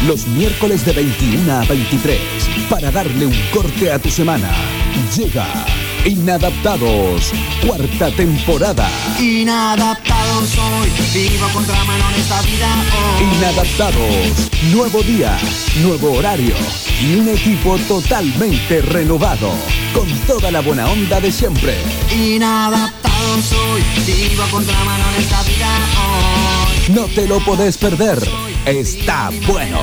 Los miércoles de 21 a 23, para darle un corte a tu semana, llega Inadaptados, cuarta temporada. Inadaptados soy, vivo contra mano en esta vida hoy. Inadaptados, nuevo día, nuevo horario y un equipo totalmente renovado, con toda la buena onda de siempre. Inadaptado soy, vivo contra mano en esta vida hoy. No te lo podés perder, está bueno.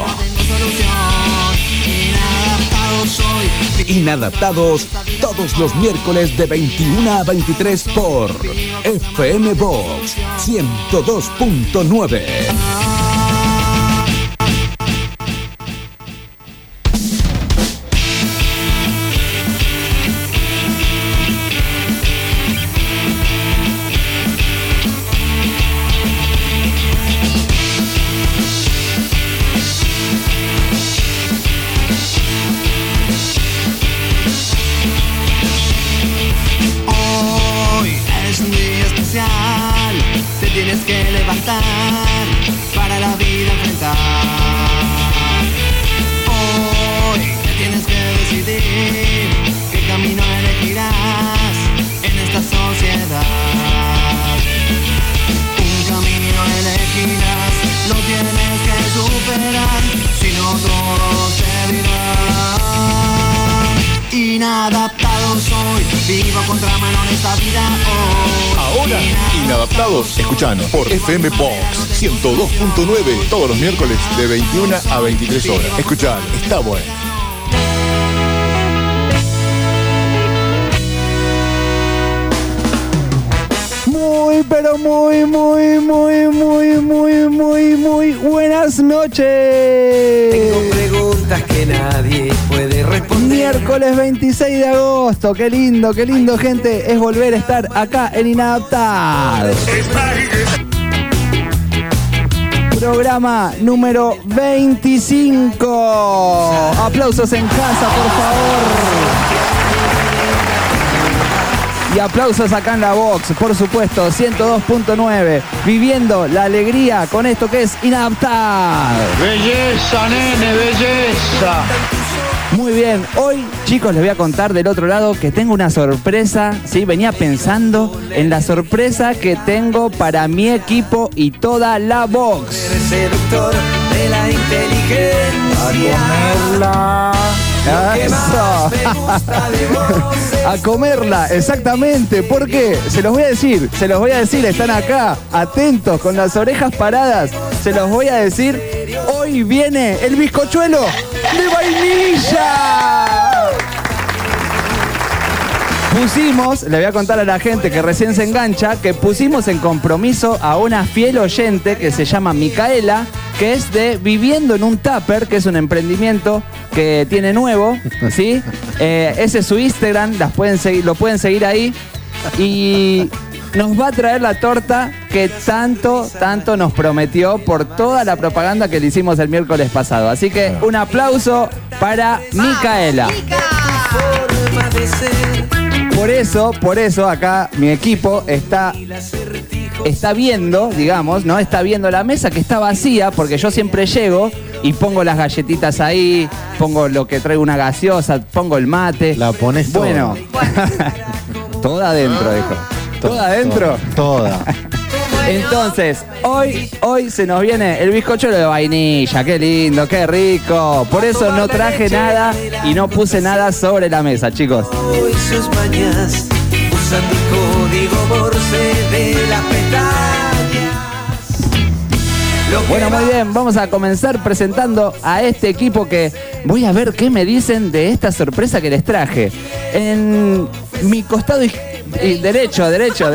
Inadaptados, todos los miércoles de 21 a 23 por FM Box 102.9. Tienes que levantar para la vida enfrentar. Hoy te tienes que decidir qué camino elegirás en esta sociedad. Un camino elegirás, lo tienes que superar, si no todo se dirá. Inadaptado soy, vivo contra mano en esta vida hoy. Ahora, Inadaptados, escuchanos por FM Box 102.9 todos los miércoles de 21 a 23 horas. Escuchalo, está bueno. Pero muy buenas noches. Tengo preguntas que nadie puede responder. Miércoles 26 de agosto, qué lindo, gente, es volver a estar acá en Inadaptados. Programa número 25. Aplausos en casa, por favor. Y aplausos acá en la Box, por supuesto, 102.9, viviendo la alegría con esto que es Inadaptados. Belleza, nene, belleza. Muy bien, hoy, chicos, les voy a contar del otro lado que tengo una sorpresa, ¿sí? Venía pensando en la sorpresa que tengo para mi equipo y toda la Box. Seductor de la inteligencia. Eso. A comerla, exactamente. ¿Por qué? Se los voy a decir, están acá, atentos, con las orejas paradas. Se los voy a decir. Hoy viene el bizcochuelo de vainilla. Pusimos, le voy a contar a la gente que recién se engancha, que pusimos en compromiso a una fiel oyente que se llama Micaela, que es de Viviendo en un Tupper, que es un emprendimiento que tiene nuevo, ¿sí? Ese es su Instagram, lo pueden seguir ahí. Y nos va a traer la torta que tanto nos prometió por toda la propaganda que le hicimos el miércoles pasado. Así que un aplauso para Micaela. Por eso acá mi equipo está viendo, digamos, ¿no? Está viendo la mesa que está vacía, porque yo siempre llego y pongo las galletitas ahí, pongo lo que traigo, una gaseosa, pongo el mate. La pones toda. Bueno, toda adentro, dijo. ¿Toda adentro? Toda. Entonces, hoy se nos viene el bizcochuelo de vainilla. Qué lindo, qué rico. Por eso no traje nada y no puse nada sobre la mesa, chicos. Hoy sus mañas usan mi código Morse de las pestañas. Bueno, muy bien, vamos a comenzar presentando a este equipo que voy a ver qué me dicen de esta sorpresa que les traje. En mi costado derecho.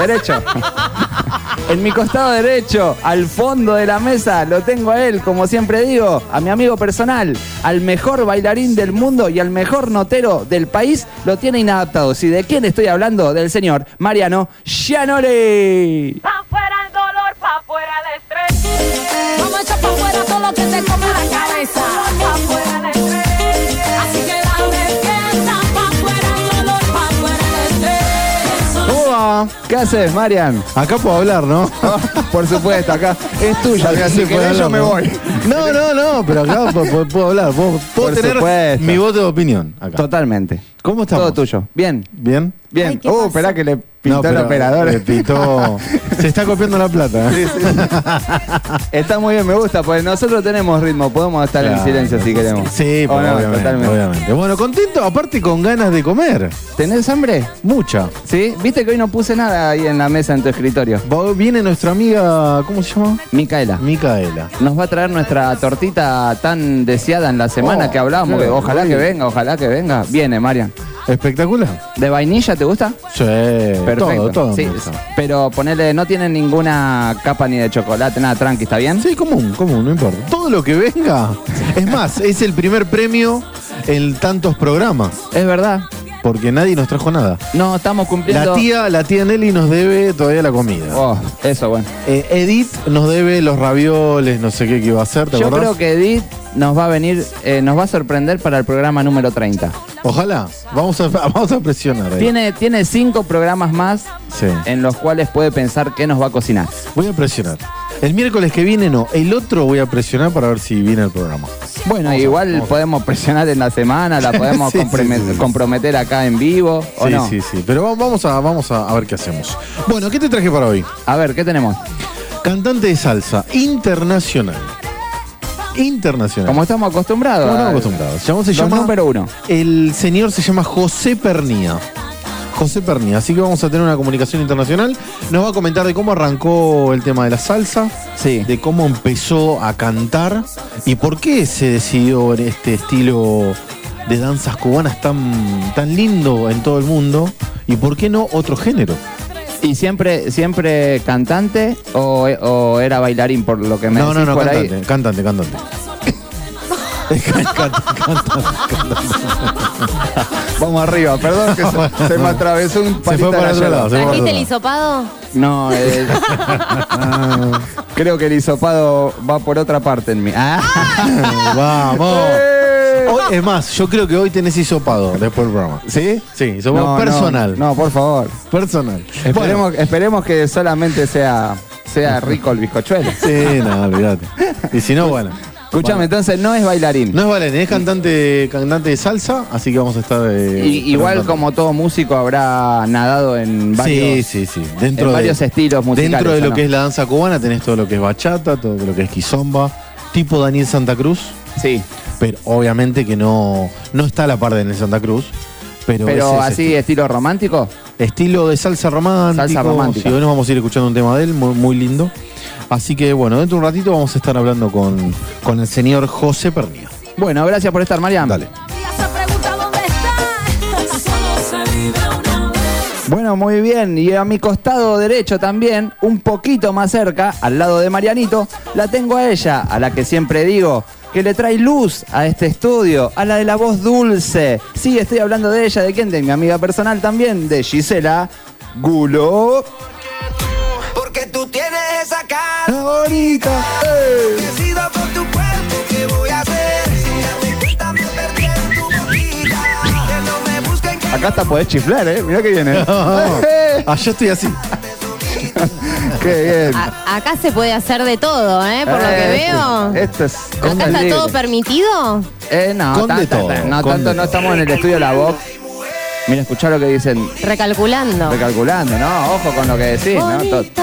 En mi costado derecho, al fondo de la mesa, lo tengo a él, como siempre digo, a mi amigo personal, al mejor bailarín del mundo y al mejor notero del país, lo tiene Inadaptados. ¿Y de quién estoy hablando? Del señor Mariano Gianoli. Pa' fuera el dolor, pa' fuera el estrés. Vamos a echar pa' fuera todo lo que te come la cabeza. Pa' fuera el estrés. Así que dame fiesta, pa' fuera el dolor, pa' fuera el estrés. ¿Cómo va? ¿Qué haces, Marian? Acá puedo hablar, ¿no? Por supuesto, acá es tuya, Acá así se que puede yo hablar, me ¿no? voy. No, pero acá puedo hablar. Puedo Por tener supuesto. mi voto de opinión acá. Totalmente. ¿Cómo estamos? Todo tuyo. Bien, ¿Bien? bien. Ay, ¿qué pasó? Esperá que le pintó No, el pero operador. le pintó. Se está copiando la plata. ¿eh? Está muy bien, me gusta, porque nosotros tenemos ritmo, podemos estar en Claro. silencio si queremos. Sí, ¿O no? obviamente, Totalmente. obviamente. Bueno, contento, aparte con ganas de comer. ¿Tenés hambre? Mucha. ¿Sí? ¿Viste que hoy no puse nada ahí en la mesa en tu escritorio? Viene nuestra amiga, ¿cómo se llama? Micaela. Micaela. Nos va a traer nuestra tortita tan deseada en la semana que hablábamos. claro, Que ojalá que venga, ojalá que venga. Viene, Marian. Espectacular. ¿De vainilla te gusta? Sí. Perfecto. Todo Sí, me gusta. pero ponele, no tiene ninguna capa ni de chocolate, nada tranqui, ¿está bien? Sí, común, no importa. Todo lo que venga. Es más, es el primer premio en tantos programas. Es verdad. Porque nadie nos trajo nada. No, estamos cumpliendo. La tía Nelly nos debe todavía la comida. Oh, eso, bueno. Edith nos debe los ravioles, no sé qué iba a hacer, ¿te Yo acordás? creo que Edith nos va a venir, nos va a sorprender para el programa número 30. Ojalá. Vamos a presionar ahí. Tiene 5 programas más Sí. en los cuales puede pensar qué nos va a cocinar. Voy a presionar. El miércoles que viene no, el otro voy a presionar para ver si viene el programa. Bueno, igual podemos presionar en la semana, la podemos Sí, sí. comprometer acá en vivo, ¿o Sí, no? sí. Pero vamos a ver qué hacemos. Bueno, ¿qué te traje para hoy? A ver, ¿qué tenemos? Cantante de salsa internacional. Internacional. Como estamos acostumbrados. Como estamos acostumbrados. Se Los llama número 1. El señor se llama José Pernía. José Pernía. Así que vamos a tener una comunicación internacional. Nos va a comentar de cómo arrancó el tema de la salsa. Sí. De cómo empezó a cantar. Y por qué se decidió en este estilo de danzas cubanas tan lindo en todo el mundo. Y por qué no otro género. ¿Y siempre cantante o era bailarín por lo que me No, decís por ahí? cantante. Vamos arriba, perdón que se me atravesó un palito. Se fue para de la otro lado. yerba. ¿Trajiste el hisopado? No, creo que el hisopado va por otra parte en mí. Vamos. Hoy, es más, yo creo que hoy tenés hisopado después del programa. ¿Sí? Sí, hisopado personal. No, por favor. Personal. Esperemos que solamente sea rico el bizcochuelo. Sí, no, olvídate. Y si no, bueno. Escúchame, entonces no es bailarín. No es bailarín, es cantante de salsa, así que vamos a estar. Igual preguntando. como todo músico habrá nadado en varios, Sí. en varios estilos musicales. Dentro de ¿o lo no? que es la danza cubana tenés todo lo que es bachata, todo lo que es quizomba, tipo Daniel Santa Cruz, Sí, pero obviamente que no está a la par de Daniel Santa Cruz. Pero es ese así estilo romántico. estilo de salsa romántica. Salsa romántica. Sí, hoy nos vamos a ir escuchando un tema de él, muy lindo. Así que bueno, dentro de un ratito vamos a estar hablando con el señor José Pernía. Bueno, gracias por estar, Mariam. Dale. Ya se pregunta dónde está. Solo se vive una vez. Bueno, muy bien. Y a mi costado derecho también, un poquito más cerca, al lado de Marianito, la tengo a ella, a la que siempre digo que le trae luz a este estudio, a la de la voz dulce. Sí, estoy hablando de ella, ¿de quién? De mi amiga personal también, de Gisela Gulo. Porque tú tienes esa cara Bonita. Decido por tu cuerpo, ¿qué voy a hacer? Si me doy cuenta me perdí en tu boquita. Que no me busquen que Acá hasta podés chiflar, Mirá que viene. Yo estoy así. Qué bien. Acá se puede hacer de todo, por lo que veo. Esto es. ¿Acá está todo permitido? No, Con de todo, no con tanto, de no todo. estamos en el estudio de la Vox. Mira, escuchá lo que dicen, Recalculando. recalculando, ¿no? Ojo con lo que decís, ¿no? Bonita.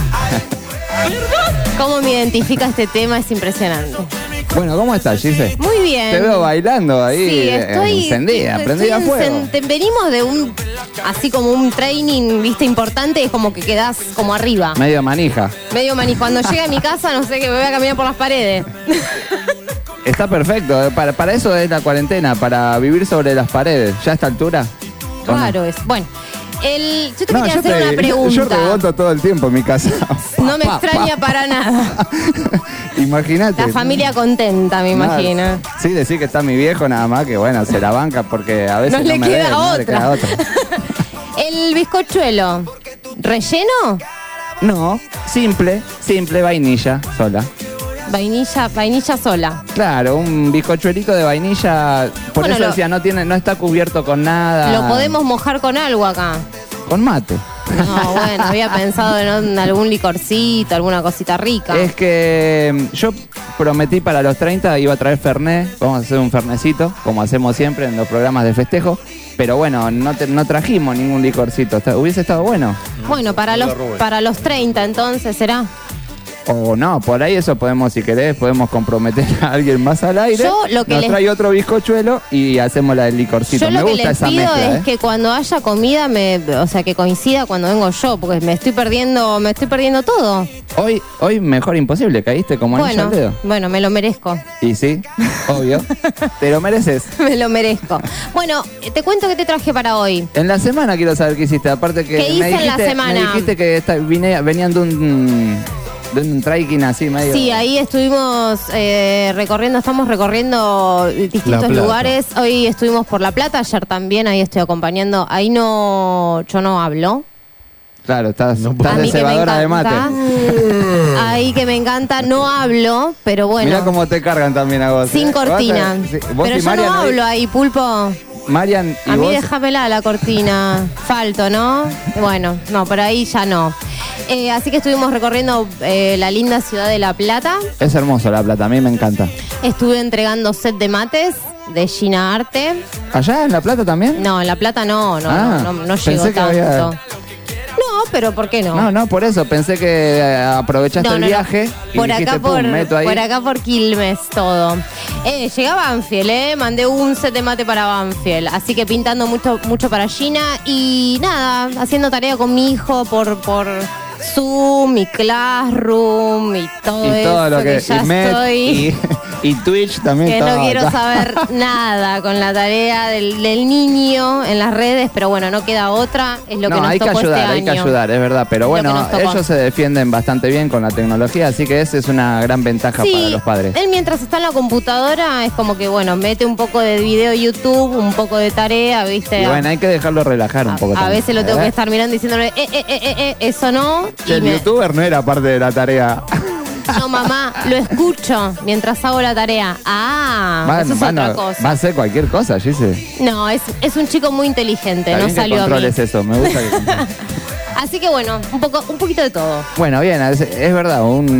Cómo me identifica este tema es impresionante. Bueno, ¿cómo estás, Gise? Muy bien. Te veo bailando ahí, Sí, estoy encendida, prendida a fuego. Venimos de así como un training, viste, importante, es como que quedás como arriba. Medio manija. Medio maní. Cuando llegue a mi casa, no sé, que me voy a caminar por las paredes. Está perfecto, para eso es la cuarentena, para vivir sobre las paredes. ¿Ya a esta altura? ¿O no? Raro es. Bueno, yo te No, quería hacer una pregunta. Yo reboto todo el tiempo en mi casa. No me extraña para nada. Imagínate. La familia contenta, me imagino. Sí, decir que está mi viejo nada más, que bueno, se la banca porque a veces No no, le me queda ve, no le otra. queda otra. El bizcochuelo, ¿relleno? No, simple vainilla sola. Vainilla sola. Claro, un bizcochuelito de vainilla. Por Bueno, eso decía, no está cubierto con nada. Lo podemos mojar con algo acá. Con mate. No, bueno, había pensado en algún licorcito, alguna cosita rica. Es que yo prometí para los 30 iba a traer Fernet. Vamos a hacer un Fernecito, como hacemos siempre en los programas de festejo. Pero bueno, no trajimos ningún licorcito. Hubiese estado bueno. Bueno, para los 30 entonces, ¿será? O no, por ahí eso podemos, si querés, podemos comprometer a alguien más al aire. Yo lo que nos trae otro bizcochuelo y hacemos la del licorcito. Yo Me lo que gusta les esa pido mezcla, es que cuando haya comida, o sea, que coincida cuando vengo yo, porque me estoy perdiendo todo. Hoy mejor imposible, caíste como anillo al dedo. Bueno, me lo merezco. Y sí, obvio. Te lo mereces. Me lo merezco. Bueno, te cuento que te traje para hoy. En la semana quiero saber qué hiciste. Aparte que ¿Qué hice en la semana? Me dijiste que venían de un trekking así medio. Sí, ahí estuvimos estamos recorriendo distintos lugares. Hoy estuvimos por La Plata, ayer también, ahí estoy acompañando. Ahí yo no hablo. Claro, estás de cebadora de mate. Ahí que me encanta, no hablo, pero bueno. Mirá cómo te cargan también a vos. Sin cortina. Pero yo no hablo ahí, Pulpo. Marian, ¿y a mí vos? déjamela la cortina. Falto, ¿no? Bueno, no, por ahí ya no. Así que estuvimos recorriendo la linda ciudad de La Plata. Es hermoso La Plata, a mí me encanta. Estuve entregando set de mates de Gina Arte. ¿Allá en La Plata también? No, en La Plata no llegó tanto. No, pero ¿por qué no? No, por eso. Pensé que aprovechaste el viaje y por dijiste, acá meto ahí. por acá por Quilmes todo. Llegué a Banfield, mandé un set de mate para Banfield. Así que pintando mucho para Gina. Y nada, haciendo tarea con mi hijo por Zoom y Classroom y todo eso. Todo lo que ya y Met, estoy. y Twitch también. Que no quiero saber nada con la tarea del niño en las redes, pero bueno, no queda otra, es lo que nos tocó este año. Hay que ayudar, es verdad, pero bueno, ellos se defienden bastante bien con la tecnología, así que esa es una gran ventaja para los padres. Él mientras está en la computadora es como que, bueno, mete un poco de video YouTube, un poco de tarea, ¿viste? Y bueno, hay que dejarlo relajar un poco también. A veces lo tengo que estar mirando diciéndole, eso no. El youtuber no era parte de la tarea. No, mamá, lo escucho mientras hago la tarea. Eso es otra cosa. Va a ser cualquier cosa, Gise. No, es un chico muy inteligente, no salió a mí. Eso, me gusta que Así que bueno, un poquito de todo. Bueno, bien, es verdad,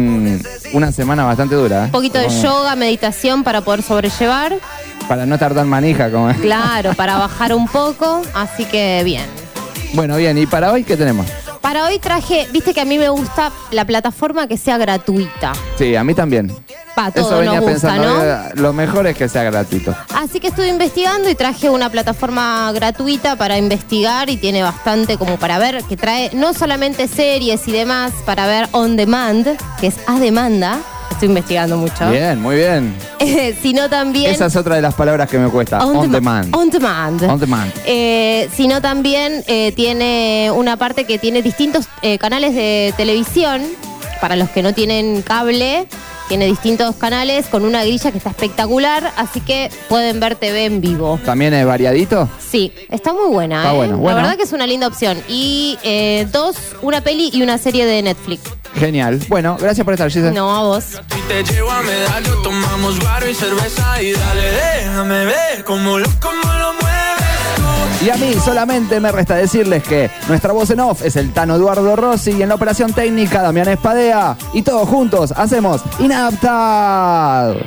una semana bastante dura. Un poquito de yoga, meditación para poder sobrellevar. Para no estar tan manija como es. Claro, para bajar un poco, así que bien. Bueno, bien, ¿y para hoy qué tenemos? Para hoy traje, viste que a mí me gusta la plataforma que sea gratuita. Sí, a mí también. Todo nos gusta, ¿no? Lo mejor es que sea gratuito. Así que estuve investigando y traje una plataforma gratuita para investigar y tiene bastante como para ver, que trae no solamente series y demás, para ver on demand, que es a demanda. Estoy investigando mucho. Bien, muy bien. Sino también... Esa es otra de las palabras que me cuesta. On demand. On demand. On demand. Sino también tiene una parte que tiene distintos canales de televisión. Para los que no tienen cable, tiene distintos canales con una grilla que está espectacular. Así que pueden ver TV en vivo. ¿También es variadito? Sí, está muy buena. Está bueno. La verdad que es una linda opción. Y una peli y una serie de Netflix. Genial. Bueno, gracias por estar, Giselle. No, a vos. Te llevo a medallo, tomamos guaro y cerveza y dale, déjame ver cómo lo mueves tú. Y a mí solamente me resta decirles que nuestra voz en off es el Tano Eduardo Rossi y en la operación técnica Damián Espadea. Y todos juntos hacemos Inadaptados.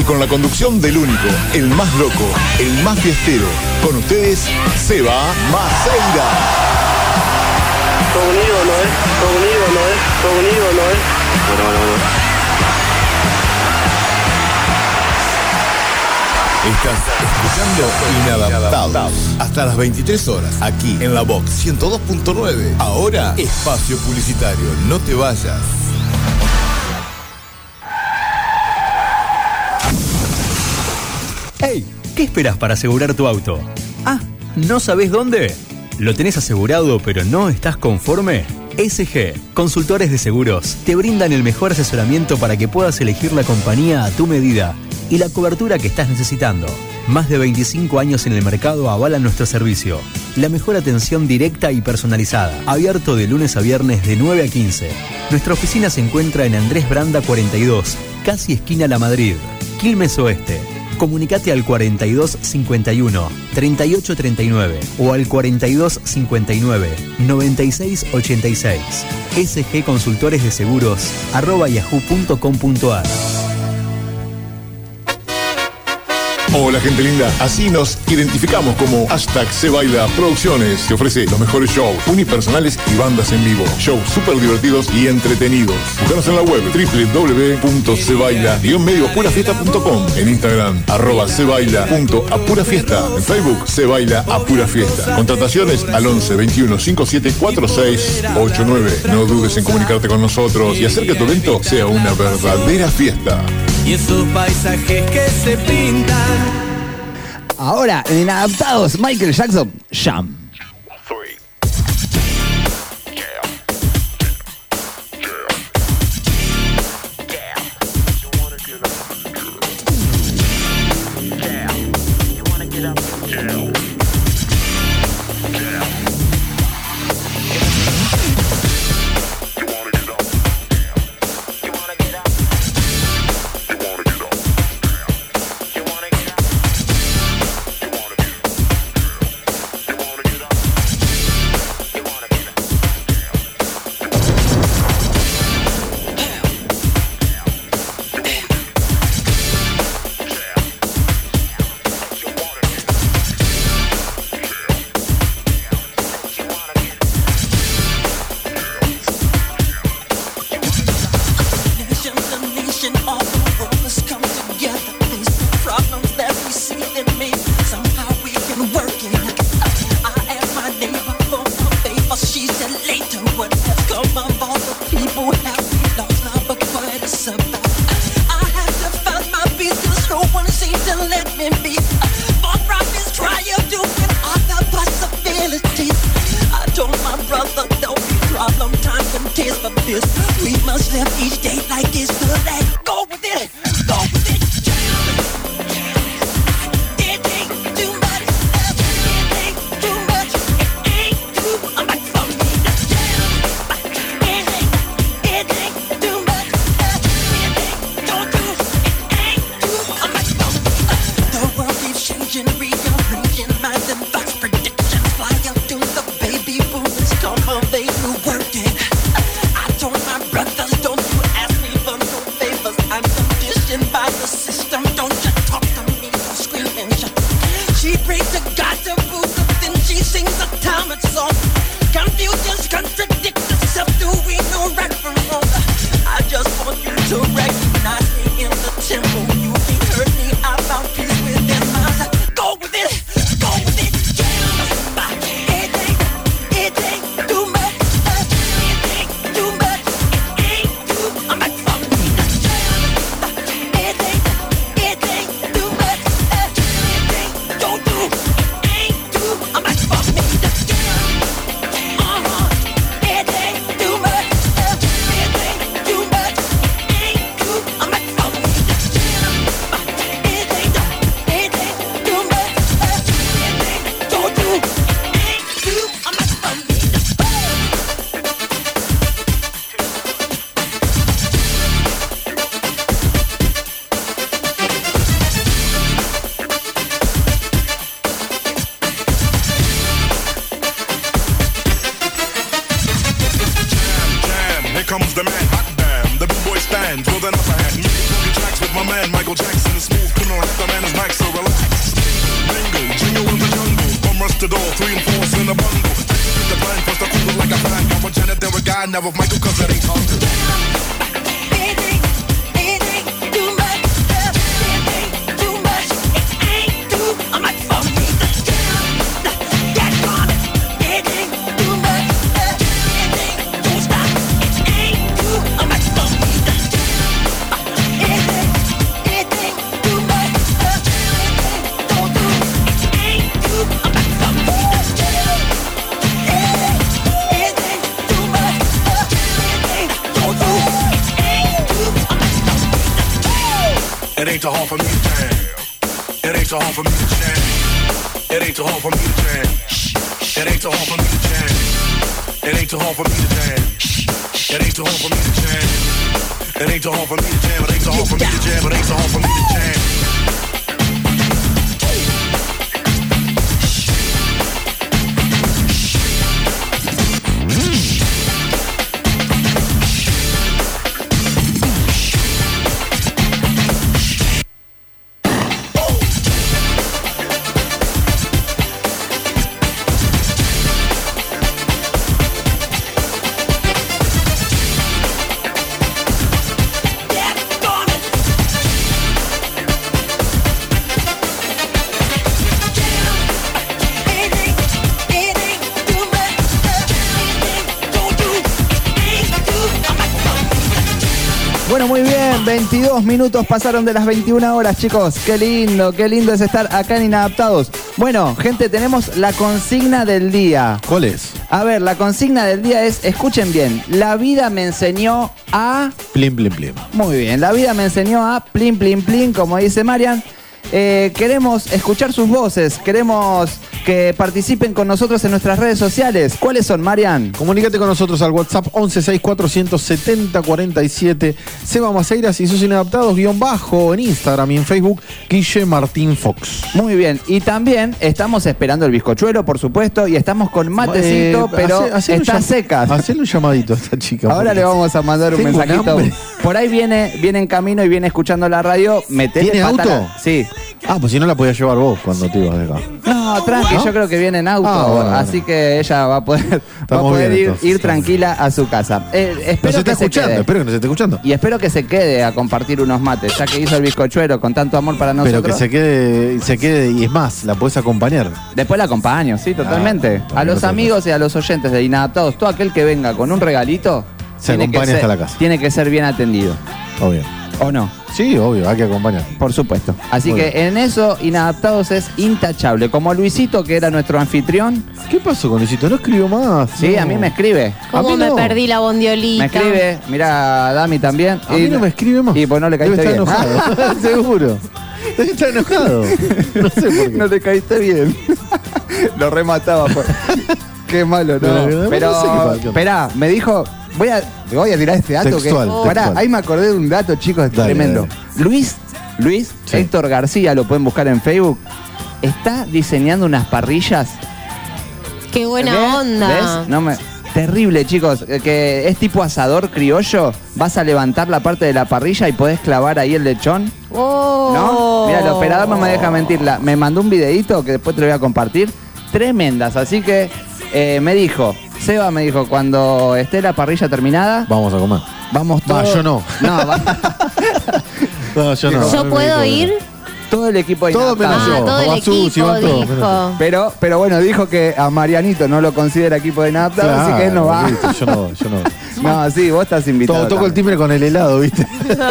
con la conducción del único, el más loco, el más fiestero. Con ustedes, Seba Maceira. Todo unido, ¿no es? Todo unido, ¿no es? Todo unido, ¿no es? Bueno. Estás escuchando Inadaptados hasta las 23 horas, aquí en la Vox 102.9. Ahora, espacio publicitario. No te vayas. Hey, ¿qué esperas para asegurar tu auto? Ah, ¿no sabés dónde? ¿Lo tenés asegurado pero no estás conforme? SG, Consultores de Seguros, te brindan el mejor asesoramiento para que puedas elegir la compañía a tu medida y la cobertura que estás necesitando. Más de 25 años en el mercado avalan nuestro servicio. La mejor atención directa y personalizada. Abierto de lunes a viernes de 9 a 15. Nuestra oficina se encuentra en Andrés Branda 42, casi esquina La Madrid, Quilmes Oeste. Comunicate al 4251 3839 o al 4259 9686. SG Consultores de Seguros @yahoo.com.ar. Hola gente linda, así nos identificamos como #SeBaila Producciones, que ofrece los mejores shows unipersonales y bandas en vivo. Shows súper divertidos y entretenidos. Búscanos en la web www.sebaila-medioapurafiesta.com, en Instagram @sebaila.apurafiesta, en Facebook Sebaila Apura Fiesta. Contrataciones al 11 21 57 4689. No dudes en comunicarte con nosotros y hacer que tu evento sea una verdadera fiesta. Y esos paisajes que se pintan. Ahora, en Inadaptados, Michael Jackson, Jam. Comes the man, hot damn, the B-boy stands with an upper hand, making tracks with like my man Michael Jackson. A smooth criminal, half the man is Mike, so relax. Bingo, jingle in the jungle. From rush to door, 3 and 4's in a bundle. Get the blind, first I cool it like a fan. I'm a Janet, there a guy, never Michael, cause it ain't hard to do. It ain't too hard for me to jam. It ain't too hard for me to jam. It ain't too hard for me to jam. It ain't too hard for me to jam. It ain't too hard for me to jam. It ain't too hard for me to jam. It ain't too hard for me to jam. It ain't too hard for me to jam. It ain't too hard for me to jam. Bueno, muy bien, 22 minutos pasaron de las 21 horas, chicos. Qué lindo es estar acá en Inadaptados. Bueno, gente, tenemos la consigna del día. ¿Cuál es? A ver, la consigna del día es, escuchen bien, la vida me enseñó a... Plim, plim, plim. Muy bien, la vida me enseñó a plim, plim, plim, como dice Marian. Queremos escuchar sus voces, queremos que participen con nosotros en nuestras redes sociales. ¿Cuáles son, Marian? Comunícate con nosotros al WhatsApp 11647047. Seba Maceiras y sus Inadaptados _ en Instagram y en Facebook Guille Martín Fox. Muy bien, y también estamos esperando el bizcochuelo, por supuesto, y estamos con matecito, pero está secas. Hacele un llamadito a esta chica. Ahora le vamos a mandar un mensajito. Por ahí viene en camino y viene escuchando la radio. ¿Tiene auto? Sí. Ah, pues si no la podías llevar vos cuando te ibas de acá. No, tranqui, ¿no? Yo creo que viene en auto, bueno, así que ella va a poder, ir tranquila a su casa. Espero que se quede. Espero que nos esté escuchando. Y espero que se quede a compartir unos mates, ya que hizo el bizcochuelo con tanto amor para nosotros. Pero que se quede, y es más, la podés acompañar. Después la acompaño, sí, totalmente. A los amigos y a los oyentes de Inadaptados, todo aquel que venga con un regalito, se acompaña hasta la casa. Tiene que ser bien atendido. Obvio. ¿O no? Sí, obvio, hay que acompañar. Por supuesto. Así que en eso, Inadaptados es intachable. Como Luisito, que era nuestro anfitrión. ¿Qué pasó con Luisito? No escribió más. Sí, no. A mí me escribe. ¿Cómo me perdí la bondiolita? Me escribe, mirá, Dami también. A mí no me escribe más. Y pues no le caíste bien. Debe estar enojado. Seguro. Debe estar enojado. No sé por qué. No te caíste bien. Lo remataba. Qué malo, ¿no? Pero, esperá, me dijo... Voy a tirar este dato. Textual. Ahí me acordé de un dato, chicos, tremendo. Dale. Luis sí. Héctor García, lo pueden buscar en Facebook, está diseñando unas parrillas. ¡Qué buena onda! ¿Ves? Terrible, chicos, que es tipo asador criollo. Vas a levantar la parte de la parrilla y podés clavar ahí el lechón. Oh. ¿No? Mira, el operador no me deja mentir. Me mandó un videito que después te lo voy a compartir. Tremendas, así que Seba me dijo, cuando esté la parrilla terminada... Vamos a comer. Vamos todos... yo no. No, yo no. ¿Yo puedo ir? Todo el equipo de todo menos yo. Todo el equipo dijo. Pero bueno, dijo que a Marianito no lo considera equipo de Inadaptados, claro, así que él no va. Viste, yo no. No, sí, vos estás invitado. Toco el timbre con el helado, ¿viste?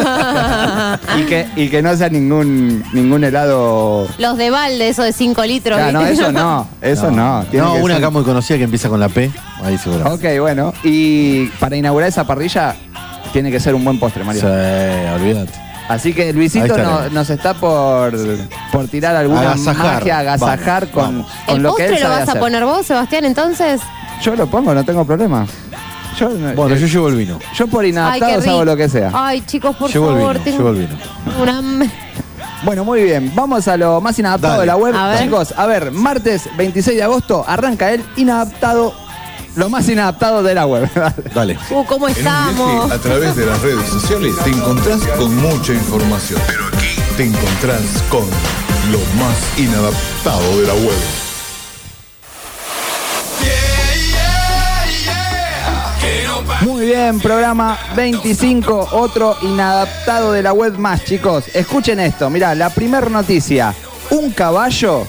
y que no sea ningún helado... Los de balde, eso de 5 litros. Claro, no, eso no. No, una acá muy conocida que empieza con la P. Ahí seguro. Ok, bueno. Y para inaugurar esa parrilla, tiene que ser un buen postre, Mario. Sí, olvídate. Así que Luisito nos está por tirar alguna magia, agasajar con lo que él sabe hacer. ¿El postre lo vas a poner vos, Sebastián, entonces? Yo lo pongo, no tengo problema. Yo llevo el vino. Yo por Inadaptados hago lo que sea. Ay, chicos, por favor. Llevo el vino. Bueno, muy bien. Vamos a lo más inadaptado de la web. A ver. Chicos, a ver, martes 26 de agosto arranca el Inadaptado Lo más inadaptado de la web. Dale. ¿Cómo En un estamos? viaje a través de las redes sociales te encontrás con mucha información. Pero aquí te encontrás con lo más inadaptado de la web. Muy bien, programa 25, otro inadaptado de la web más, chicos. Escuchen esto, mirá, la primera noticia. Un caballo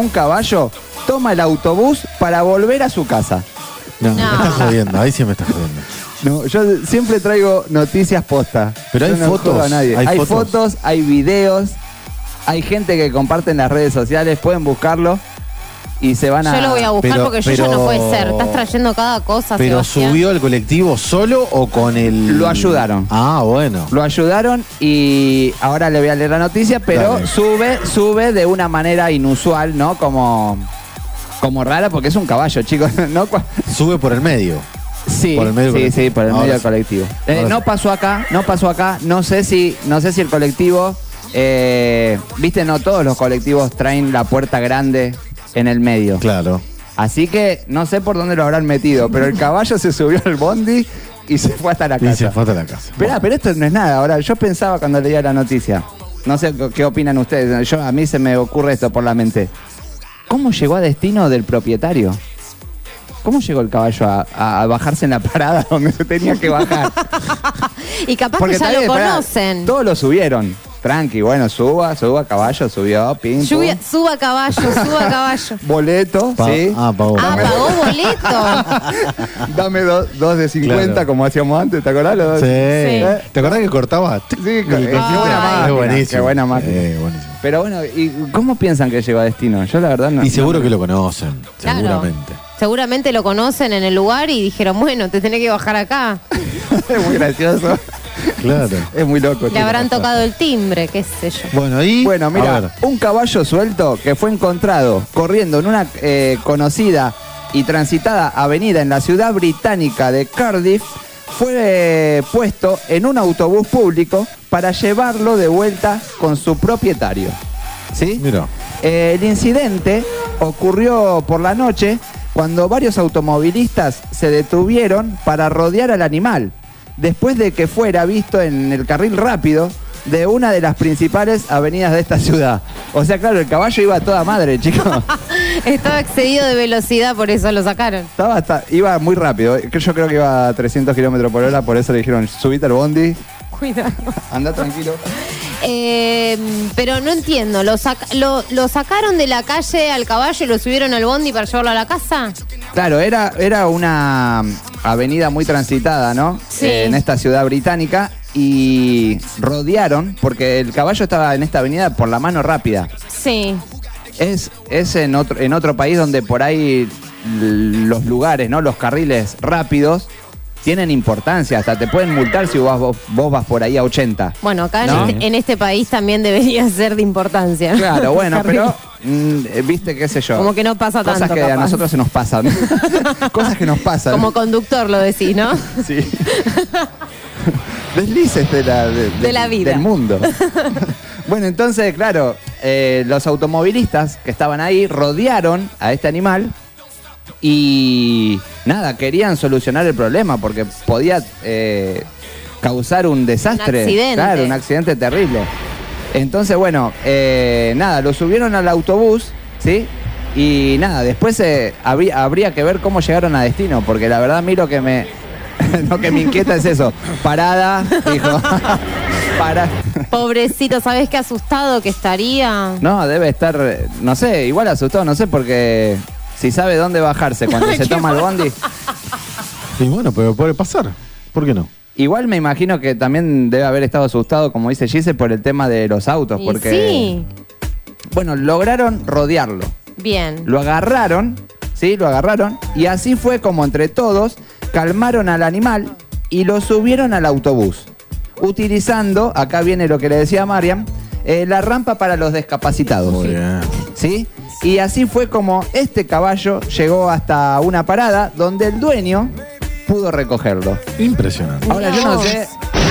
toma el autobús para volver a su casa. No, me estás jodiendo. Ahí sí me estás jodiendo. No, yo siempre traigo noticias posta. Pero hay Yo no fotos, jodo a nadie. hay Hay fotos. fotos, hay videos, hay gente que comparte en las redes sociales, pueden buscarlo y se van a... Yo lo voy a buscar Pero- porque yo ya no puede ser. Estás trayendo cada cosa, ¿Pero Sebastián. subió al colectivo solo o con el...? Lo ayudaron. Ah, bueno. Lo ayudaron y ahora le voy a leer la noticia, pero Dale. sube de una manera inusual, ¿no? Como rara, porque es un caballo, chicos. ¿No? Sube por el medio. Sí, Por el medio del sí, por el colectivo. medio Ahora del sí. colectivo. Ahora No sí. pasó acá. No sé si el colectivo, viste, no todos los colectivos traen la puerta grande en el medio. Claro. Así que no sé por dónde lo habrán metido, pero el caballo se subió al bondi y se fue hasta la Y casa. se fue hasta la casa. Esperá, pero esto no es nada. Ahora, yo pensaba cuando leía la noticia, no sé qué opinan ustedes, a mí se me ocurre esto por la mente. ¿Cómo llegó a destino del propietario? ¿Cómo llegó el caballo a bajarse en la parada donde se tenía que bajar? Y capaz Porque que ya está bien, lo pará, conocen. todos lo subieron. Tranqui, bueno, suba, caballo, subió, pim, pum. Suba caballo. Boleto, sí. Pagó. Ah, pagó boleto. Dame dos de 50 Claro. como hacíamos antes, ¿te acordás? Sí. ¿Eh? ¿Te acordás que cortaba? Sí, qué buena máquina. Es buenísimo. Qué buena máquina. Buenísimo. Pero bueno, ¿y cómo piensan que llegó a destino? Yo la verdad no. Y seguro que lo conocen. Claro. Seguramente. Seguramente lo conocen en el lugar y dijeron, bueno, te tenés que bajar acá. Es muy gracioso. Claro. Es muy loco. Le chicos. habrán tocado el timbre, qué sé yo. Bueno, y. Bueno, a mira, ver. un caballo suelto que fue encontrado corriendo en una conocida y transitada avenida en la ciudad británica de Cardiff fue puesto en un autobús público para llevarlo de vuelta con su propietario. ¿Sí? Mira. El incidente ocurrió por la noche cuando varios automovilistas se detuvieron para rodear al animal, después de que fuera visto en el carril rápido de una de las principales avenidas de esta ciudad. O sea, claro, el caballo iba a toda madre, chicos. Estaba excedido de velocidad, por eso lo sacaron. Iba muy rápido. Yo creo que iba a 300 kilómetros por hora, por eso le dijeron, subite al bondi, Cuidado. anda tranquilo. Pero no entiendo, ¿lo sacaron de la calle al caballo y lo subieron al bondi para llevarlo a la casa? Claro, era una avenida muy transitada, ¿no? Sí. En esta ciudad británica y rodearon, porque el caballo estaba en esta avenida por la mano rápida. Sí. Es en otro país donde por ahí los lugares, ¿no? Los carriles rápidos tienen importancia, hasta te pueden multar si vos vas por ahí a 80. Bueno, acá ¿No? en este país también debería ser de importancia. Claro, bueno, Carril. pero viste, qué sé yo. Como que no pasa Cosas tanto, que a capaz. nosotros se nos pasan. Cosas que nos pasan. Como conductor lo decís, ¿no? Sí. Deslices de la vida. Del mundo. Bueno, entonces, claro, los automovilistas que estaban ahí rodearon a este animal y nada, querían solucionar el problema porque podía causar un desastre. Un accidente. Claro, un accidente terrible. Entonces, bueno, nada, lo subieron al autobús, ¿sí? Y nada, después habría que ver cómo llegaron a destino, porque la verdad a mí lo que me inquieta es eso. Parada, dijo. Para. Pobrecito, ¿sabés qué asustado que estaría? No, debe estar, no sé, igual asustado, no sé, porque si sabe dónde bajarse cuando se toma el bondi. Y bueno, pero puede pasar. ¿Por qué no? Igual me imagino que también debe haber estado asustado, como dice Gise, por el tema de los autos, Y porque... sí, Bueno, lograron rodearlo. bien. Lo agarraron, ¿sí? Lo agarraron y así fue como entre todos calmaron al animal y lo subieron al autobús, utilizando, acá viene lo que le decía Mariam, la rampa para los discapacitados. Muy bien. ¿Sí? Y así fue como este caballo llegó hasta una parada donde el dueño pudo recogerlo. Impresionante. Ahora yo no sé,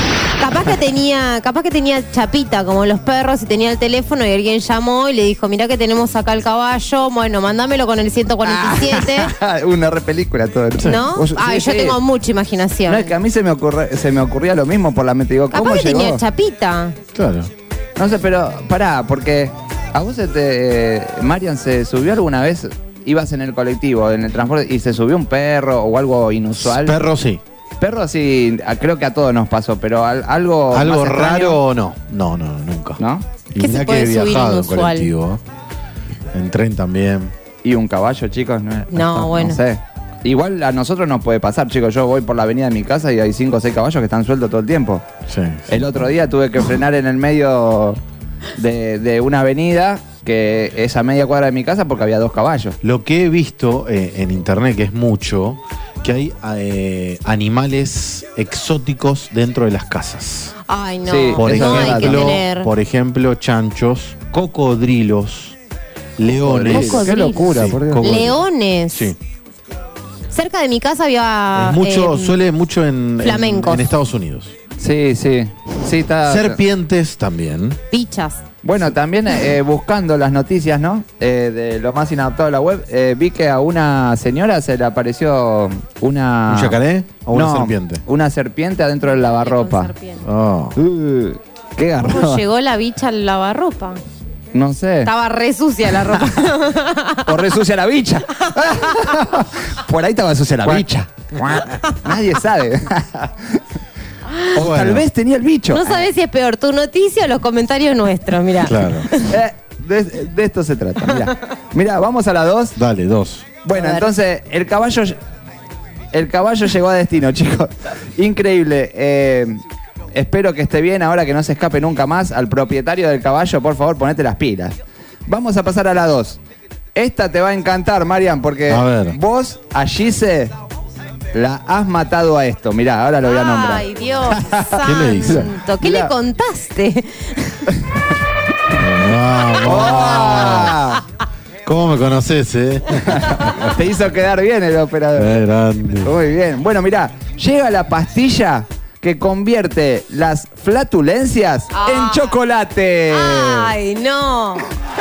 Capaz que tenía chapita como los perros y tenía el teléfono y alguien llamó y le dijo, mirá que tenemos acá el caballo, bueno, mándamelo con el 147. Una repelícula todo. ¿No? Yo tengo mucha imaginación. No, es que a mí se me ocurría lo mismo por la mente. Digo, ¿cómo Capaz que llegó? tenía chapita. Claro. No sé, pero pará, porque a vos Marian se subió alguna vez, ibas en el colectivo, en el transporte, y se subió un perro o algo inusual. Perro sí. Perro sí, creo que a todos nos pasó, pero algo más extraño. Raro no. No, nunca. ¿No? Y ¿Qué mirá se puede que he subir viajado en inusual? colectivo. En tren también. Y un caballo, chicos, No, bueno. No sé. Igual a nosotros nos puede pasar, chicos. Yo voy por la avenida de mi casa y hay 5 o 6 caballos que están sueltos todo el tiempo. Sí. El otro día tuve que frenar en el medio de una avenida que es a media cuadra de mi casa porque había 2 caballos. Lo que he visto en internet, que es mucho, que hay animales exóticos dentro de las casas. Ay, no. Sí, Por eso no hay que tener. por ejemplo, chanchos, cocodrilos, leones. Cocodrilos. Qué locura, por Dios. Leones. Sí. Cerca de mi casa había... Es mucho, suele mucho en flamencos. Estados Unidos. Sí, sí. Sí, está. Serpientes también. Pichas. Bueno, también buscando las noticias, ¿no? De lo más inadaptado de la web, vi que a una señora se le apareció una... ¿Un yacaré o una No, serpiente? Una serpiente adentro del lavarropa. Oh. Qué garrón. ¿Cómo llegó la bicha al lavarropa? No sé. Estaba re sucia la ropa. O re sucia la bicha. Por ahí estaba sucia la bicha. Nadie sabe. O Bueno. tal vez tenía el bicho. No sabés si es peor tu noticia o los comentarios nuestros, mirá. Claro. De esto se trata. Mirá, vamos a la 2. Dale, 2. Bueno, A ver. entonces el caballo llegó a destino, chicos. Increíble. Espero que esté bien ahora, que no se escape nunca más. Al propietario del caballo, por favor, ponete las pilas. Vamos a pasar a la 2. Esta te va a encantar, Marian, porque A ver. vos a Gise la has matado a esto. Mirá, ahora lo voy a nombrar. Ay, Dios ¿Qué le hizo? santo. ¿Qué Mirá. le contaste? Vamos. ¡Oh! ¿Cómo me conoces, Te hizo quedar bien el operador. Qué grande. Muy bien. Bueno, mirá, llega la pastilla que convierte las flatulencias en chocolate. Ay, no.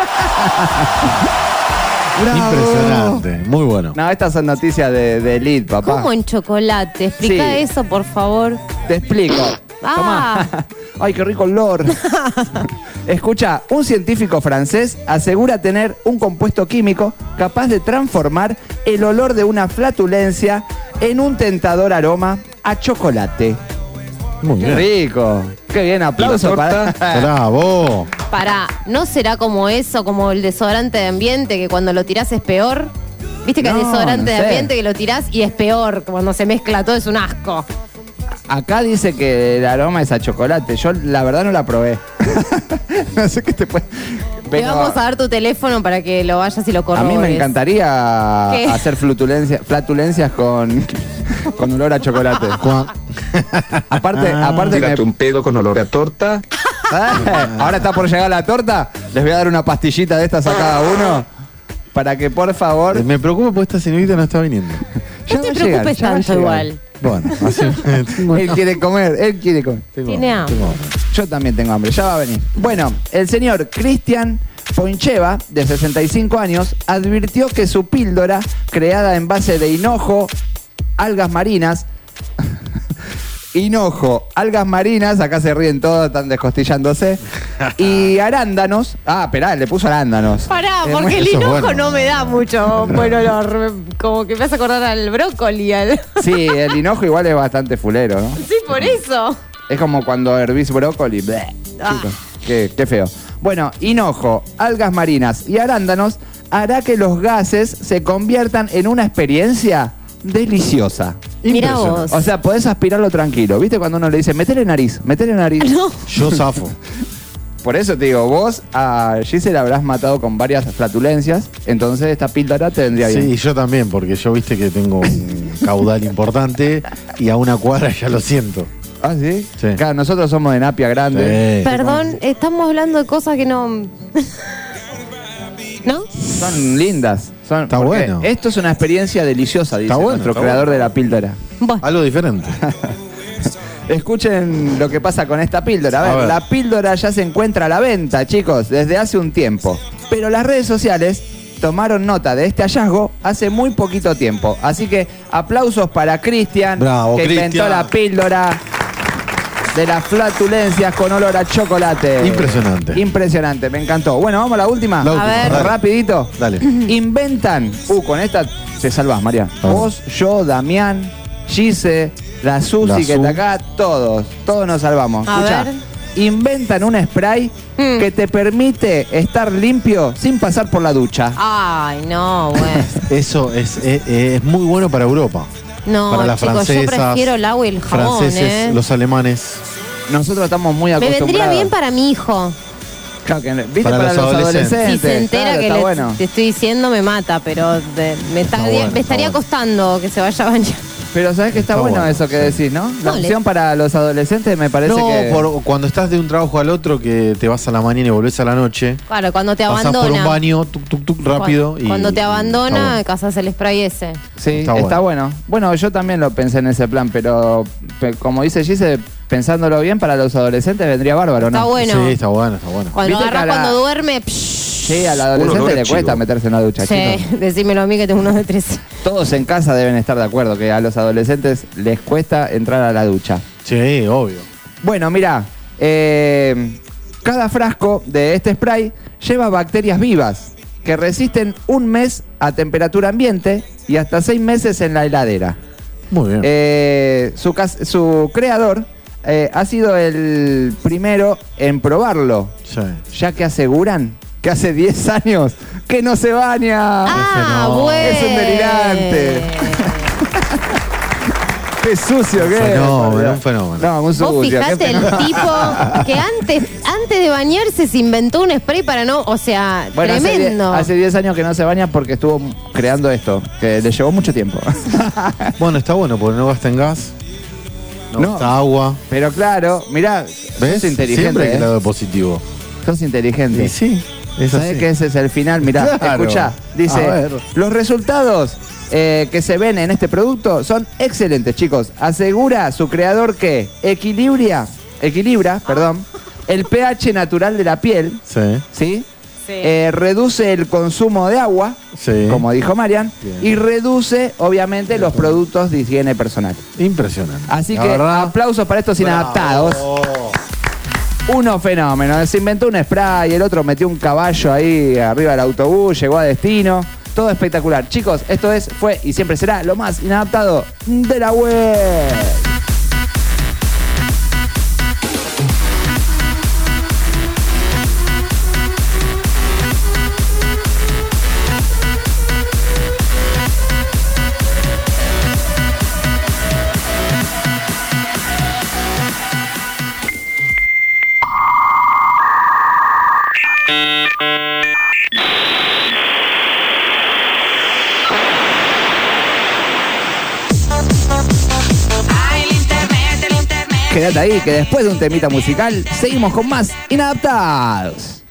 ¡Bravo! Impresionante. Muy bueno. No, estas son noticias de Elite, papá. ¿Cómo en chocolate? Explica Sí. eso, por favor. Te explico. Ah. Tomá. Ay, qué rico olor. Escucha, un científico francés asegura tener un compuesto químico capaz de transformar el olor de una flatulencia en un tentador aroma a chocolate. Muy Qué bien. rico. Qué bien, aplauso para... Bravo. Pará, ¿no será como eso, como el desodorante de ambiente, que cuando lo tirás es peor? Viste que No, el desodorante no de sé. ambiente que lo tirás y es peor, cuando se mezcla todo es un asco. Acá dice que el aroma es a chocolate. Yo la verdad no la probé. No sé qué te puede... Te Pero vamos a dar tu teléfono para que lo vayas y lo a corrobores. mí me encantaría ¿Qué? hacer flatulencias con olor a chocolate. Aparte Tírate un pedo con olor a torta. ahora está por llegar la torta. Les voy a dar una pastillita de estas a cada uno para que por favor... Me preocupa porque esta señorita no está viniendo. Ya No te va a llegar, preocupes ya va a tanto llegar. igual. Bueno, así Él quiere comer, él quiere comer. Tiene hambre. Yo también tengo hambre, ya va a venir. Bueno, el señor Cristian Poncheva, de 65 años, advirtió que su píldora, creada en base de hinojo, algas marinas, algas marinas, acá se ríen todos, están descostillándose, y arándanos, esperá, le puso arándanos. Pará, porque el eso es hinojo bueno. no me da mucho buen olor. Como que me hace acordar al brócoli. Sí, el hinojo igual es bastante fulero, ¿no? Sí, por eso. Es como cuando hervís brócoli. Bleh, chicos, qué feo. Bueno, hinojo, algas marinas y arándanos hará que los gases se conviertan en una experiencia deliciosa. Mirá vos. O sea, podés aspirarlo tranquilo. ¿Viste cuando uno le dice, metele nariz? No. Yo zafo. Por eso te digo, vos a Giselle habrás matado con varias flatulencias, entonces esta píldora te vendría bien. Sí, yo también, porque yo viste que tengo un caudal importante y a una cuadra ya lo siento. ¿Ah, sí? Sí. Claro, nosotros somos de Napia Grande. Sí. Perdón, estamos hablando de cosas que no... ¿No? Son lindas. Está porque bueno. Esto es una experiencia deliciosa, dice Está bueno, nuestro está creador bueno. de la píldora. Bueno, Algo diferente. Escuchen lo que pasa con esta píldora. A ver, la píldora ya se encuentra a la venta, chicos, desde hace un tiempo. Pero las redes sociales tomaron nota de este hallazgo hace muy poquito tiempo. Así que aplausos para Cristian, que inventó la píldora de las flatulencias con olor a chocolate. Impresionante. Impresionante, me encantó. Bueno, vamos a la última. A ver. Rapidito. Dale. Inventan. Con esta te salvás, María. Vos, yo, Damián, Gise, la Susi que está acá, todos nos salvamos. A Escuchá. ver. Inventan un spray que te permite estar limpio sin pasar por la ducha. Ay, no, güey. Eso es muy bueno para Europa. No, para las chicos, francesas, yo prefiero el agua y el jabón, franceses, los alemanes. Nosotros estamos muy Me acostumbrados. vendría bien para mi hijo. Claro que, ¿viste? Para los adolescentes. Si se entera Claro, que está le, bueno. te estoy diciendo, me mata, pero me estaría costando que se vaya a bañar. Pero sabes que está bueno eso que decís, ¿no? La opción para los adolescentes me parece que... cuando estás de un trabajo al otro, que te vas a la mañana y volvés a la noche. Claro, cuando te pasás abandona. por un baño, rápido. Cuando te abandona, bueno. casas el spray ese. Sí, está bueno. Bueno, yo también lo pensé en ese plan, pero como dice Gise, pensándolo bien, para los adolescentes vendría bárbaro, ¿no? Está bueno. Sí, está bueno. Cuando agarras cuando duerme... Sí, al adolescente le cuesta meterse en la ducha, Sí, chicos. decímelo a mí que tengo uno de 13. Todos en casa deben estar de acuerdo que a los adolescentes les cuesta entrar a la ducha. Sí, obvio. Bueno, mirá, cada frasco de este spray lleva bacterias vivas que resisten un mes a temperatura ambiente y hasta 6 meses en la heladera. Muy bien. Su creador ha sido el primero en probarlo, ya que aseguran que hace 10 años que no se baña. Bueno. Es un delirante. Qué sucio que es. Un fenómeno. No, un sucio. Vos fijate el tipo que antes de bañarse se inventó un spray para no... O sea, Bueno, tremendo. hace 10 años que no se baña porque estuvo creando esto, que le llevó mucho tiempo. Bueno, está bueno porque no gasta en gas, no gasta agua. Pero claro, mirá, ¿Ves? sos inteligente. Siempre hay que lado positivo. Sos inteligente. Y sí, es ¿Sabés así. que ese es el final? Mirá, Claro. escuchá. A Dice, ver. los resultados que se ven en este producto son excelentes, chicos. Asegura su creador que equilibra, el pH natural de la piel, ¿sí? Reduce el consumo de agua, como dijo Marian, y reduce, obviamente, los productos de higiene personal. Impresionante. Así La que verdad, aplausos para estos inadaptados. Uno fenómeno. Se inventó un spray, el otro metió un caballo ahí arriba del autobús, llegó a destino. Todo espectacular. Chicos, esto fue y siempre será lo más inadaptado de la web. Quédate ahí, que después de un temita musical, seguimos con más inadaptados.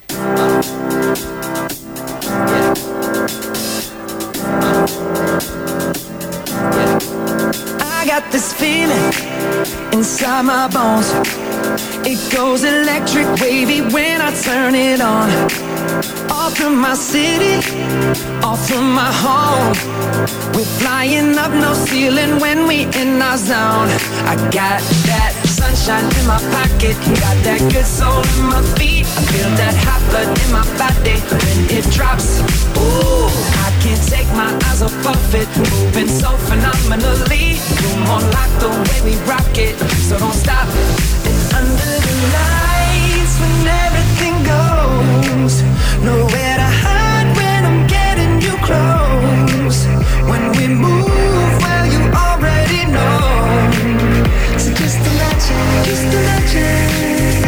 I got this feeling inside my bones. It goes electric wavy when I turn it on. Off from my city, off from my home. We're flying up no ceiling when we in our zone. I got that sunshine in my pocket, got that good soul in my feet. I feel that hot blood in my body when it drops. Ooh, I can't take my eyes off of it, moving so phenomenally. You're more like the way we rock it, so don't stop. And under the lights when everything goes, nowhere to hide when I'm getting you close. When we move, well you already know. So just imagine, just imagine.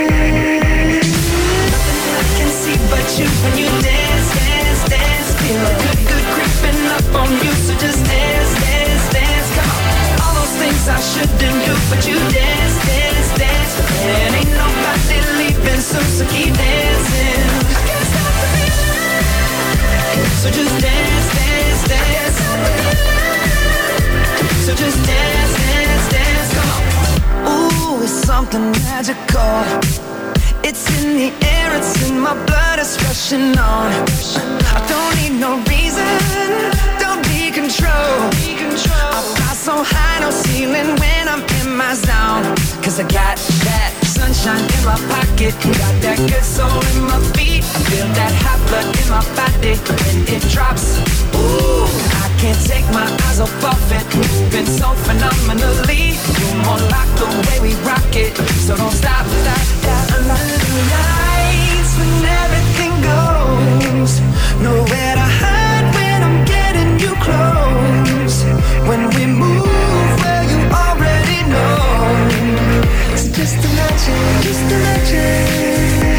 Nothing I can see but you when you dance, dance, dance. Feel a good, good creeping up on you. So just dance, dance, dance. Come on, all those things I shouldn't do, but you dance. something magical. It's in the air, it's in my blood, it's rushing on. I don't need no reason, don't be control. I fly so high, no ceiling when I'm in my zone. Cause I got that sunshine in my pocket, got that good soul in my feet. I feel that hot blood in my body when it drops. Ooh, I can't take my eyes off of it, moving so phenomenally. You're more like the way we rock it, so don't stop. Under the lights when everything goes, nowhere to hide when I'm getting you close. When we move, well you already know. It's just imagine, just imagine.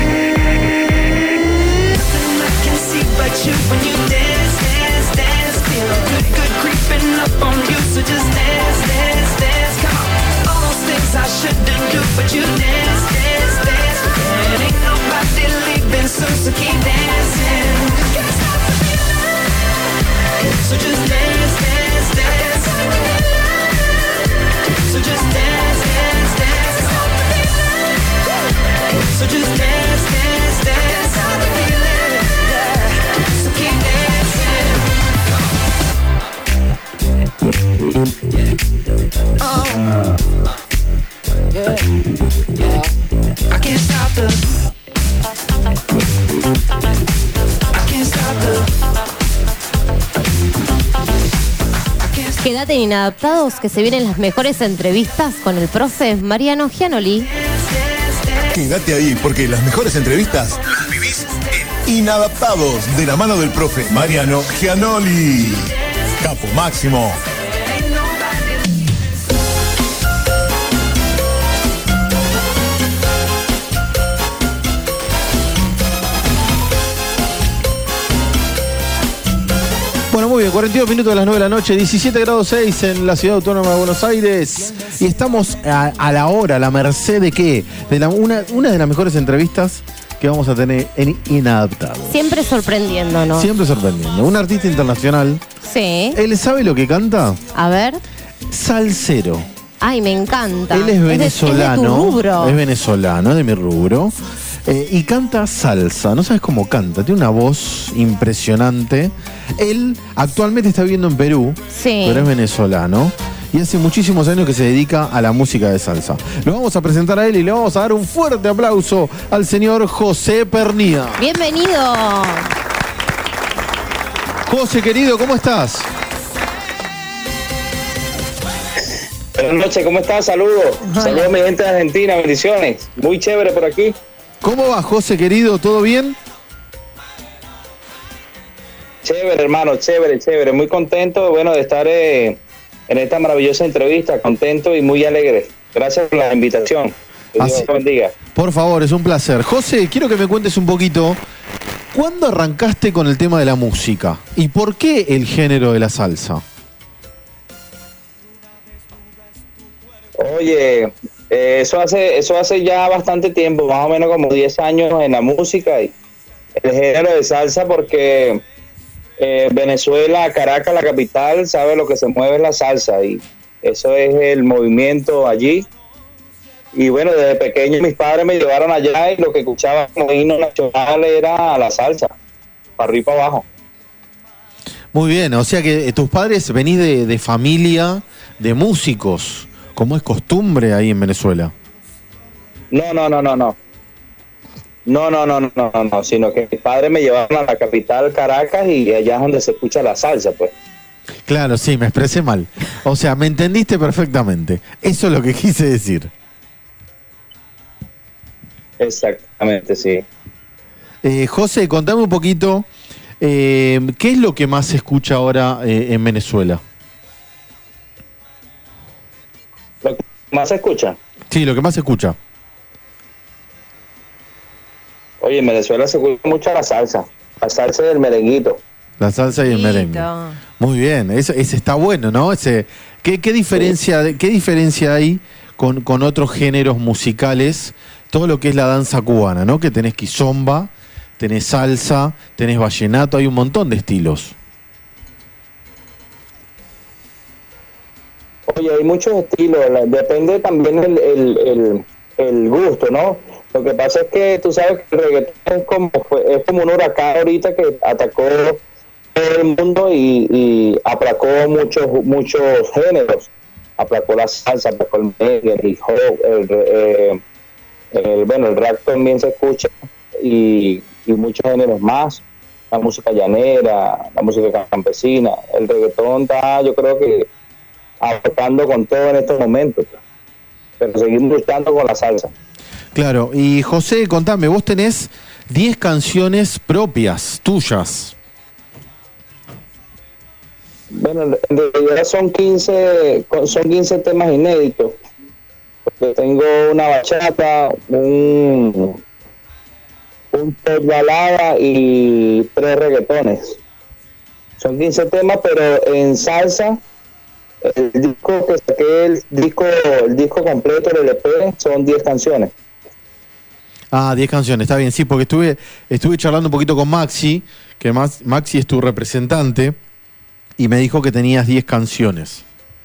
Nothing I can see but you when you dance, dance, dance. Feel a good, good creeping up on you, so just dance, dance, dance. Come on, all those things I shouldn't do, but you dance, dance, dance. And ain't nobody leaving soon, so keep dancing. Can't stop the feeling, so just dance, dance, dance. So just dance, dance, dance. So just dance, dance, dance. So keep dancing. Oh, yeah, yeah. I can't stop the. I can't stop the. Quédate en Inadaptados, que se vienen las mejores entrevistas con el profe Mariano Gianoli. Quédate ahí, porque las mejores entrevistas las vivís en Inadaptados, de la mano del profe Mariano Gianoli. Capo máximo. Bueno, muy bien, 42 minutos de las 9 de la noche, 17 grados 6 en la Ciudad Autónoma de Buenos Aires. Y estamos a la hora, a la merced de qué? De una de las mejores entrevistas que vamos a tener en Inadaptados. Siempre sorprendiéndonos. Siempre sorprendiendo. Un artista internacional. Sí. ¿Él sabe lo que canta? A ver. Salsero. Ay, me encanta. Él es venezolano. Es de tu rubro. Es venezolano, es de mi rubro. Y canta salsa. No sabes cómo canta. Tiene una voz impresionante. Él actualmente está viviendo en Perú. Sí. Pero es venezolano. Y hace muchísimos años que se dedica a la música de salsa. Lo vamos a presentar a él y le vamos a dar un fuerte aplauso al señor José Pernía. Bienvenido. José, querido, ¿cómo estás? Buenas noches, ¿cómo estás? Saludos. Saludos a mi gente de Argentina, bendiciones. Muy chévere por aquí. ¿Cómo va, José, querido? ¿Todo bien? Chévere, hermano, chévere, chévere. Muy contento, bueno, de estar en esta maravillosa entrevista. Contento y muy alegre. Gracias por la invitación. Que Dios te bendiga. Por favor, es un placer. José, quiero que me cuentes un poquito, ¿cuándo arrancaste con el tema de la música? ¿Y por qué el género de la salsa? Oye, eso hace ya bastante tiempo, más o menos como 10 años en la música y el género de salsa, porque Venezuela, Caracas, la capital, sabe lo que se mueve es la salsa y eso es el movimiento allí. Y bueno, desde pequeño mis padres me llevaron allá y lo que escuchaba como himno nacional era la salsa, para arriba y para abajo. Muy bien, o sea que tus padres venís de familia de músicos, como es costumbre ahí en Venezuela. No, sino que mis padres me llevaron a la capital, Caracas, y allá es donde se escucha la salsa, pues. Claro, sí, me expresé mal. O sea, me entendiste perfectamente. Eso es lo que quise decir. Exactamente, sí. José, contame un poquito, ¿qué es lo que más se escucha ahora en Venezuela? ¿Lo que más se escucha? Sí, lo que más se escucha. Oye, en Venezuela se escucha mucho la salsa y el merenguito. La salsa y el merengue. Muy bien, ese está bueno, ¿no? ¿Qué diferencia hay con otros géneros musicales? Todo lo que es la danza cubana, ¿no? Que tenés quizomba, tenés salsa, tenés vallenato, hay un montón de estilos. Oye, hay muchos estilos, depende también el gusto, ¿no? Lo que pasa es que tú sabes que el reggaetón es como un huracán ahorita que atacó todo el mundo y aplacó muchos géneros. Aplacó la salsa, aplacó el merengue, el hip hop, el rap también se escucha y muchos géneros más, la música llanera, la música campesina, el reggaetón está, yo creo que abarcando con todo en estos momentos, pero seguimos luchando con la salsa. Claro, y José, contame, vos tenés 10 canciones propias, tuyas. Bueno, en realidad son 15 temas inéditos. Porque tengo una bachata, un pop balada y 3 reggaetones. Son 15 temas, pero en salsa, el disco que saqué, el disco completo del EP, son 10 canciones. Ah, 10 canciones, está bien, sí, porque estuve charlando un poquito con Maxi, que Maxi es tu representante, y me dijo que tenías 10 canciones.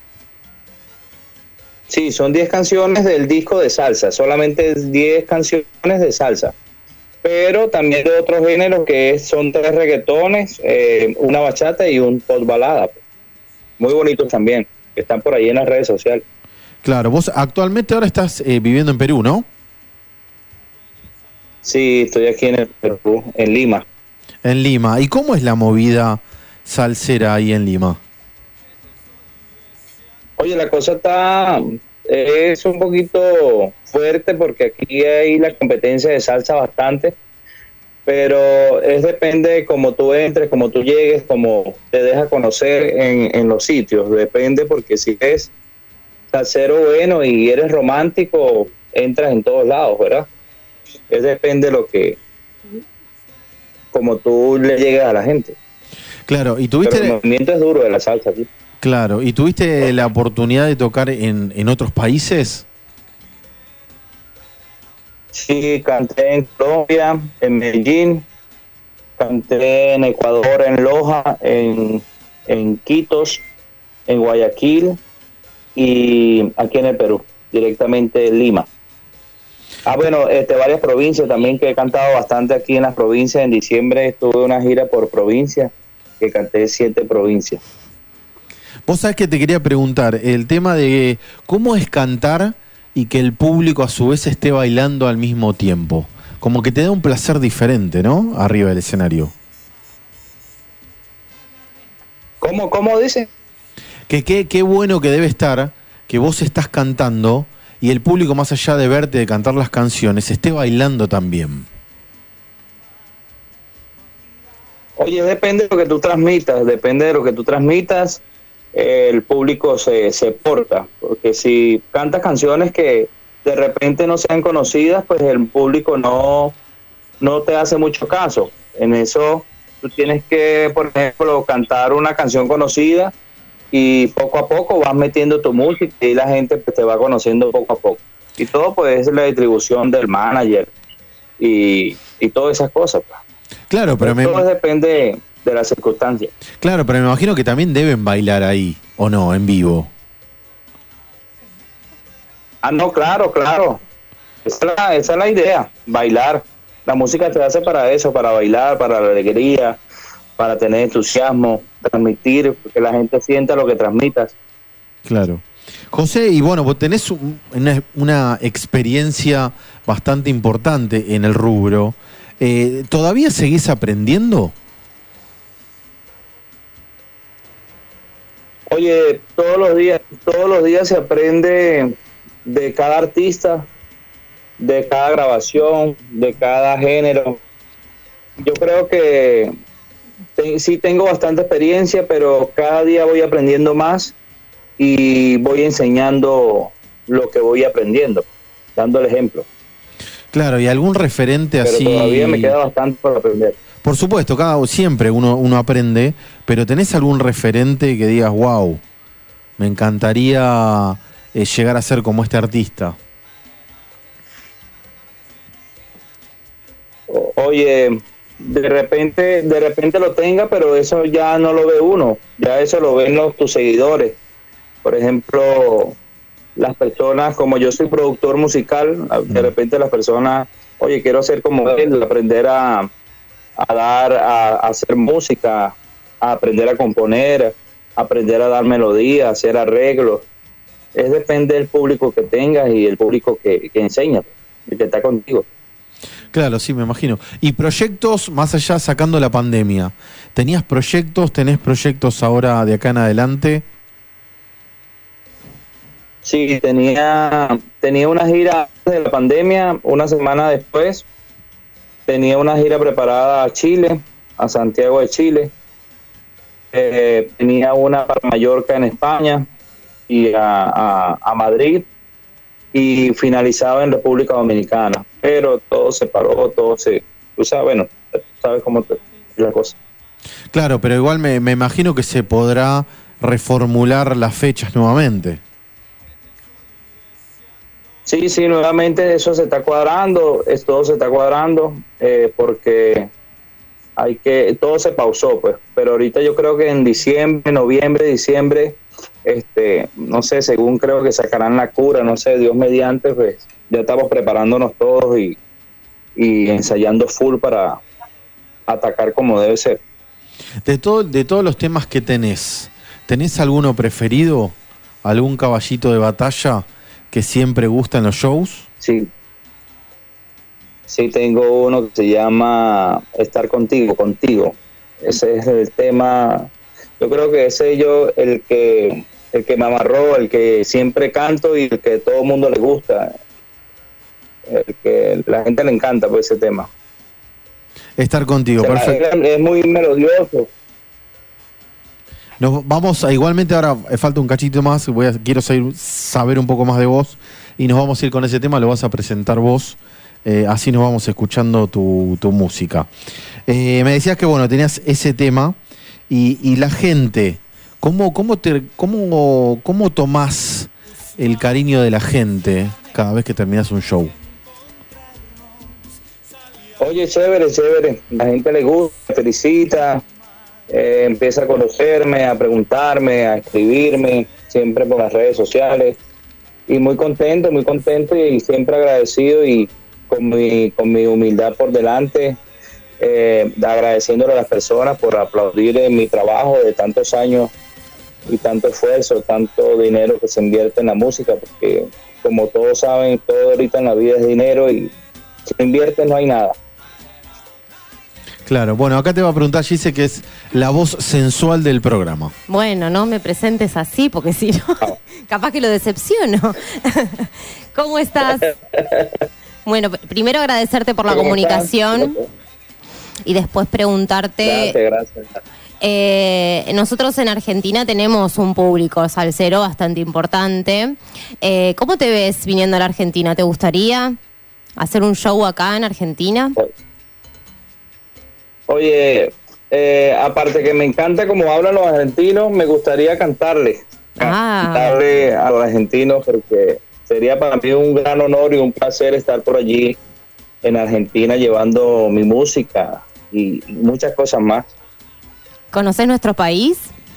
Sí, son 10 canciones del disco de salsa, solamente 10 canciones de salsa. Pero también de otros géneros que son 3 reggaetones, una bachata y un pop balada. Muy bonitos también, que están por ahí en las redes sociales. Claro, vos actualmente ahora estás viviendo en Perú, ¿no? Sí, estoy aquí en el Perú, en Lima. En Lima. ¿Y cómo es la movida salsera ahí en Lima? Oye, la cosa es un poquito fuerte porque aquí hay la competencia de salsa bastante, pero depende de cómo tú entres, cómo tú llegues, cómo te dejas conocer en los sitios. Depende porque si eres salsero bueno y eres romántico, entras en todos lados, ¿verdad? Depende de como tú le llegues a la gente. Claro, y tuviste... Pero el movimiento es duro de la salsa aquí. Claro, ¿y tuviste la oportunidad de tocar en otros países? Sí, canté en Colombia, en Medellín, canté en Ecuador, en Loja, en Quitos, en Guayaquil y aquí en el Perú, directamente en Lima. Bueno, varias provincias también, que he cantado bastante aquí en las provincias. En diciembre estuve una gira por provincia, que canté 7 provincias. Vos sabés que te quería preguntar, el tema de cómo es cantar y que el público a su vez esté bailando al mismo tiempo. Como que te da un placer diferente, ¿no? Arriba del escenario. ¿Cómo dice? Que qué bueno que debe estar que vos estás cantando y el público, más allá de verte, de cantar las canciones, esté bailando también. Oye, depende de lo que tú transmitas, el público se porta, porque si cantas canciones que de repente no sean conocidas, pues el público no te hace mucho caso. En eso tú tienes que, por ejemplo, cantar una canción conocida y poco a poco vas metiendo tu música y la gente pues te va conociendo poco a poco. Y todo pues es la distribución del manager y todas esas cosas. Pues. Claro, pero todo depende de las circunstancias. Claro, pero me imagino que también deben bailar ahí, ¿o no? En vivo. No, claro. Esa es la idea, bailar. La música te hace para eso, para bailar, para la alegría, para tener entusiasmo, transmitir, que la gente sienta lo que transmitas. Claro. José, y bueno, vos tenés una experiencia bastante importante en el rubro. ¿Todavía seguís aprendiendo? Oye, todos los días se aprende de cada artista, de cada grabación, de cada género. Yo creo que sí tengo bastante experiencia, pero cada día voy aprendiendo más y voy enseñando lo que voy aprendiendo, dando el ejemplo. Claro, ¿y algún referente así? Pero todavía me queda bastante por aprender. Por supuesto, siempre uno aprende, pero ¿tenés algún referente que digas, wow, me encantaría llegar a ser como este artista? Oye, de repente lo tenga, pero eso ya no lo ve uno, ya eso lo ven tus seguidores. Por ejemplo, las personas, como yo soy productor musical, de repente las personas, oye, quiero ser como él, aprender a hacer música, a aprender a componer, aprender a dar melodías, hacer arreglos. Depende del público que tengas y el público que enseña, el que está contigo. Claro, sí, me imagino. ¿Y proyectos, más allá, sacando la pandemia? ¿Tenés proyectos ahora de acá en adelante? Sí, tenía una gira antes de la pandemia, una semana después. Tenía una gira preparada a Chile, a Santiago de Chile. Tenía una para Mallorca en España y a Madrid. Y finalizaba en República Dominicana. Pero todo se paró, tú sabes, bueno, sabes cómo es la cosa. Claro, pero igual me imagino que se podrá reformular las fechas nuevamente. Sí, nuevamente eso se está cuadrando, todo se está cuadrando, porque todo se pausó, pues. Pero ahorita yo creo que en noviembre, diciembre, no sé, según creo que sacarán la cura, no sé, Dios mediante, pues ya estamos preparándonos todos y ensayando full para atacar como debe ser. De todos los temas que ¿tenés alguno preferido? ¿Algún caballito de batalla que siempre gusta en los shows? Sí, tengo uno que se llama Estar Contigo. Ese es el tema, yo creo que ese el que me amarró, el que siempre canto y el que a todo el mundo le gusta, el que la gente le encanta por ese tema. Estar Contigo, perfecto. Es muy melodioso. Nos vamos igualmente ahora, falta un cachito más, quiero saber un poco más de vos y nos vamos a ir con ese tema, lo vas a presentar vos, así nos vamos escuchando tu música. Me decías que bueno, tenías ese tema y la gente, ¿cómo tomás el cariño de la gente cada vez que terminas un show? Oye, chévere, la gente le gusta, me felicita. Empieza a conocerme, a preguntarme, a escribirme, siempre por las redes sociales. Y muy contento y siempre agradecido y con mi humildad por delante, agradeciéndole a las personas por aplaudir mi trabajo de tantos años y tanto esfuerzo, tanto dinero que se invierte en la música, porque como todos saben, todo ahorita en la vida es dinero y si no inviertes no hay nada. Claro, bueno, acá te va a preguntar Gise, que es la voz sensual del programa. Bueno, no me presentes así, porque si no, capaz que lo decepciono. ¿Cómo estás? Bueno, primero agradecerte por la comunicación y después preguntarte... Gracias. Nosotros en Argentina tenemos un público salsero bastante importante. ¿Cómo te ves viniendo a la Argentina? ¿Te gustaría hacer un show acá en Argentina? Oye, aparte que me encanta cómo hablan los argentinos, me gustaría cantarle a los argentinos, porque sería para mí un gran honor y un placer estar por allí en Argentina llevando mi música y muchas cosas más. ¿Conoces nuestro país?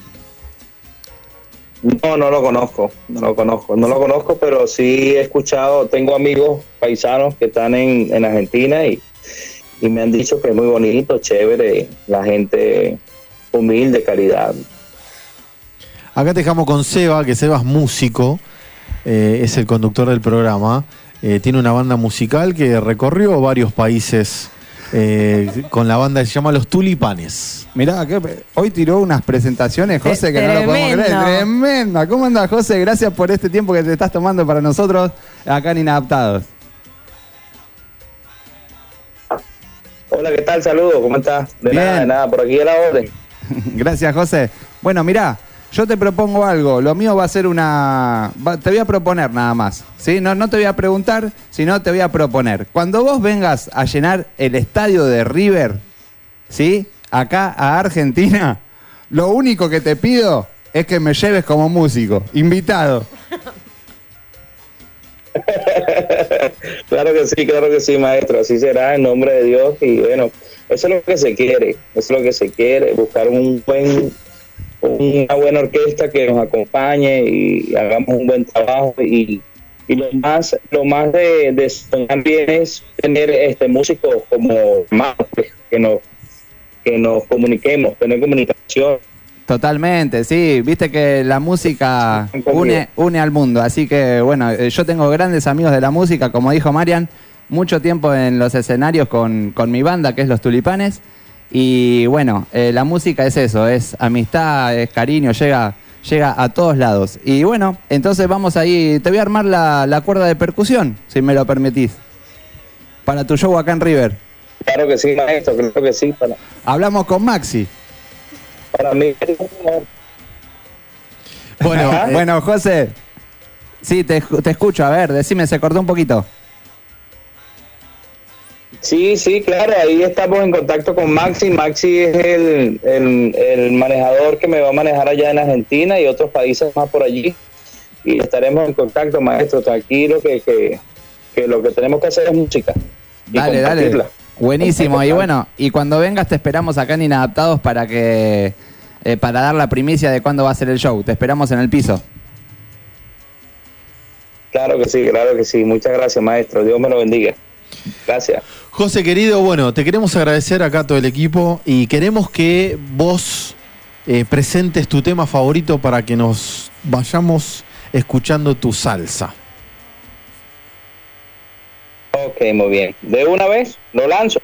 No lo conozco, pero sí he escuchado, tengo amigos paisanos que están en Argentina y me han dicho que es muy bonito, chévere, la gente humilde, calidad. Acá te dejamos con Seba, que Seba es músico, es el conductor del programa, tiene una banda musical que recorrió varios países con la banda que se llama Los Tulipanes. Mirá, hoy tiró unas presentaciones, José, que no lo podemos creer. Tremenda. ¿Cómo andás, José? Gracias por este tiempo que te estás tomando para nosotros acá en Inadaptados. Hola, ¿qué tal? Saludos, ¿cómo estás? De nada, por aquí a la orden. Gracias, José. Bueno, mirá, yo te propongo algo. Lo mío va a ser te voy a proponer nada más, ¿sí? No te voy a preguntar, sino te voy a proponer. Cuando vos vengas a llenar el estadio de River, ¿sí? Acá a Argentina, lo único que te pido es que me lleves como músico, invitado. Claro que sí, maestro, así será, en nombre de Dios. Y bueno, eso es lo que se quiere, buscar un una buena orquesta que nos acompañe y hagamos un buen trabajo. Y lo más de sonar bien es tener músicos como más, pues, que nos comuniquemos, tener comunicación. Totalmente, sí, viste que la música une al mundo, así que bueno, yo tengo grandes amigos de la música, como dijo Marian, mucho tiempo en los escenarios con mi banda, que es Los Tulipanes, y bueno, la música es eso, es amistad, es cariño, llega a todos lados. Y bueno, entonces vamos ahí, te voy a armar la cuerda de percusión, si me lo permitís, para tu show acá en River. Claro que sí, maestro, creo que sí. Hablamos con Maxi. Para mí. Bueno, José. Sí, te escucho. A ver, decime, se cortó un poquito. Sí, claro, ahí estamos en contacto con Maxi. Maxi es el manejador que me va a manejar allá en Argentina y otros países más por allí. Y estaremos en contacto, maestro. Tranquilo, que lo que tenemos que hacer es música. Dale. Buenísimo. Y bueno, y cuando vengas te esperamos acá en Inadaptados para dar la primicia de cuándo va a ser el show. Te esperamos en el piso. Claro que sí. Muchas gracias, maestro. Dios me lo bendiga. Gracias. José, querido, bueno, te queremos agradecer acá a todo el equipo y queremos que vos presentes tu tema favorito para que nos vayamos escuchando tu salsa. Ok, muy bien. ¿De una vez? ¿Lo lanzo?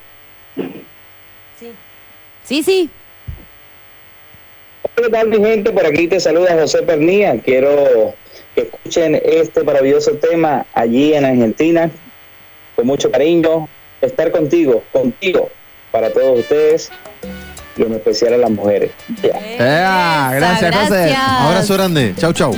Sí. ¿Qué tal, mi gente? Por aquí te saluda José Pernía. Quiero que escuchen este maravilloso tema allí en Argentina. Con mucho cariño. Estar contigo, para todos ustedes y en especial a las mujeres. Gracias, José. Abrazo grande. Chau.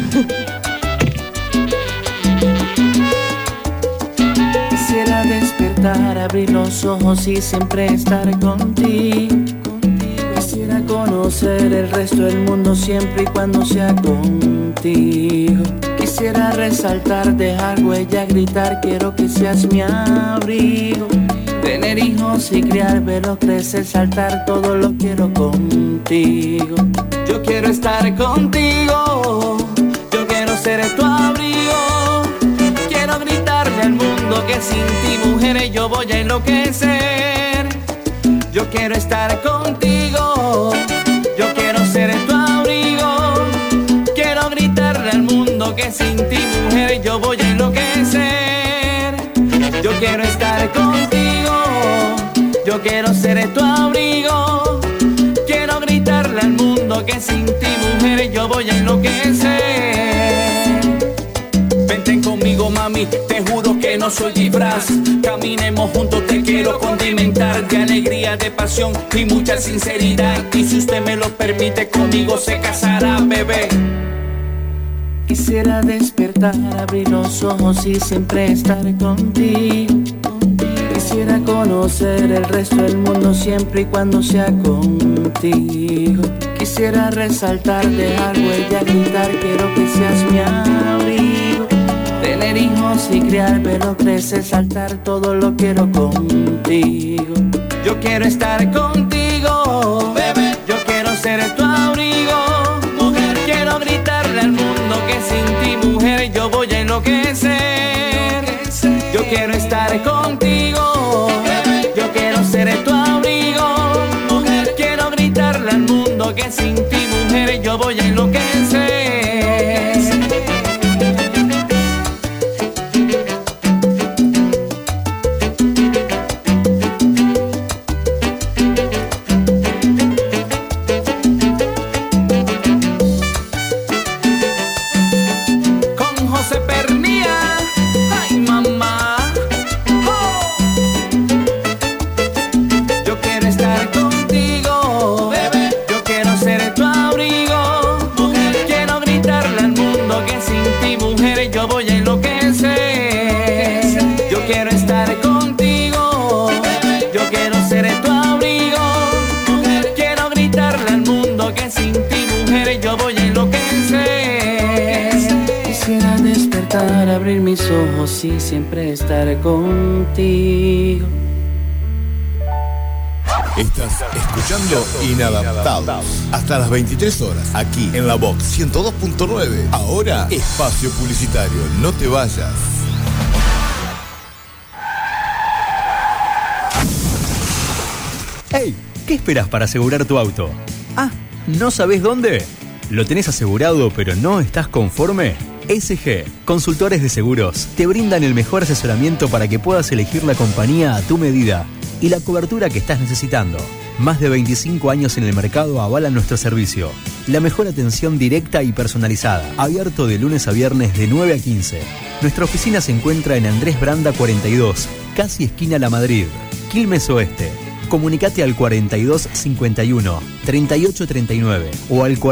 Quisiera despertar, abrir los ojos y siempre estar contigo. Quisiera conocer el resto del mundo siempre y cuando sea contigo. Quisiera resaltar, dejar huella, gritar, quiero que seas mi abrigo. Tener hijos y criar, verlos crecer, saltar, todo lo quiero contigo. Yo quiero estar contigo, yo quiero ser tu abrigo. Quiero gritarle al mundo que sin ti, mujeres, yo voy a enloquecer. Yo quiero estar contigo, yo quiero ser tu abrigo. Quiero gritarle al mundo que sin ti, mujer, yo voy a enloquecer. Yo quiero estar contigo, yo quiero ser tu abrigo. Quiero gritarle al mundo que sin ti, mujer, yo voy a enloquecer. Vente conmigo, mami, te juro que no soy disfraz. Caminemos juntos, te quiero condimentar de alegría, de pasión y mucha sinceridad. Y si usted me lo permite, conmigo se casará, bebé. Quisiera despertar, abrir los ojos y siempre estar contigo. Quisiera conocer el resto del mundo siempre y cuando sea contigo. Quisiera resaltar, dejar huella, gritar, quiero que seas mi abrigo. Tener hijos y criar, verlos crecer, saltar, todo lo quiero contigo. Yo quiero estar contigo, bebé. Yo quiero ser tu abrigo, mujer. Quiero gritarle al mundo que sin ti, mujer, yo voy a enloquecer. Yo quiero estar contigo, yo quiero ser tu abrigo, mujer. Quiero gritarle al mundo que sin ti, mujer, yo voy a enloquecer. Abrir mis ojos y siempre estar contigo. Estás escuchando Inadaptados. Hasta las 23 horas, aquí en la Vox 102.9. Ahora, espacio publicitario. No te vayas. ¡Hey! ¿Qué esperas para asegurar tu auto? Ah, ¿no sabés dónde? ¿Lo tenés asegurado pero no estás conforme? SG, Consultores de Seguros, te brindan el mejor asesoramiento para que puedas elegir la compañía a tu medida y la cobertura que estás necesitando. Más de 25 años en el mercado avalan nuestro servicio. La mejor atención directa y personalizada. Abierto de lunes a viernes de 9 a 15. Nuestra oficina se encuentra en Andrés Branda 42, casi esquina La Madrid, Quilmes Oeste. Comunicate al 4251-3839 o al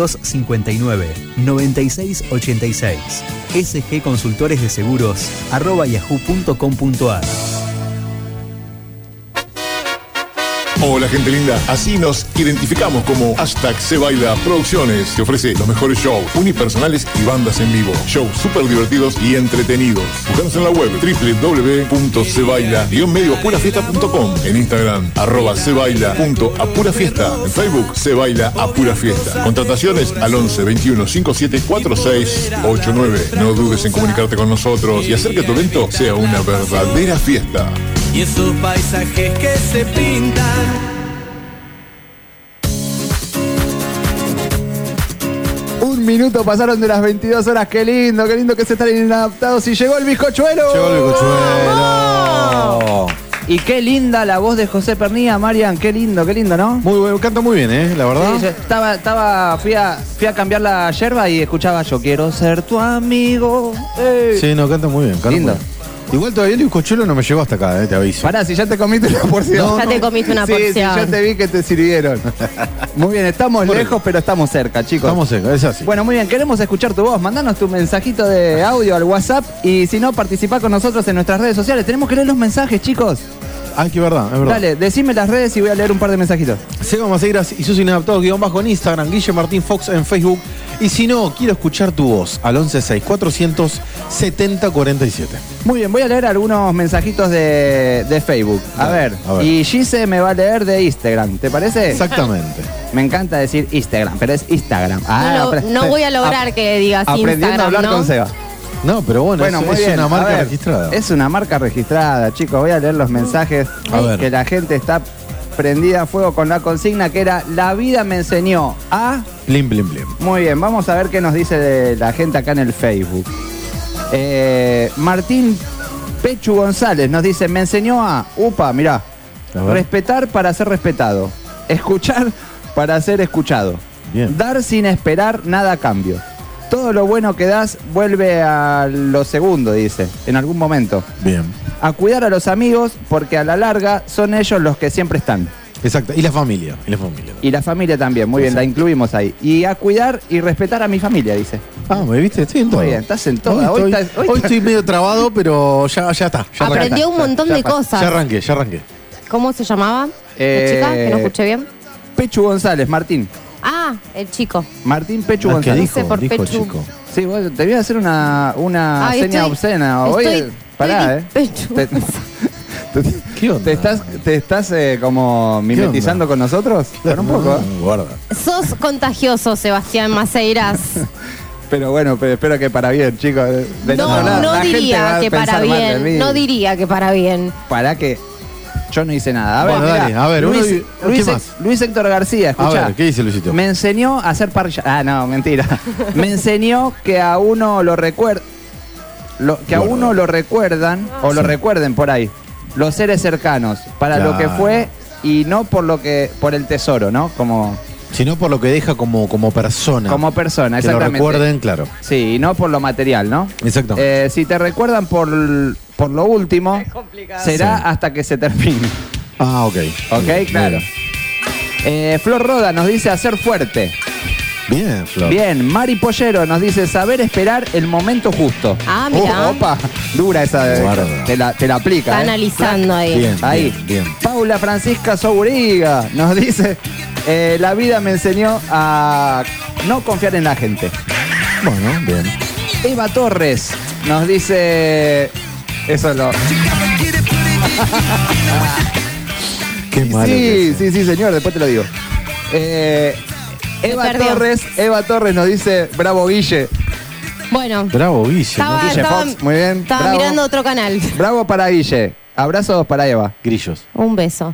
4259-9686. SG Consultores de Seguros @yahoo.com.ar. Hola gente linda, así nos identificamos como #SeBaila Producciones, que ofrece los mejores shows unipersonales y bandas en vivo. Shows súper divertidos y entretenidos. Búscanos en la web www.sebaila-medioapurafiesta.com, en Instagram @sebaila.apurafiesta, en Facebook Sebaila Apura Fiesta. Contrataciones al 11 21 57 4689. No dudes en comunicarte con nosotros y hacer que tu evento sea una verdadera fiesta. Y esos paisajes que se pintan. Un minuto pasaron de las 22 horas. Qué lindo que se están inadaptados. Y llegó el bizcochuelo. Llegó el bizcochuelo. Y qué linda la voz de José Pernía, Marian. Qué lindo, ¿no? Muy bueno, canta muy bien, la verdad. Sí, fui a cambiar la yerba y escuchaba Yo quiero ser tu amigo. Sí, no, canta muy bien. Canta Lindo. muy bien. Igual todavía el bizcochuelo no me llegó hasta acá, te aviso. Pará, si ya te comiste una porción. Ya te comiste una porción. Sí, ya te vi que te sirvieron. Muy bien, estamos lejos, pero estamos cerca, chicos. Estamos cerca, es así. Bueno, muy bien, queremos escuchar tu voz. Mandanos tu mensajito de audio al WhatsApp y si no, participá con nosotros en nuestras redes sociales. Tenemos que leer los mensajes, chicos. Ay, que verdad, es verdad. Dale, decime las redes y voy a leer un par de mensajitos. Seba Maceiras y sus inadaptados _bajo en Instagram, Guille Martín Fox en Facebook. Y si no, quiero escuchar tu voz al 11647047. Muy bien, voy a leer algunos mensajitos de Facebook. A ver. Y Gise me va a leer de Instagram, ¿te parece? Exactamente. Me encanta decir Instagram, pero es Instagram. No voy a lograr que digas aprendiendo Instagram, a hablar ¿no? con Seba. No, pero bueno, muy es bien. una marca A ver, registrada. Es una marca registrada, chicos. Voy a leer los mensajes que la gente está prendida a fuego con la consigna que era La vida me enseñó a... Blim, blim, blim. Muy bien, vamos a ver qué nos dice de la gente acá en el Facebook. Martín Pechu González nos dice, me enseñó a... mirá. Respetar para ser respetado. Escuchar para ser escuchado. Bien. Dar sin esperar nada a cambio. Todo lo bueno que das vuelve a lo segundo, dice, en algún momento. Bien. A cuidar a los amigos porque a la larga son ellos los que siempre están. Exacto. Y la familia. Y la familia también, muy bien, la incluimos ahí. Y a cuidar y respetar a mi familia, dice. ¿me viste? Estoy en todo. Muy bien, estás en todo. Hoy estoy medio trabado, pero ya está. Aprendió un montón de cosas. Ya arranqué. ¿Cómo se llamaba la chica? Que no escuché bien. Pechu González, Martín. Ah, el chico. Martín Pechu González. ¿Qué dijo? por Dijo Pechu. chico. Sí, vos te voy a hacer una Ay, seña obscena. Pará, Pechu. ¿Qué onda? ¿Te estás como mimetizando con nosotros? Bueno, un poco. Guarda. Sos contagioso, Sebastián Maceiras. Pero bueno, espero que para bien, chicos. No diría que para bien. No diría que para bien. Para que yo no hice nada. A ver, bueno, dale, a ver, ¿qué más? Luis Héctor García, escuchá. A ver, ¿qué dice Luisito? Me enseñó a hacer parrilla. Ah, no, mentira. Me enseñó que a uno lo recuerdan o lo recuerden por ahí los seres cercanos para lo que fue y no por el tesoro, ¿no? Sino por lo que deja como persona. Como persona, exactamente. Que lo recuerden, claro. Sí, y no por lo material, ¿no? Exacto. Si te recuerdan por lo último, será hasta que se termine. Ah, ok. Ok, claro. Flor Roda nos dice hacer fuerte. Bien, Flor. Bien, Mari Pollero nos dice saber esperar el momento justo. Ah, mira. Opa, dura esa. Te la aplica. Está analizando ahí. Bien, ahí. Bien. Paula Francisca Soburiga nos dice la vida me enseñó a no confiar en la gente. Bueno, bien. Eva Torres nos dice... Eso es lo... Qué dice, malo que Sí, señor, después te lo digo. Eva Torres nos dice, bravo Guille. Bueno. Bravo, Guille. Guille Fox, muy bien. Estaba bravo. mirando otro canal. Bravo para Guille. Abrazos para Eva. Grillos. Un beso.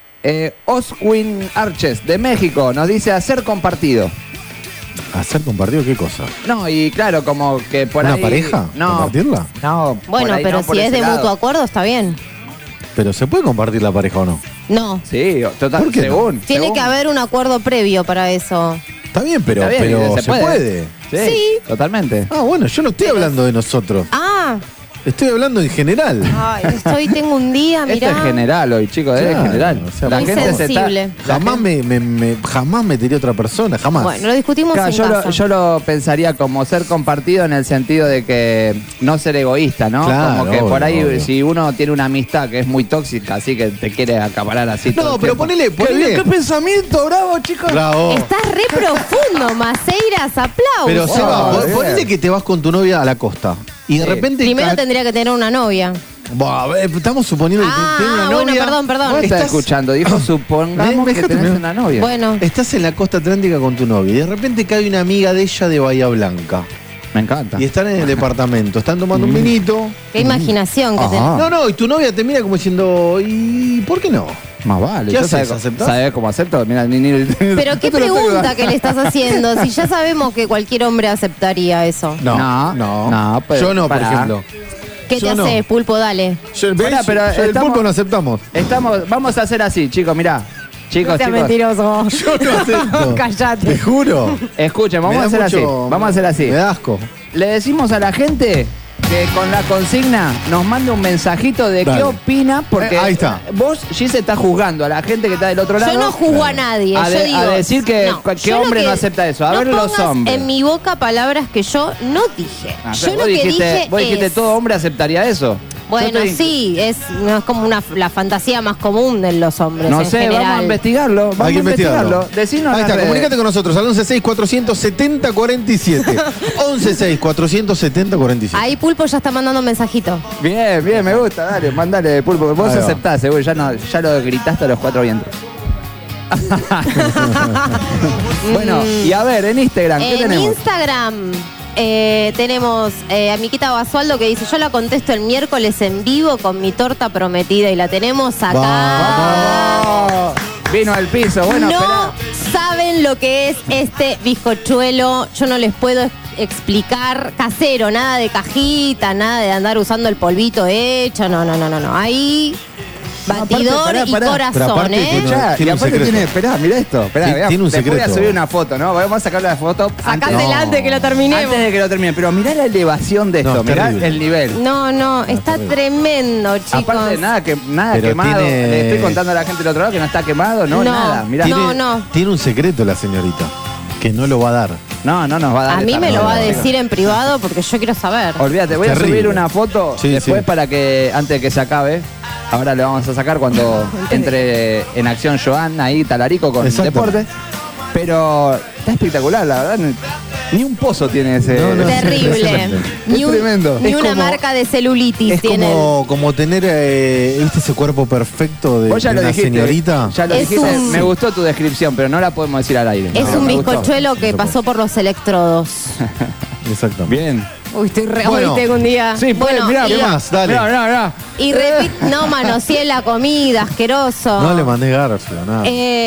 Oswin Arches, de México, nos dice hacer compartido. ¿Hacer compartido qué cosa? No, y claro, como que por ¿Una ahí... pareja? No. ¿Compartirla? No, Bueno, por ahí pero no, por si es ese de lado. mutuo acuerdo, está bien. ¿Pero se puede compartir la pareja o no? No. Sí, total, ¿Por qué no? según. Tiene según. que haber un acuerdo previo para eso. Está bien, pero, Está bien, pero se se puede. puede. Sí. Totalmente. Ah, bueno, yo no estoy hablando de nosotros. Ah. Estoy hablando en general. Ay, tengo un día, Esto mirá. es general hoy, chicos, es Claro, general. o sea, la muy gente sensible. se está... Jamás metería a otra persona, jamás. Bueno, lo discutimos Claro, en yo, casa. yo lo pensaría como ser compartido en el sentido de que no ser egoísta, ¿no? Claro, como que por obvio, ahí, obvio. si uno tiene una amistad que es muy tóxica, así que te quiere acaparar así todo No, el pero tiempo. ponele. ¿Qué pensamiento, bravo, chicos? Bravo. Estás re profundo, Maceiras, aplausos. Pero Seba, bien. ponele que te vas con tu novia a la costa. Y de Sí. repente. Primero tendría que tener una novia. Buah, a ver, estamos suponiendo que tiene una bueno, novia. perdón. ¿Vos estás Estás- escuchando? Dijo, supongamos Me que dejaste tenés primero. una novia. Bueno, Estás en la costa atlántica con tu novia y de repente cae una amiga de ella de Bahía Blanca. Me encanta. Y están en el departamento, están tomando un vinito. qué imaginación que Ajá. tenés. No, y tu novia te mira como diciendo, ¿y por qué no? Más vale. ¿Qué ¿Yo haces? sabés- ¿Aceptás? ¿Sabés cómo acepto? Mira, Pero qué pregunta que le estás haciendo, si ya sabemos que cualquier hombre aceptaría eso. No, pero Yo no, por pará. ejemplo. ¿Qué te Yo no. hace, Pulpo? Dale. Pará, pero el estamos- pulpo no aceptamos. Vamos a hacer así, chicos, mirá. Chicos, Seas chicos. mentiroso. Yo no acepto. Cállate. Te juro. Escuchen, Me vamos a da hacer así. mucho- Vamos a hacer así. Me da asco. Le decimos a la gente que con la consigna nos mande un mensajito de Dale. qué opina, porque Ahí está. vos, Gise, estás juzgando a la gente que está del otro lado. Yo no juzgo a nadie. A, yo de- digo, a decir que no. qué Yo lo hombre que- no acepta eso. A no ver los pongas hombres. en mi boca palabras que yo no dije. Ah, yo pero lo vos que dije vos dijiste es... todo hombre aceptaría eso. Bueno, Yo estoy- sí, no es como la fantasía más común de los hombres No en sé, general. vamos a investigarlo. Vamos Hay que a investigarlo. investigarlo. Decinos Ahí las está, redes. comunícate con nosotros al 116-470-47. 116-470-47. Ahí Pulpo ya está mandando mensajito. Bien, bien, me gusta, dale, mandale, Pulpo. Vos Ahí va. aceptás, seguro, ya lo gritaste a los cuatro vientos. Bueno, y a ver, en Instagram, ¿qué En tenemos? Instagram tenemos a Miquita Basualdo que dice: yo la contesto el miércoles en vivo con mi torta prometida y la tenemos acá. ¡Vamos! Vino al piso, bueno, no espera. saben lo que es este bizcochuelo. Yo no les puedo explicar. Casero, nada de cajita, nada de andar usando el polvito hecho. No. Ahí batidor pará, y pará. corazón, Pero aparte ¿eh? Escuchá, Tiene y un aparte secreto. tiene, esperá, mirá esto, esperá, Tiene un después voy a secreto. subir una foto, ¿no? Vamos a sacar la foto Sacásela antes que lo terminemos. Antes de que lo termine, pero mirá la elevación de No, esto, es mirá terrible. el nivel. No, está tremendo, chicos. Aparte, nada Pero quemado. tiene- Le estoy contando a la gente del otro lado que no está quemado, no, No. nada. Mirá. No. Tiene un secreto la señorita, que no lo va a dar. No nos va a dar. A mí esta me lo va a noche. decir en privado porque yo quiero saber. Olvídate, voy a Terrible. subir una foto Sí, después sí. para que, antes de que se acabe, ahora le vamos a sacar cuando entre en acción Joan ahí, Talarico con Exacto. deporte. Pero está espectacular, la verdad. Ni un pozo tiene ese. No, no, es Terrible. impresionante. Ni, Es tremendo. ni Es una como- marca de celulitis Es tiene. como tener, ¿viste ese cuerpo perfecto de, Vos ya de lo una dijiste. señorita? Ya lo Es dijiste. un- Me gustó tu descripción, pero no la podemos decir al aire. Es No, un me gustó. bizcochuelo que pasó por los electrodos. Exactamente. Bien. Uy, estoy re Bueno. hoy tengo un día. Sí, pues, bueno, mirá, y, ¿Qué más? Dale. Mirá. y no manoseé la comida, asqueroso. No le mandé Garfio, nada.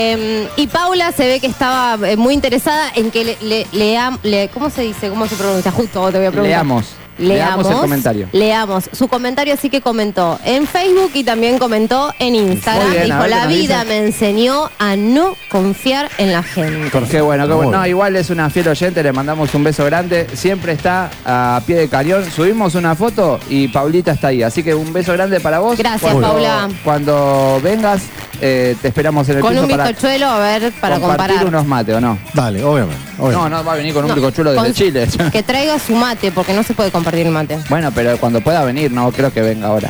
Y Paula se ve que estaba muy interesada en que ¿cómo se dice? ¿Cómo se pronuncia? Justo te voy a preguntar. Leamos el comentario. Leamos su comentario, así que comentó en Facebook y también comentó en Instagram. Muy bien, a Dijo: ver qué la nos vida dice". me enseñó a no confiar en la gente. Qué bueno, qué Muy bueno. No, bien. igual es una fiel oyente, le mandamos un beso grande. Siempre está a pie de cañón. Subimos una foto y Paulita está ahí. Así que un beso grande para vos. Gracias, Cuando- Paula. Cuando vengas, te esperamos en el Con piso un para bizcochuelo, a ver, para compartir comparar. unos mates, ¿o no? Dale, obviamente. No va a venir con un No, bizcochuelo desde con- Chile. Que traiga su mate, porque no se puede compartir el mate. Bueno, pero cuando pueda venir, no creo que venga ahora.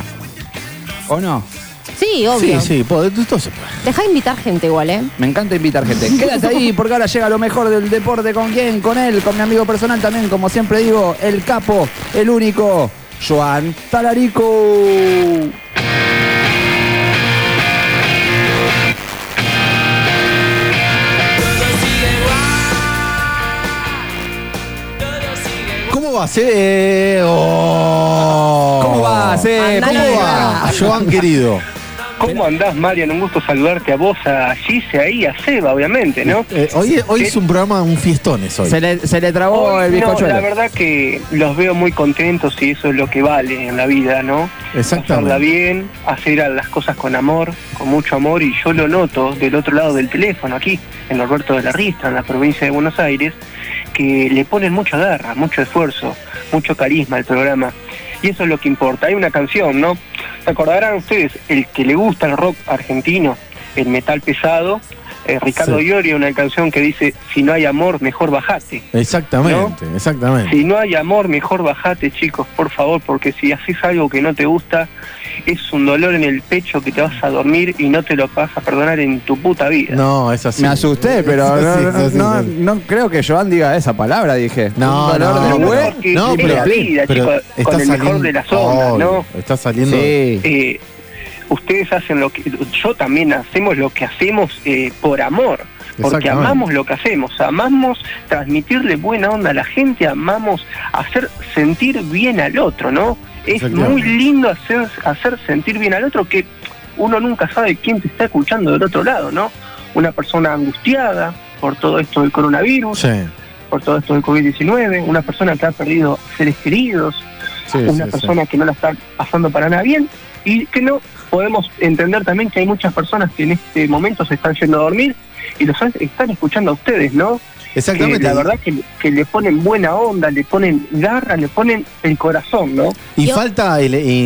¿O no? Sí, obvio. Sí, todo se puede. Deja invitar gente igual, ¿eh? Me encanta invitar gente. Quédate ahí porque ahora llega lo mejor del deporte. ¿Con quién? Con él, con mi amigo personal también, como siempre digo, el capo, el único, Joan Talarico. va, Se? ¿Cómo va, Se? Andá ¿Cómo la va? Joan querido. ¿Cómo andás, Marian? Un gusto saludarte a vos, a Gise, ahí, a Seba, obviamente, ¿no? Hoy es un programa, un fiestones hoy. Se le trabó Hoy, el bizcochuelo. la verdad que los veo muy contentos y eso es lo que vale en la vida, ¿no? Exactamente. Pasarla bien, hacer las cosas con amor, con mucho amor, y yo lo noto del otro lado del teléfono, aquí, en Norberto de la Ristra, en la provincia de Buenos Aires, que le ponen mucha garra, mucho esfuerzo, mucho carisma al programa. Y eso es lo que importa. Hay una canción, ¿no? ¿Se acordarán ustedes? El que le gusta el rock argentino, el metal pesado, Ricardo Iorio, una canción que dice: si no hay amor, mejor bajate. Exactamente, ¿no? exactamente. Si no hay amor, mejor bajate, chicos, por favor, porque si haces algo que no te gusta, es un dolor en el pecho que te vas a dormir y no te lo vas a perdonar en tu puta vida. No, es así. Me asusté, pero Es así. no creo que Joan diga esa palabra, dije. No, un dolor no, de huevo. porque No, es pero- la vida, pero chicos, está con el mejor saliendo- de las ondas, ¿no? Obvio, está saliendo. Sí. Ustedes hacen lo que yo también hacemos lo que hacemos por amor, porque Exactamente. amamos lo que hacemos, amamos transmitirle buena onda a la gente, amamos hacer sentir bien al otro, ¿no? Es muy lindo hacer sentir bien al otro, que uno nunca sabe quién te está escuchando del otro lado, ¿no? Una persona angustiada por todo esto del coronavirus, Sí. por todo esto del COVID-19, una persona que ha perdido seres queridos, Sí, una sí, persona que no la está pasando para nada bien, y que no podemos entender también que hay muchas personas que en este momento se están yendo a dormir y los están escuchando a ustedes, ¿no? Exactamente. Que la verdad que le ponen buena onda, le ponen garra, le ponen el corazón, ¿no? Y falta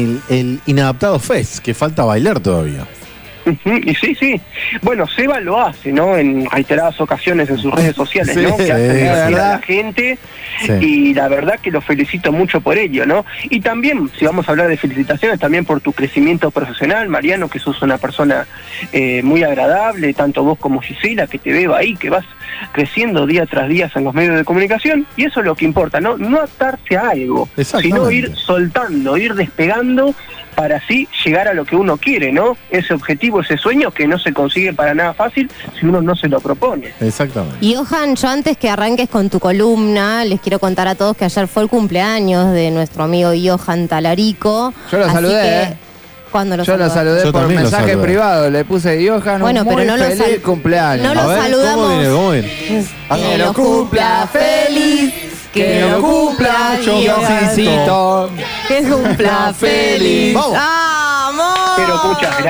el Inadaptado Fest, que falta bailar todavía. Ujú, y sí. Bueno, Seba lo hace, ¿no? En reiteradas ocasiones en sus redes sociales, Sí, ¿no? Que hace sí, divertir a ¿verdad? la gente. Sí. Y la verdad que lo felicito mucho por ello, ¿no? Y también, si vamos a hablar de felicitaciones, también por tu crecimiento profesional, Mariano, que sos una persona muy agradable, tanto vos como Gisela, que te veo ahí, que vas creciendo día tras día en los medios de comunicación, y eso es lo que importa, ¿no? No atarse a algo, sino ir soltando, ir despegando, para así llegar a lo que uno quiere, ¿no? Ese objetivo, ese sueño que no se consigue para nada fácil si uno no se lo propone. Exactamente. Y Johan, yo antes que arranques con tu columna, les quiero contar a todos que ayer fue el cumpleaños de nuestro amigo Johan Talarico. Yo lo Así saludé, que, ¿cuándo lo Yo lo saludó? saludé Yo por también lo mensaje saludé. privado. Le puse Johan, Bueno, un muy pero no lo feliz cumpleaños. no lo A ver, saludamos. ¿cómo viene? ¿Cómo viene? Que lo cumpla feliz, que lo cumpla Johancito. que cumpla feliz. Vamos. ¡Vamos! Pero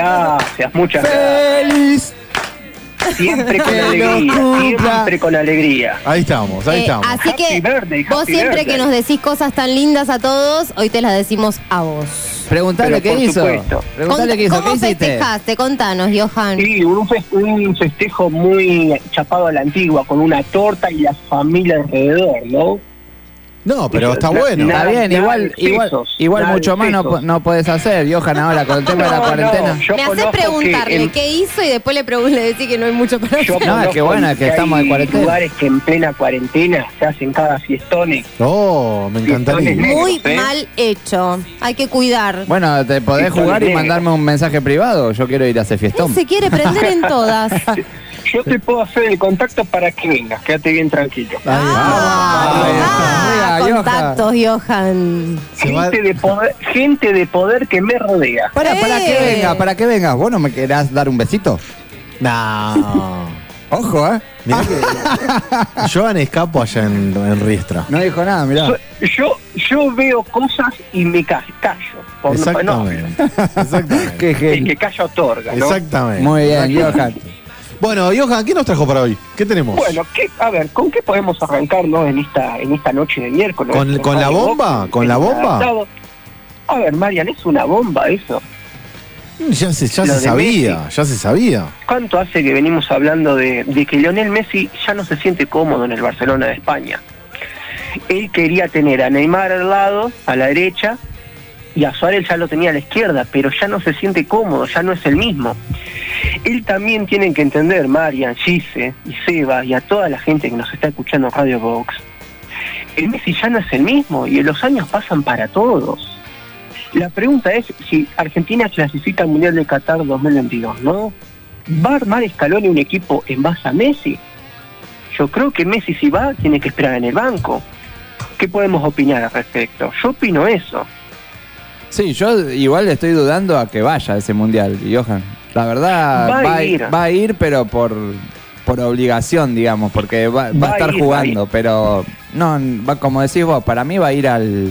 muchas gracias. Feliz. Siempre con Que lo alegría, cumpla. siempre con alegría. Ahí estamos, ahí estamos. Así que Happy birthday, vos happy siempre birthday. que nos decís cosas tan lindas a todos, hoy te las decimos a vos. Preguntale Pero qué por hizo. supuesto. Preguntale qué hizo. ¿Qué ¿Cómo hiciste? festejaste? Contanos, Johan. Sí, un festejo muy chapado a la antigua, con una torta y la familia alrededor, ¿no? No, pero está Nada- bueno. Está bien, nada igual, de pesos, igual nada mucho de más pesos. no podés hacer, Johan, ahora con el tema de la No, cuarentena. no, yo Me hace conozco preguntarle que en- qué hizo y después le decís que no hay mucho para Yo hacer. No, es que conozco bueno, es que estamos hay de cuarentena. lugares que en plena cuarentena se hacen cada fiestones. Oh, me encantaría. Muy ¿eh? mal hecho. Hay que cuidar. Bueno, te podés Fiestón jugar y negro. mandarme un mensaje privado. Yo quiero ir a ese fiestón. Se quiere prender en todas. Yo te puedo hacer el contacto para que vengas, quédate bien tranquilo. Contactos, Johan. Gente de poder que me rodea. Para que vengas. ¿Vos no me querás dar un besito? No. Ojo, Mirá que Joan escapo allá en Riestra. No dijo nada, mirá. Yo veo cosas y me callo. Por Exactamente. Exactamente. Qué el genio. que calla otorga, ¿no? Exactamente. Muy bien, Johan. Bueno, Johan, ¿qué nos trajo para hoy? ¿Qué tenemos? Bueno, a ver, ¿con qué podemos arrancar, no, en esta noche de miércoles? ¿Con la bomba? ¿Con la bomba? A ver, Marian, es una bomba eso. Ya se Lo de sabía, Messi. ya se sabía. ¿Cuánto hace que venimos hablando de que Lionel Messi ya no se siente cómodo en el Barcelona de España? Él quería tener a Neymar al lado, a la derecha, y a Suárez ya lo tenía a la izquierda, pero ya no se siente cómodo, ya no es el mismo. Él también tiene que entender, Marian, Gise y Seba, y a toda la gente que nos está escuchando en Radio Box, el Messi ya no es el mismo, y los años pasan para todos. La pregunta es si Argentina clasifica al Mundial de Qatar 2022, ¿no? ¿Va a armar Scaloni un equipo en base a Messi? Yo creo que Messi, si va, tiene que esperar en el banco. ¿Qué podemos opinar al respecto? Yo opino eso. Sí, yo igual estoy dudando a que vaya a ese mundial, Johan. La verdad, va a ir, pero por obligación, digamos, porque va a estar jugando, pero no, como decís vos, para mí va a ir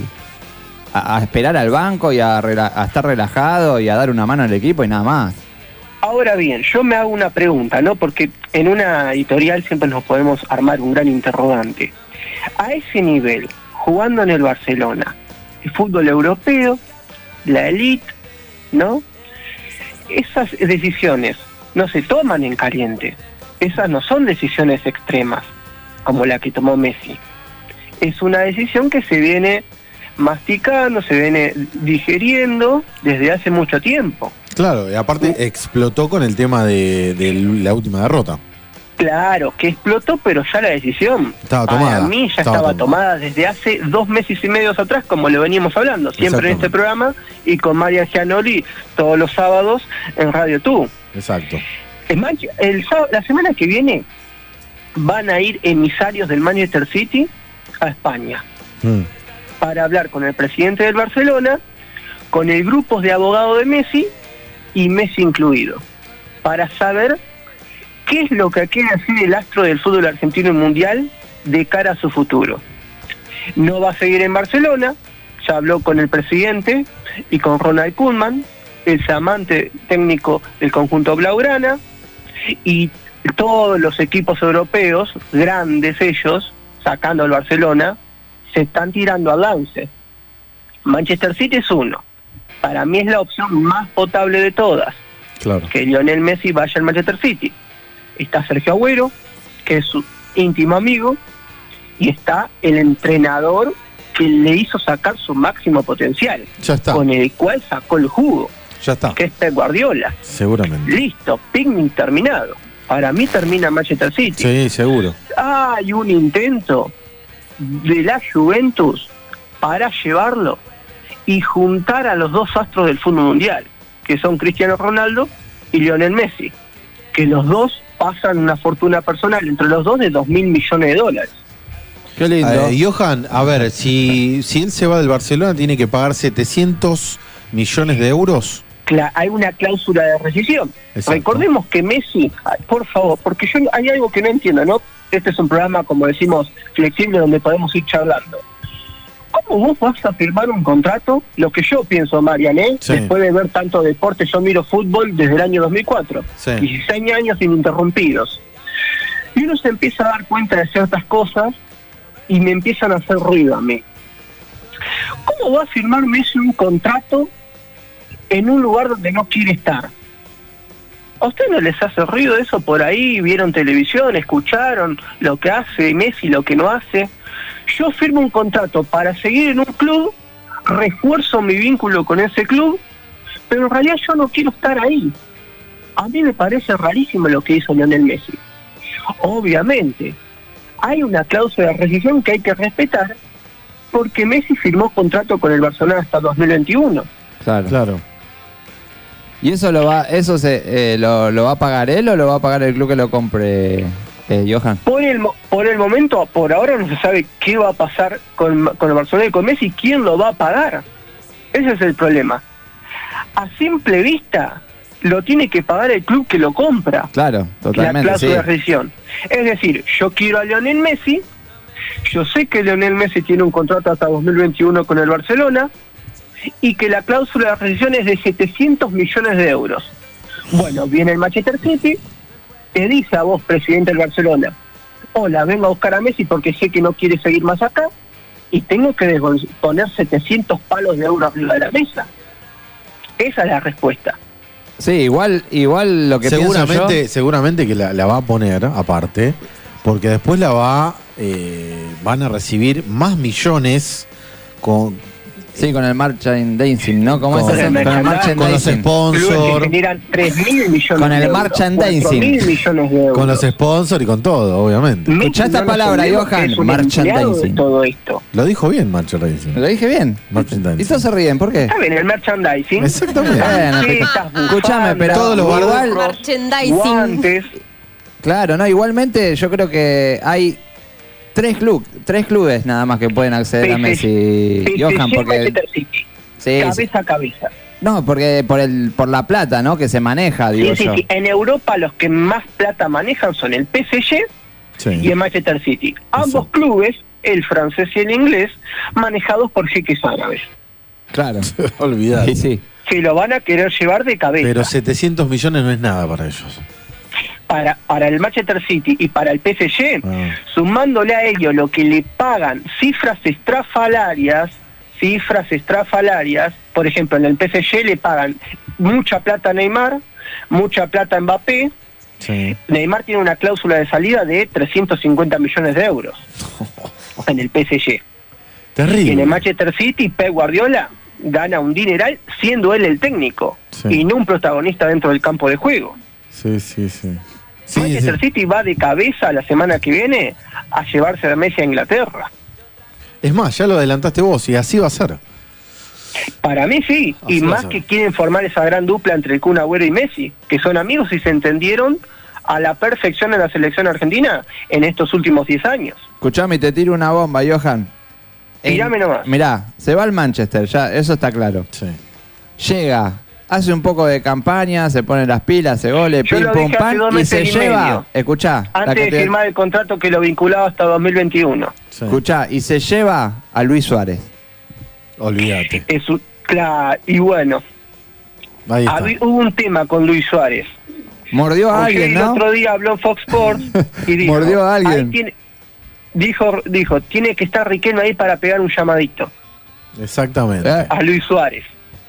a esperar al banco y a estar relajado y a dar una mano al equipo y nada más. Ahora bien, yo me hago una pregunta, ¿no? Porque en una editorial siempre nos podemos armar un gran interrogante. A ese nivel, jugando en el Barcelona, el fútbol europeo, la elite, ¿no? Esas decisiones no se toman en caliente. Esas no son decisiones extremas, como la que tomó Messi. Es una decisión que se viene masticando, se viene digeriendo desde hace mucho tiempo. Claro, y aparte explotó con el tema de la última derrota. Claro, que explotó, pero ya la decisión estaba tomada. Para mí ya estaba tomada desde hace 2 meses y medio atrás, como lo veníamos hablando, siempre en este programa y con María Gianoli todos los sábados en Radio Tú. Exacto. La semana que viene van a ir emisarios del Manchester City a España para hablar con el presidente del Barcelona, con el grupo de abogados de Messi y Messi incluido, para saber qué es lo que quiere hacer el astro del fútbol argentino y mundial de cara a su futuro. No va a seguir en Barcelona, ya habló con el presidente y con Ronald Koeman, el flamante técnico del conjunto blaugrana, y todos los equipos europeos, grandes ellos, sacando al Barcelona, se están tirando al lance. Manchester City es uno. Para mí es la opción más potable de todas. Claro. Que Lionel Messi vaya al Manchester City. Está Sergio Agüero, que es su íntimo amigo, y está el entrenador que le hizo sacar su máximo potencial, ya está, con el cual sacó el jugo, ya está, que es Pep Guardiola. Seguramente. Listo, picnic terminado. Para mí termina Manchester City. Sí, seguro. Hay un intento de la Juventus para llevarlo y juntar a los dos astros del fútbol mundial, que son Cristiano Ronaldo y Lionel Messi, que los dos pasan una fortuna personal entre los dos de $2.000 millones. Qué lindo. Johan, a ver, si él se va del Barcelona, tiene que pagar 700 millones de euros. Hay una cláusula de rescisión. Exacto. Recordemos que Messi, por favor, porque yo hay algo que no entiendo, ¿no? Este es un programa, como decimos, flexible, donde podemos ir charlando. ¿Cómo vos vas a firmar un contrato? Lo que yo pienso, Mariané, después de ver tanto deporte, yo miro fútbol desde el año 2004, 16 años ininterrumpidos. Y uno se empieza a dar cuenta de ciertas cosas y me empiezan a hacer ruido a mí. ¿Cómo va a firmar Messi un contrato en un lugar donde no quiere estar? ¿A ustedes no les hace ruido eso por ahí? ¿Vieron televisión? ¿Escucharon lo que hace Messi, lo que no hace? Yo firmo un contrato para seguir en un club, refuerzo mi vínculo con ese club, pero en realidad yo no quiero estar ahí. A mí me parece rarísimo lo que hizo Lionel Messi. Obviamente, hay una cláusula de rescisión que hay que respetar, porque Messi firmó contrato con el Barcelona hasta 2021. Claro. ¿Y eso lo va a pagar él o lo va a pagar el club que lo compre, Johan? Por el momento, por ahora no se sabe qué va a pasar con el Barcelona y con Messi, quién lo va a pagar. Ese es el problema. A simple vista, lo tiene que pagar el club que lo compra. Claro, totalmente. La cláusula de rescisión. Es decir, yo quiero a Lionel Messi, yo sé que Lionel Messi tiene un contrato hasta 2021 con el Barcelona, y que la cláusula de rescisión es de 700 millones de euros. Bueno, viene el Manchester City, te dice a vos, presidente del Barcelona, hola, vengo a buscar a Messi porque sé que no quiere seguir más acá, y tengo que poner 700 palos de euros arriba de la mesa. Esa es la respuesta. Sí, igual lo que seguramente que la va a poner aparte, porque después van a recibir más millones con el merchandising, ¿no? ¿Cómo es eso? Con el merchandising. Con los sponsors. Generan 3.000 millones con de el euros. merchandising. 4.000 millones de euros. Con los sponsors y con todo, obviamente. Escuchá esta palabra, Johan. Merchandising. Todo esto. Lo dijo bien, merchandising. Lo dije bien. Merchandising. ¿Y todos se ríen? ¿Por qué? Está bien, el merchandising. Exactamente. Escuchame, pero todos los igual. Merchandising. Guantes. Claro, no, igualmente yo creo que hay 3 clubes nada más que pueden acceder a Messi, Johan, porque Manchester City. Sí, Cabeza a cabeza. no, porque por la plata, ¿no? Que se maneja, digo yo. Sí. En Europa los que más plata manejan son el PSG y el Manchester City. Ambos clubes, el francés y el inglés, manejados por jeques árabes. Claro. Olvidate. Sí. Que lo van a querer llevar de cabeza. Pero 700 millones no es nada para ellos. Para el Manchester City y para el PSG, sumándole a ello lo que le pagan cifras estrafalarias, por ejemplo, en el PSG le pagan mucha plata a Neymar, mucha plata a Mbappé. Sí. Neymar tiene una cláusula de salida de 350 millones de euros en el PSG. Terrible. Y en el Manchester City, Pep Guardiola gana un dineral siendo él el técnico y no un protagonista dentro del campo de juego. Sí. Manchester City va de cabeza la semana que viene a llevarse a Messi a Inglaterra. Es más, ya lo adelantaste vos y así va a ser. Para mí sí, Así y va a más ser. que quieren formar esa gran dupla entre el Kun Agüero y Messi, que son amigos y se entendieron a la perfección en la selección argentina en estos últimos 10 años. Escuchame, te tiro una bomba, Johan. Tirame nomás. Mirá, se va al Manchester, ya, eso está claro. Sí. Llega, hace un poco de campaña, se pone las pilas, hace goles, Yo pim, lo pum, dije hace pam, 2 y se meses y lleva, medio. escuchá, Antes de firmar el contrato que lo vinculaba hasta 2021. escuchá, y se lleva a Luis Suárez. Olvídate. Y bueno, Ahí está. hubo un tema con Luis Suárez. Mordió a alguien, El ¿no? otro día habló en Fox Sports y dijo, Mordió a alguien. ahí dijo, tiene que estar Riquelme ahí para pegar un llamadito Exactamente. a Luis Suárez.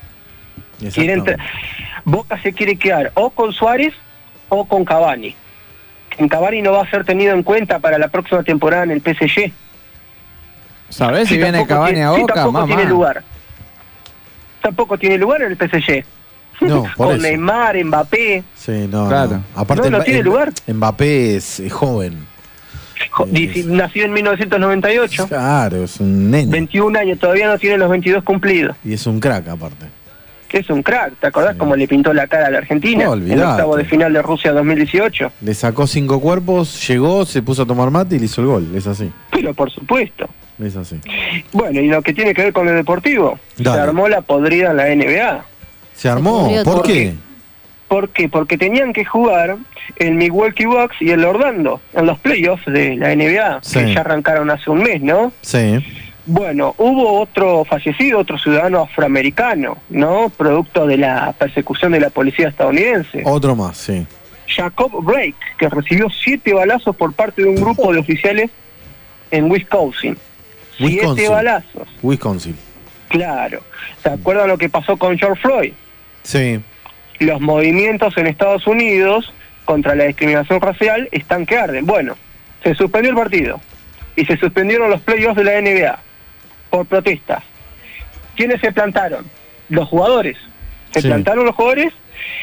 Boca se quiere quedar o con Suárez o con Cavani. En Cavani no va a ser tenido en cuenta para la próxima temporada en el PSG. ¿Sabés si viene Cavani a Boca? Tampoco Mamá. tiene lugar. Tampoco tiene lugar en el PSG. No, por con eso. Neymar, Mbappé. Sí, no. Claro. No. Aparte, No tiene lugar. Mbappé es joven. Nació en 1998. Claro, es un nene. 21 años, todavía no tiene los 22 cumplidos. Y es un crack, aparte. Es un crack, ¿te acordás cómo le pintó la cara a la Argentina? No, en el olvidate. octavo de final de Rusia 2018. Le sacó 5 cuerpos, llegó, se puso a tomar mate y le hizo el gol. Es así. Pero por supuesto. Es así. Bueno, y lo que tiene que ver con lo deportivo, Dale. se armó la podrida en la NBA. ¿Se armó? ¿Por qué? ¿Por qué? Porque tenían que jugar el Milwaukee Bucks y el Orlando en los playoffs de la NBA, Sí. que ya arrancaron hace un mes, ¿no? Sí. Bueno, hubo otro fallecido, otro ciudadano afroamericano, ¿no? Producto de la persecución de la policía estadounidense. Otro más, sí. Jacob Blake, que recibió 7 balazos por parte de un grupo de oficiales en Wisconsin. 7 balazos. Wisconsin. Claro. ¿Se acuerdan lo que pasó con George Floyd? Sí. Los movimientos en Estados Unidos contra la discriminación racial están que arden. Bueno, se suspendió el partido y se suspendieron los playoffs de la NBA por protestas. ¿Quiénes se plantaron? Los jugadores. Se plantaron los jugadores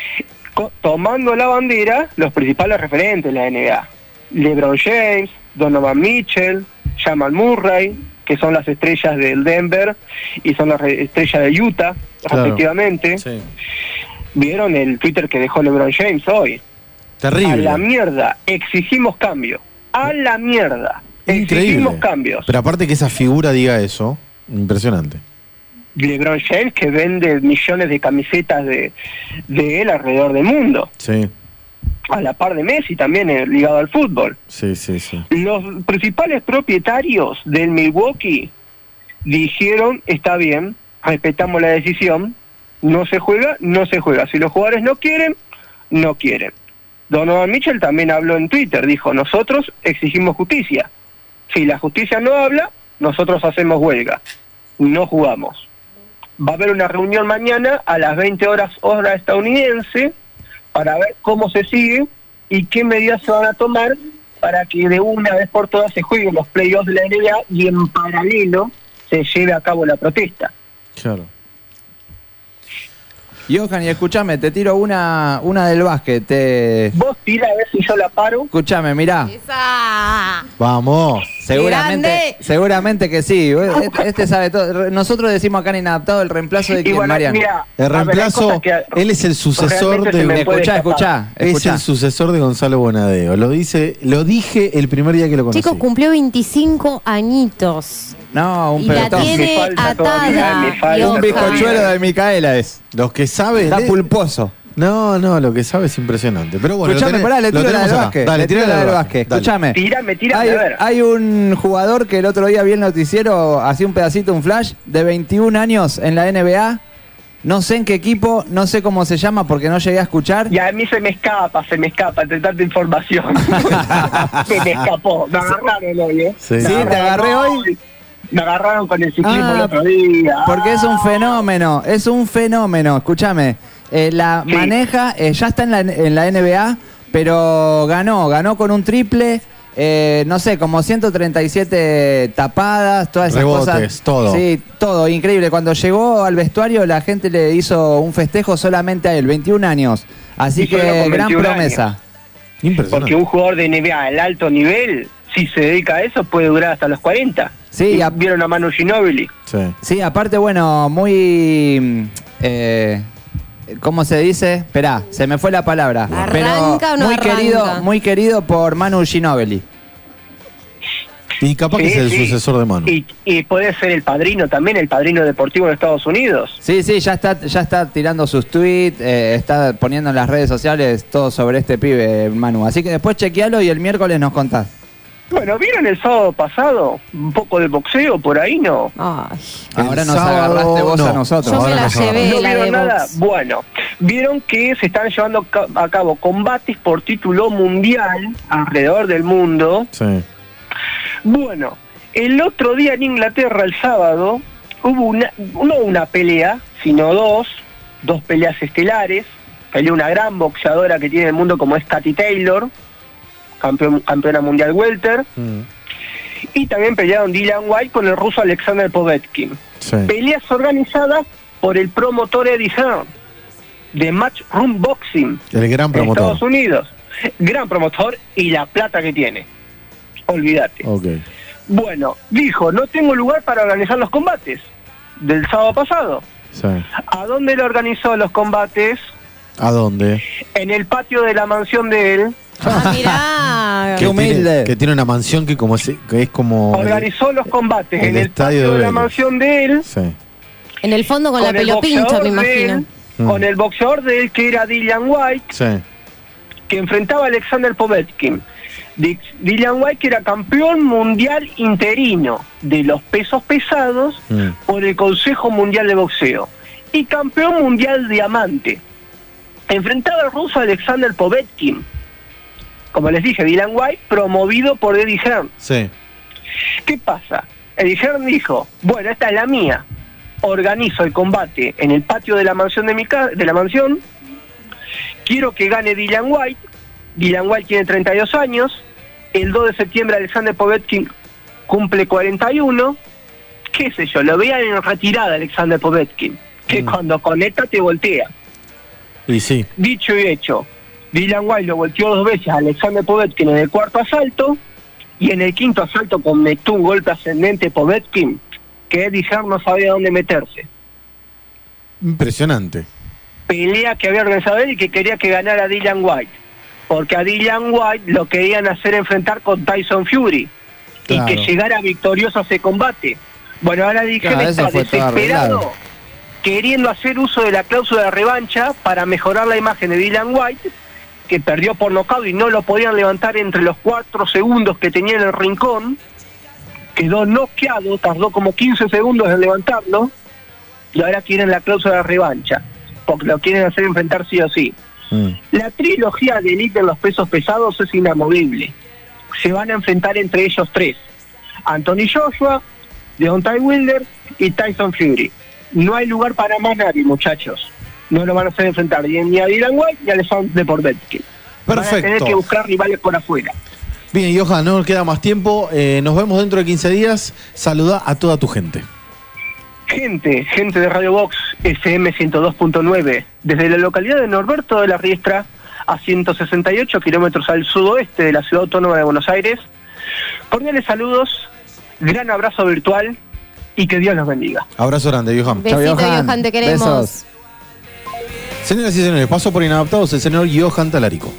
tomando la bandera los principales referentes de la NBA. LeBron James, Donovan Mitchell, Jamal Murray, que son las estrellas del Denver y son las estrellas de Utah, respectivamente. Sí. ¿Vieron el Twitter que dejó LeBron James hoy? Terrible. A la mierda, exigimos cambio. A la mierda, Increíble. exigimos cambios. Pero aparte que esa figura diga eso, impresionante. LeBron James, que vende millones de camisetas de él alrededor del mundo. Sí. A la par de Messi también ligado al fútbol. Sí. Los principales propietarios del Milwaukee dijeron, está bien, respetamos la decisión, no se juega. Si los jugadores no quieren, no quieren. Donovan Mitchell también habló en Twitter, dijo, nosotros exigimos justicia. Si la justicia no habla, nosotros hacemos huelga. No jugamos. Va a haber una reunión mañana a las 20 horas hora estadounidense para ver cómo se sigue y qué medidas se van a tomar para que de una vez por todas se jueguen los playoffs de la NBA y en paralelo se lleve a cabo la protesta. Claro. Johan, y escúchame, te tiro una del básquet. Vos tira a ver si yo la paro. Escúchame, mirá. Esa. Vamos. Seguramente que sí. Este sabe todo. Nosotros decimos acá en Inadaptado el reemplazo de quién, Mariano. El reemplazo, él es el sucesor de... Escuchá. Es el sucesor de Gonzalo Bonadeo. Lo dije el primer día que lo conocí. Chicos, cumplió 25 añitos. No, un y la tiene atada. Un bizcochuelo de Micaela es. Los que saben... Está pulposo. No, lo que sabe es impresionante. Pero bueno, escuchame, le tiro la del básquet. Dale, tira la del básquet. Escuchame. Tírame, a ver. Hay un jugador que el otro día vi el noticiero, hacía un pedacito, un flash, de 21 años en la NBA. No sé en qué equipo, no sé cómo se llama porque no llegué a escuchar. Y a mí se me escapa entre tanta información. Se me escapó. Me agarraron hoy, ¿eh? Sí, te agarré hoy. Me agarraron con el ciclismo el otro día. Porque es un fenómeno, escúchame. La maneja, ya está en la NBA, pero ganó con un triple, no sé, como 137 tapadas, todas esas rebotes, cosas. Todo. Sí, todo, increíble. Cuando llegó al vestuario la gente le hizo un festejo solamente a él, 21 años. Así que gran promesa. Impresionante. Porque un jugador de NBA al alto nivel, si se dedica a eso, puede durar hasta los 40. Sí, vieron a Manu Ginóbili. Sí, aparte, bueno, muy... ¿cómo se dice? Esperá, se me fue la palabra. ¿Arranca o no arranca? Muy querido por Manu Ginóbili. Y capaz que es el sucesor de Manu. Y puede ser el padrino también, el padrino deportivo de Estados Unidos. Sí, ya está tirando sus tweets, está poniendo en las redes sociales todo sobre este pibe, Manu. Así que después chequealo y el miércoles nos contás. Bueno, ¿vieron el sábado pasado? Un poco de boxeo por ahí, ¿no? Ay. Ahora nos agarraste vos a nosotros. Yo me la llevé, ¿No la vieron de nada? box. Bueno, vieron que se están llevando a cabo combates por título mundial alrededor del mundo. Sí. Bueno, el otro día en Inglaterra, el sábado, hubo no una pelea, sino dos peleas estelares. Peleó una gran boxeadora que tiene el mundo como es Katy Taylor, campeona mundial welter, y también pelearon Dillian White con el ruso Alexander Povetkin. Sí. Peleas organizadas por el promotor Eddie Hearn de Matchroom Boxing, el gran de promotor. Estados Unidos. Gran promotor y la plata que tiene. Olvídate. Okay. Bueno, dijo, no tengo lugar para organizar los combates del sábado pasado. Sí. ¿A dónde le organizó los combates? ¿A dónde? En el patio de la mansión de él. Mirá. Qué humilde. Que tiene una mansión que es como... Organizó los combates en el patio de la mansión de él. Sí. En el fondo con la pelo pincho, me imagino. Con el boxeador de él, que era Dillian White, que enfrentaba a Alexander Povetkin. Dillian White, que era campeón mundial interino de los pesos pesados por el Consejo Mundial de Boxeo y campeón mundial diamante. Enfrentaba al ruso Alexander Povetkin. Como les dije, Dillian White promovido por Eddie Hearn. Sí. ¿Qué pasa? Eddie Hearn dijo, bueno, esta es la mía. Organizo el combate en el patio de la mansión de la mansión. Quiero que gane Dillian White. Dillian White tiene 32 años. El 2 de septiembre Alexander Povetkin cumple 41. ¿Qué sé yo? Lo vean en retirada Alexander Povetkin, que cuando conecta te voltea. Y sí. Dicho y hecho, Dillian White lo volteó 2 veces a Alexander Povetkin en el cuarto asalto, y en el quinto asalto conectó un golpe ascendente Povetkin que Eddie Hearn no sabía dónde meterse. Impresionante. Pelea que había organizado él y que quería que ganara Dillian White, porque a Dillian White lo querían hacer enfrentar con Tyson Fury, y que llegara victorioso a ese combate. Bueno, ahora dije, está desesperado, queriendo hacer uso de la cláusula de revancha para mejorar la imagen de Dillian White, que perdió por nocaut y no lo podían levantar entre los 4 segundos que tenía en el rincón. Quedó noqueado, tardó como 15 segundos en levantarlo, y ahora quieren la cláusula de revancha, porque lo quieren hacer enfrentar sí o sí. La trilogía de Elite en los pesos pesados es inamovible. Se van a enfrentar entre ellos 3: Anthony Joshua, Deontay Wilder y Tyson Fury. No hay lugar para más nadie, muchachos. No lo van a hacer enfrentar ni a Dillian White ni a Alexander Povetkin. Van a tener que buscar rivales por afuera. Bien, Johan, no nos queda más tiempo. Nos vemos dentro de 15 días. Saluda a toda tu gente. Gente de Radio Box FM 102.9, desde la localidad de Norberto de la Riestra, a 168 kilómetros al sudoeste de la Ciudad Autónoma de Buenos Aires. Cordiales saludos, gran abrazo virtual y que Dios los bendiga. Abrazo grande, Johan. Besito, Johan, te queremos. Besos. Señoras y señores, paso por Inadaptados el señor Johan Talarico.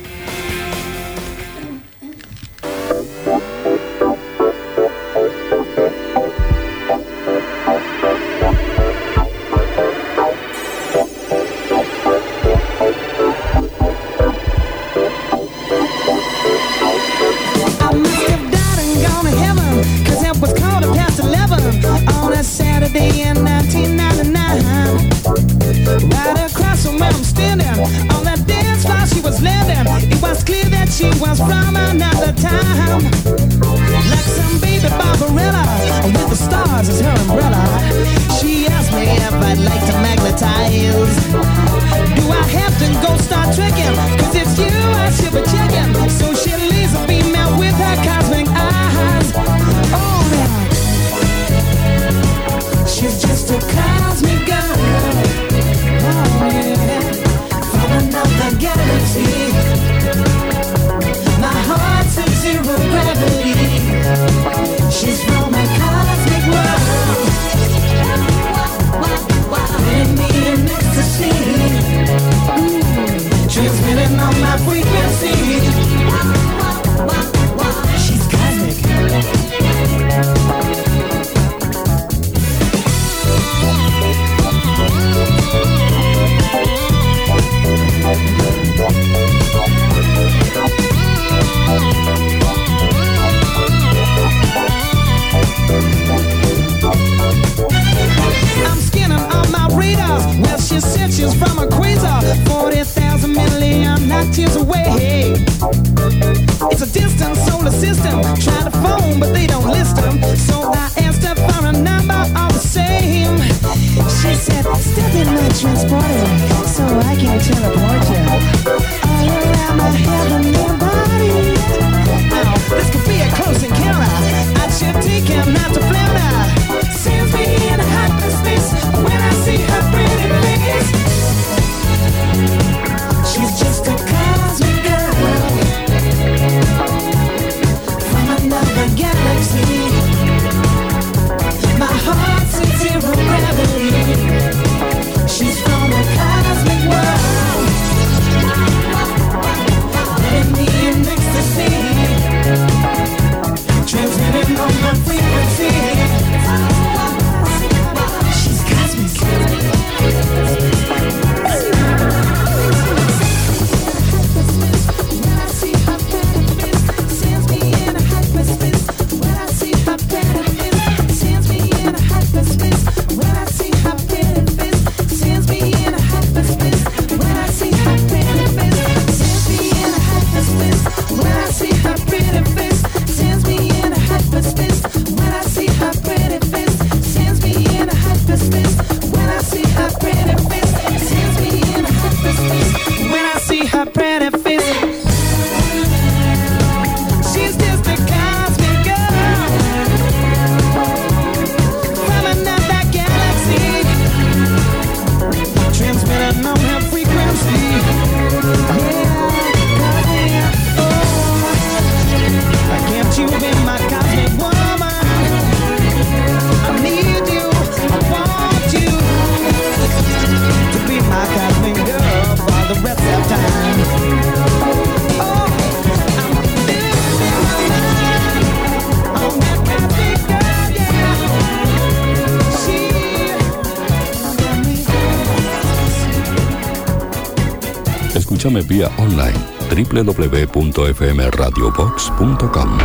Escúchame vía online www.fmradiobox.com.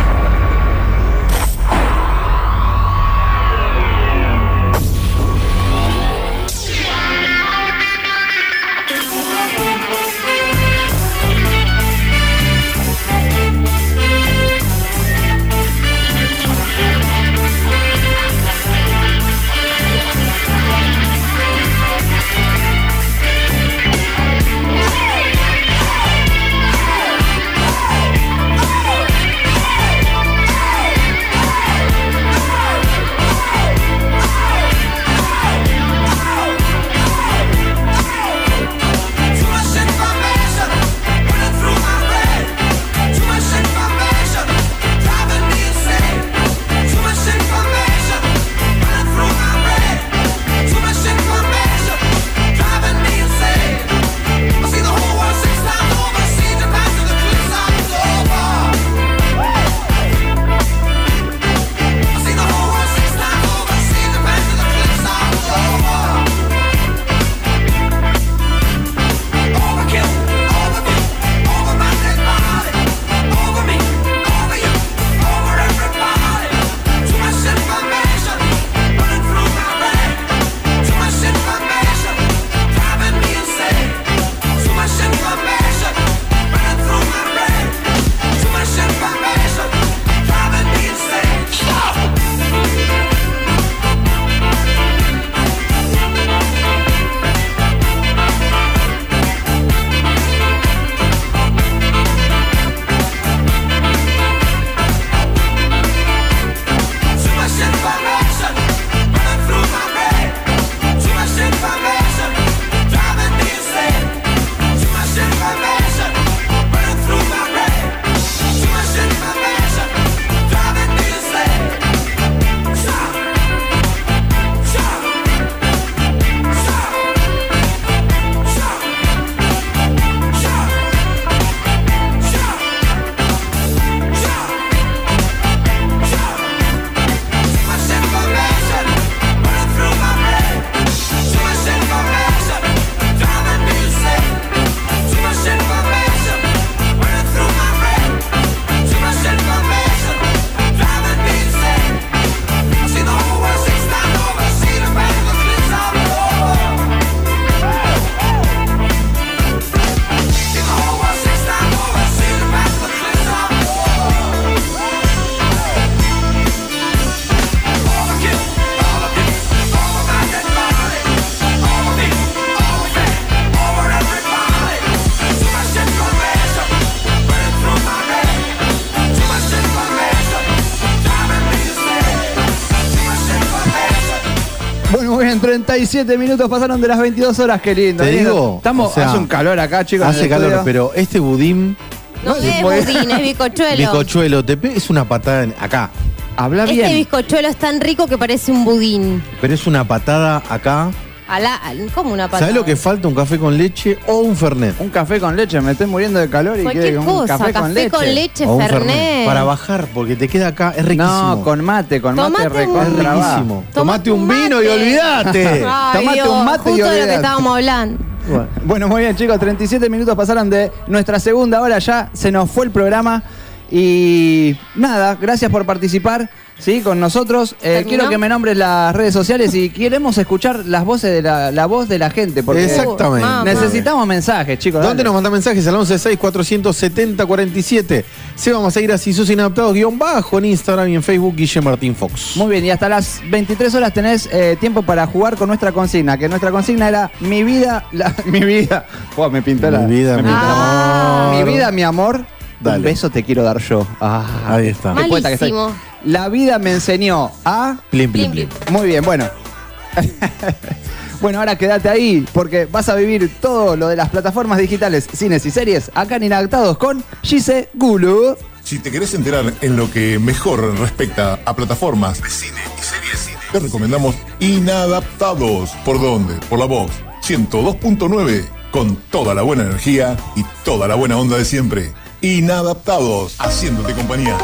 bien, 37 minutos pasaron de las 22 horas, qué lindo. Te digo, Estamos, o sea, hace un calor acá, chicos. Hace calor, pero este budín... No es budín, es bizcochuelo. Bizcochuelo, es una patada acá. Habla bien. Este bizcochuelo es tan rico que parece un budín. Pero es una patada acá. ¿Cómo una patada? ¿Sabes lo que falta? Un café con leche o un fernet. Un café con leche, me estoy muriendo de calor y cualquier un cosa, café con leche. O un fernet. Para bajar, porque te queda acá, es riquísimo. No, con mate Tomate recontra va. riquísimo. Tomate un vino y olvídate. Tomate un mate y olvídate. Justo de lo que estábamos hablando. Bueno, muy bien, chicos, 37 minutos pasaron de nuestra segunda hora, ya se nos fue el programa. Y nada, gracias por participar, ¿sí? Con nosotros. Quiero que me nombres las redes sociales y queremos escuchar las voces de la voz de la gente. Porque exactamente. Necesitamos mensajes, chicos. ¿Dónde nos mandan mensajes? Al 11647047. Se vamos a ir a Sus Inadaptados ¡bajo en Instagram y en Facebook, Guille Martín Fox. Muy bien, y hasta las 23 horas tenés tiempo para jugar con nuestra consigna, que nuestra consigna era mi vida. Oh, me pintó mi vida, mi amor. Mi vida, mi amor. Dale. Un beso te quiero dar yo. Ahí está. Qué poeta que estoy. La vida me enseñó a... Plim, plim, plim. Muy bien, bueno. Bueno, ahora quédate ahí porque vas a vivir todo lo de las plataformas digitales, cines y series acá en Inadaptados con Gise Gulu. Si te querés enterar en lo que mejor respecta a plataformas de cine y series, te recomendamos Inadaptados. ¿Por dónde? Por la voz 102.9, con toda la buena energía y toda la buena onda de siempre. Inadaptados, haciéndote compañía,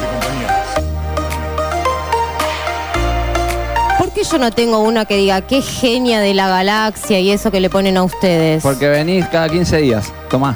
¿Por qué yo no tengo una que diga qué genia de la galaxia y eso que le ponen a ustedes? Porque venís cada 15 días. Tomá.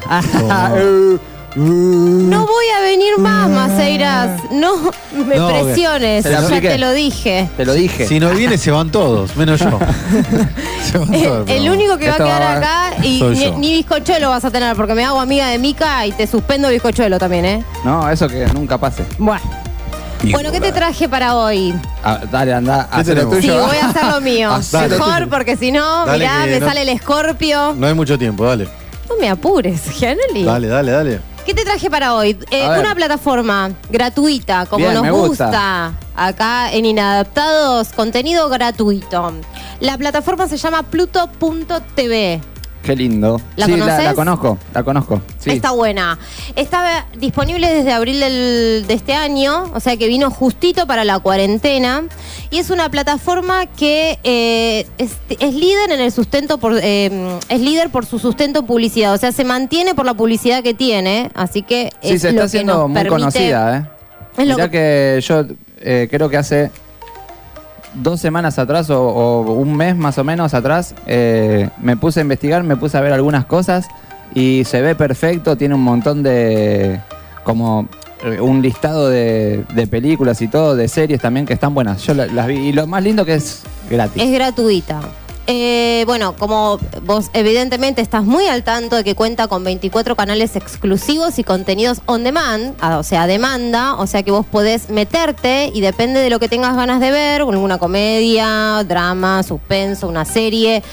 No voy a venir más, Maceiras. No me presiones. Ya te lo dije. Te lo dije. Si no viene, se van todos, menos yo. Se van todos, el único que va a quedar acá y ni bizcochuelo vas a tener, porque me hago amiga de Mica y te suspendo bizcochuelo también, ¿eh? No, eso que nunca pase. Bueno, ¿qué te traje para hoy? Dale, anda, haz lo tuyo. Sí, voy a hacer lo mío. Mejor, porque si no, mirá, me sale el escorpio. No hay mucho tiempo, dale. No me apures, Gianelli. Dale. ¿Qué te traje para hoy? Una plataforma gratuita, como bien, nos gusta acá en Inadaptados, contenido gratuito. La plataforma se llama Pluto.tv. Qué lindo. ¿La conoces? la conozco. Sí. Está buena. Está disponible desde abril de este año, o sea que vino justito para la cuarentena. Y es una plataforma que es líder en el sustento es líder por su sustento en publicidad. O sea, se mantiene por la publicidad que tiene. Así que sí, se está haciendo muy conocida, Mirá que yo creo que hace 2 semanas atrás o un mes más o menos atrás me puse a investigar, me puse a ver algunas cosas y se ve perfecto, tiene un montón de como un listado de películas y todo, de series también que están buenas. Yo las vi y lo más lindo que es gratis. Es gratuita. Bueno, como vos evidentemente estás muy al tanto de que cuenta con 24 canales exclusivos y contenidos on demand, o sea, a demanda, o sea que vos podés meterte y depende de lo que tengas ganas de ver, alguna comedia, drama, suspenso, una serie,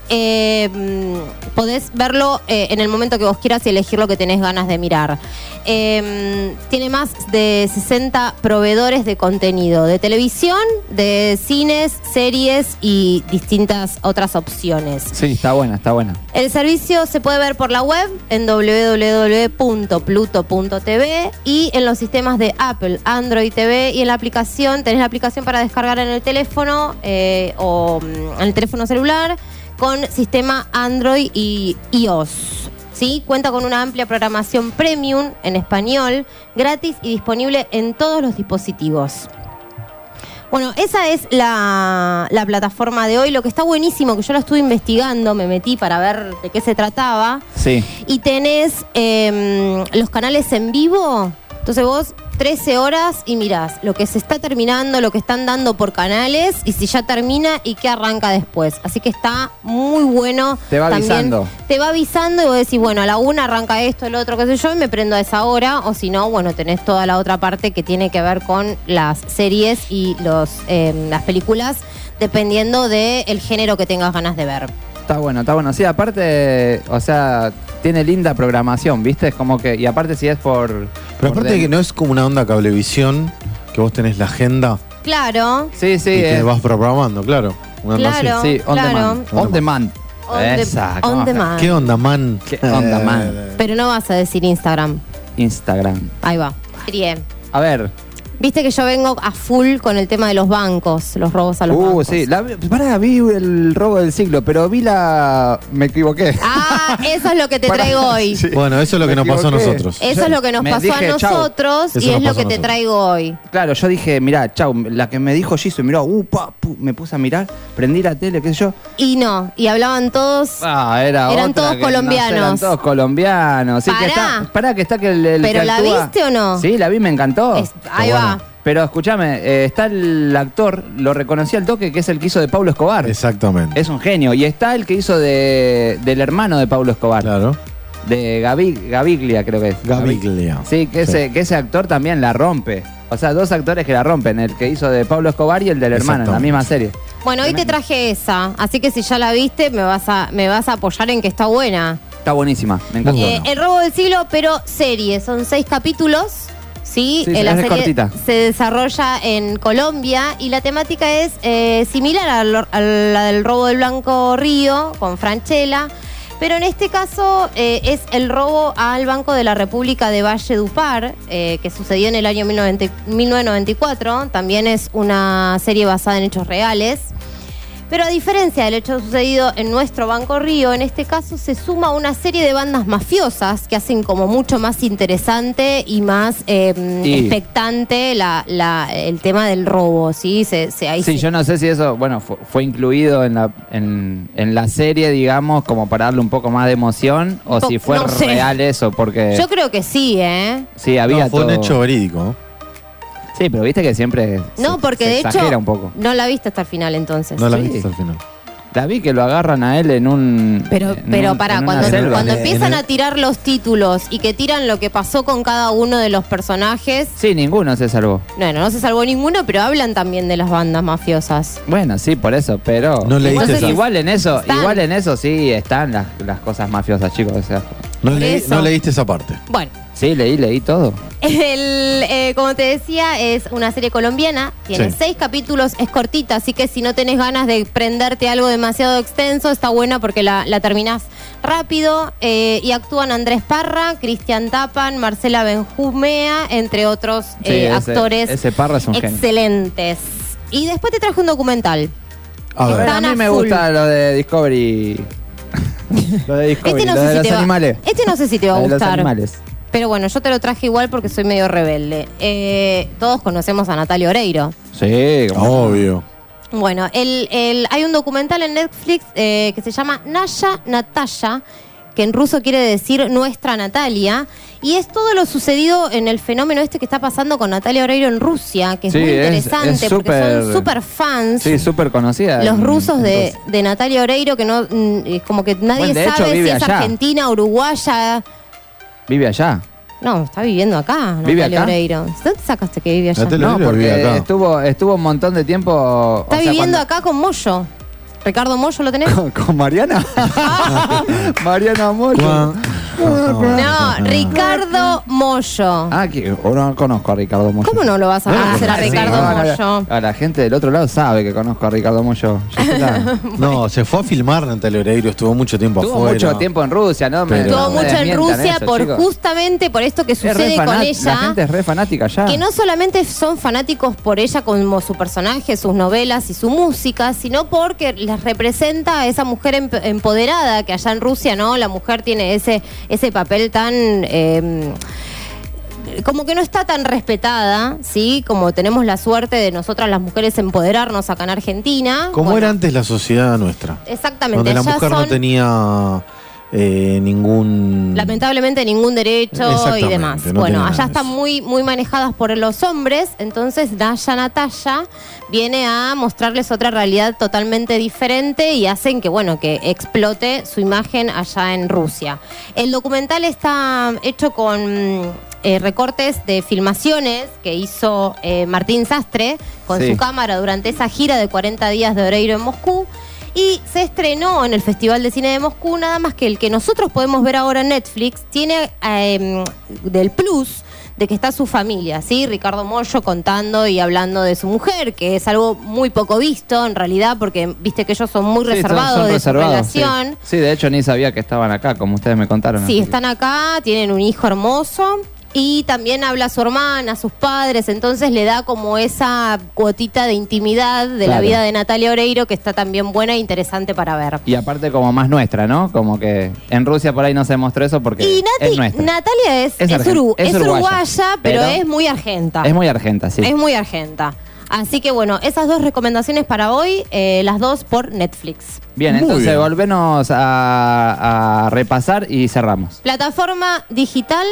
podés verlo en el momento que vos quieras y elegir lo que tenés ganas de mirar. Tiene más de 60 proveedores de contenido, de televisión, de cines, series y distintas otras opciones. Sí, está buena. El servicio se puede ver por la web en www.pluto.tv y en los sistemas de Apple, Android TV y en la aplicación, tenés la aplicación para descargar en el teléfono o en el teléfono celular con sistema Android y iOS. ¿Sí? Cuenta con una amplia programación premium en español, gratis y disponible en todos los dispositivos. Bueno, esa es la plataforma de hoy. Lo que está buenísimo, que yo la estuve investigando, me metí para ver de qué se trataba. Sí. Y tenés los canales en vivo. Entonces vos 13 horas y mirás lo que se está terminando, lo que están dando por canales y si ya termina y qué arranca después. Así que está muy bueno. Te va avisando. Te va avisando y vos decís, bueno, a la 1 arranca esto, el otro, qué sé yo, y me prendo a esa hora. O si no, bueno, tenés toda la otra parte que tiene que ver con las series y las películas, dependiendo del género que tengas ganas de ver. Está bueno. Sí, aparte, o sea, tiene linda programación, ¿viste? Es como que, y aparte si es por... Pero aparte de que no es como una onda cablevisión, que vos tenés la agenda. Claro. Sí. Y te vas programando, claro. Una Claro, Sí, on claro. demand. On demand. Esa, On ¿cómo? demand. ¿Qué onda, man? ¿Qué onda, man? Pero no vas a decir Instagram. Instagram. Ahí va. Serie. A ver. Viste que yo vengo a full con el tema de los bancos, los robos a los bancos. Sí. Pará, vi el robo del siglo, pero vi me equivoqué. Ah, eso es lo que te traigo hoy. Sí. Bueno, eso es lo que Me nos pasó a equivoqué. nosotros. Eso es lo que nos Me pasó dije, a chau. nosotros Eso y nos es lo pasó que a te nosotros. traigo hoy. Claro, yo dije, mirá, chau, la que me dijo Jisoo, mirá, me puse a mirar, prendí la tele, qué sé yo. Y no, y hablaban todos. Eran Eran todos colombianos. eran todos colombianos. Sí, Pará. que está que el ¿Pero que la actúa- viste o no? Sí, la vi, me encantó. Ahí va. Pero escúchame, está el actor, lo reconocí al toque, que es el que hizo de Pablo Escobar. Exactamente. Es un genio. Y está el que hizo del hermano de Pablo Escobar. Claro. De Gaviglia, creo que es. Gaviglia. Sí, que ese actor también la rompe. O sea, dos actores que la rompen, el que hizo de Pablo Escobar y el del hermano, en la misma serie. Bueno, hoy te traje esa, así que si ya la viste, me vas a apoyar en que está buena. Está buenísima, me encantó. El robo del siglo, pero serie, son 6 capítulos. Sí, Sí, la es serie cortita. se desarrolla en Colombia y la temática es similar a la del robo del Blanco Río con Franchella, pero en este caso es el robo al Banco de la República de Valledupar, que sucedió en el año 1994. También es una serie basada en hechos reales. Pero a diferencia del hecho sucedido en nuestro Banco Río, en este caso se suma una serie de bandas mafiosas que hacen como mucho más interesante y más expectante el tema del robo, ¿sí? Sí, yo no sé si eso, bueno, fue incluido en la serie, digamos, como para darle un poco más de emoción, o si fue no sé. real eso, porque... Yo creo que sí, ¿eh? Sí, había Fue un todo. hecho verídico. Sí, pero viste que siempre No, porque de exagera hecho un poco. no la viste hasta el final entonces. No la Sí. viste hasta el final. La vi que lo agarran a él en un... Pero pará, en una cuando selva. empiezan a tirar los títulos y que tiran lo que pasó con cada uno de los personajes, Sí, ninguno se salvó. bueno, no se salvó ninguno, pero hablan también de las bandas mafiosas. Bueno, sí, por eso, pero... No leíste esa. igual en eso, Están. igual en eso sí están las cosas mafiosas, chicos. O sea, No, Por eso. no leíste esa parte. Bueno. sí, leí todo. Como te decía, es una serie colombiana, tiene Sí. 6 capítulos, es cortita, así que si no tenés ganas de prenderte algo demasiado extenso, está buena porque la terminás rápido. Y actúan Andrés Parra, Cristian Tapan, Marcela Benjumea, entre otros Sí, actores ese Parra es un genio. excelentes. Y después te traje un documental. A ver. Están A mí a me full. gusta lo de Discovery. Lo de Discovery, Este no lo sé de si los te va- animales. este no sé si te va a Lo de los gustar. animales. Pero bueno, yo te lo traje igual porque soy medio rebelde. Todos conocemos a Natalia Oreiro. Sí, como- Obvio. Bueno, hay un documental en Netflix que se llama Nasha Natasha, que en ruso quiere decir nuestra Natalia, y es todo lo sucedido en el fenómeno este que está pasando con Natalia Oreiro en Rusia, que es Sí, muy es interesante porque súper- son súper fans. Sí, súper conocida. Los en- rusos en de, Rusia. de Natalia Oreiro, que no es como que nadie Bueno, de hecho, sabe si vive es allá. argentina, uruguaya. Vive allá. No, está viviendo acá, ¿Vive Natalia acá? Oreiro. ¿Dónde sacaste que vive allá? Natalia No, Oreiro vive porque acá. estuvo un montón de tiempo. Está viviendo acá con Moyo. Ricardo Moyo, ¿lo tenés? ¿Con Mariana? Mariana Moyo. No, Ricardo Moyo. Ah, que no conozco a Ricardo Moyo. ¿Cómo no lo vas a conocer a Sí, Ricardo no, Moyo? la gente del otro lado sabe que conozco a Ricardo Moyo. No, se fue a filmar Natalia Oreiro, estuvo mucho tiempo Estuvo afuera. mucho tiempo en Rusia, ¿no? Pero- Estuvo no mucho en desmientan Rusia eso, por chicos. justamente por esto que Es re sucede con La ella. gente es re fanática ya. Que no solamente son fanáticos por ella como su personaje, sus novelas y su música, sino porque les representa a esa mujer empoderada que allá en Rusia, ¿no? La mujer tiene ese papel tan como que no está tan respetada, ¿sí? Como tenemos la suerte de nosotras las mujeres empoderarnos acá en Argentina. Como Bueno, era antes la sociedad nuestra. exactamente. Donde la allá mujer no son, tenía ningún... lamentablemente, ningún derecho y Exactamente, demás. no Bueno, tiene nada allá de están muy, muy manejadas por los hombres, entonces Nasha Natasha viene a mostrarles otra realidad totalmente diferente y hacen que, bueno, que explote su imagen allá en Rusia. El documental está hecho con recortes de filmaciones que hizo Martín Sastre con Sí. su cámara durante esa gira de 40 días de Oreiro en Moscú. Y se estrenó en el Festival de Cine de Moscú, nada más que el que nosotros podemos ver ahora en Netflix, tiene del Plus, de que está su familia, ¿sí? Ricardo Mollo contando y hablando de su mujer, que es algo muy poco visto en realidad, porque viste que ellos son muy reservados de su relación. Sí, de hecho ni sabía que estaban acá, como ustedes me contaron. Sí, están acá, tienen un hijo hermoso. Y también habla a su hermana, a sus padres, entonces le da como esa cuotita de intimidad de la vida de Natalia Oreiro, que está también buena e interesante para ver. Y aparte como más nuestra, ¿no? Como que en Rusia por ahí no se mostró eso porque es nuestra. Natalia es uruguaya, pero es muy argenta. Es muy argenta, sí. Es muy argenta. Así que bueno, esas dos recomendaciones para hoy, las dos por Netflix. Bien, entonces volvenos a repasar y cerramos. Plataforma digital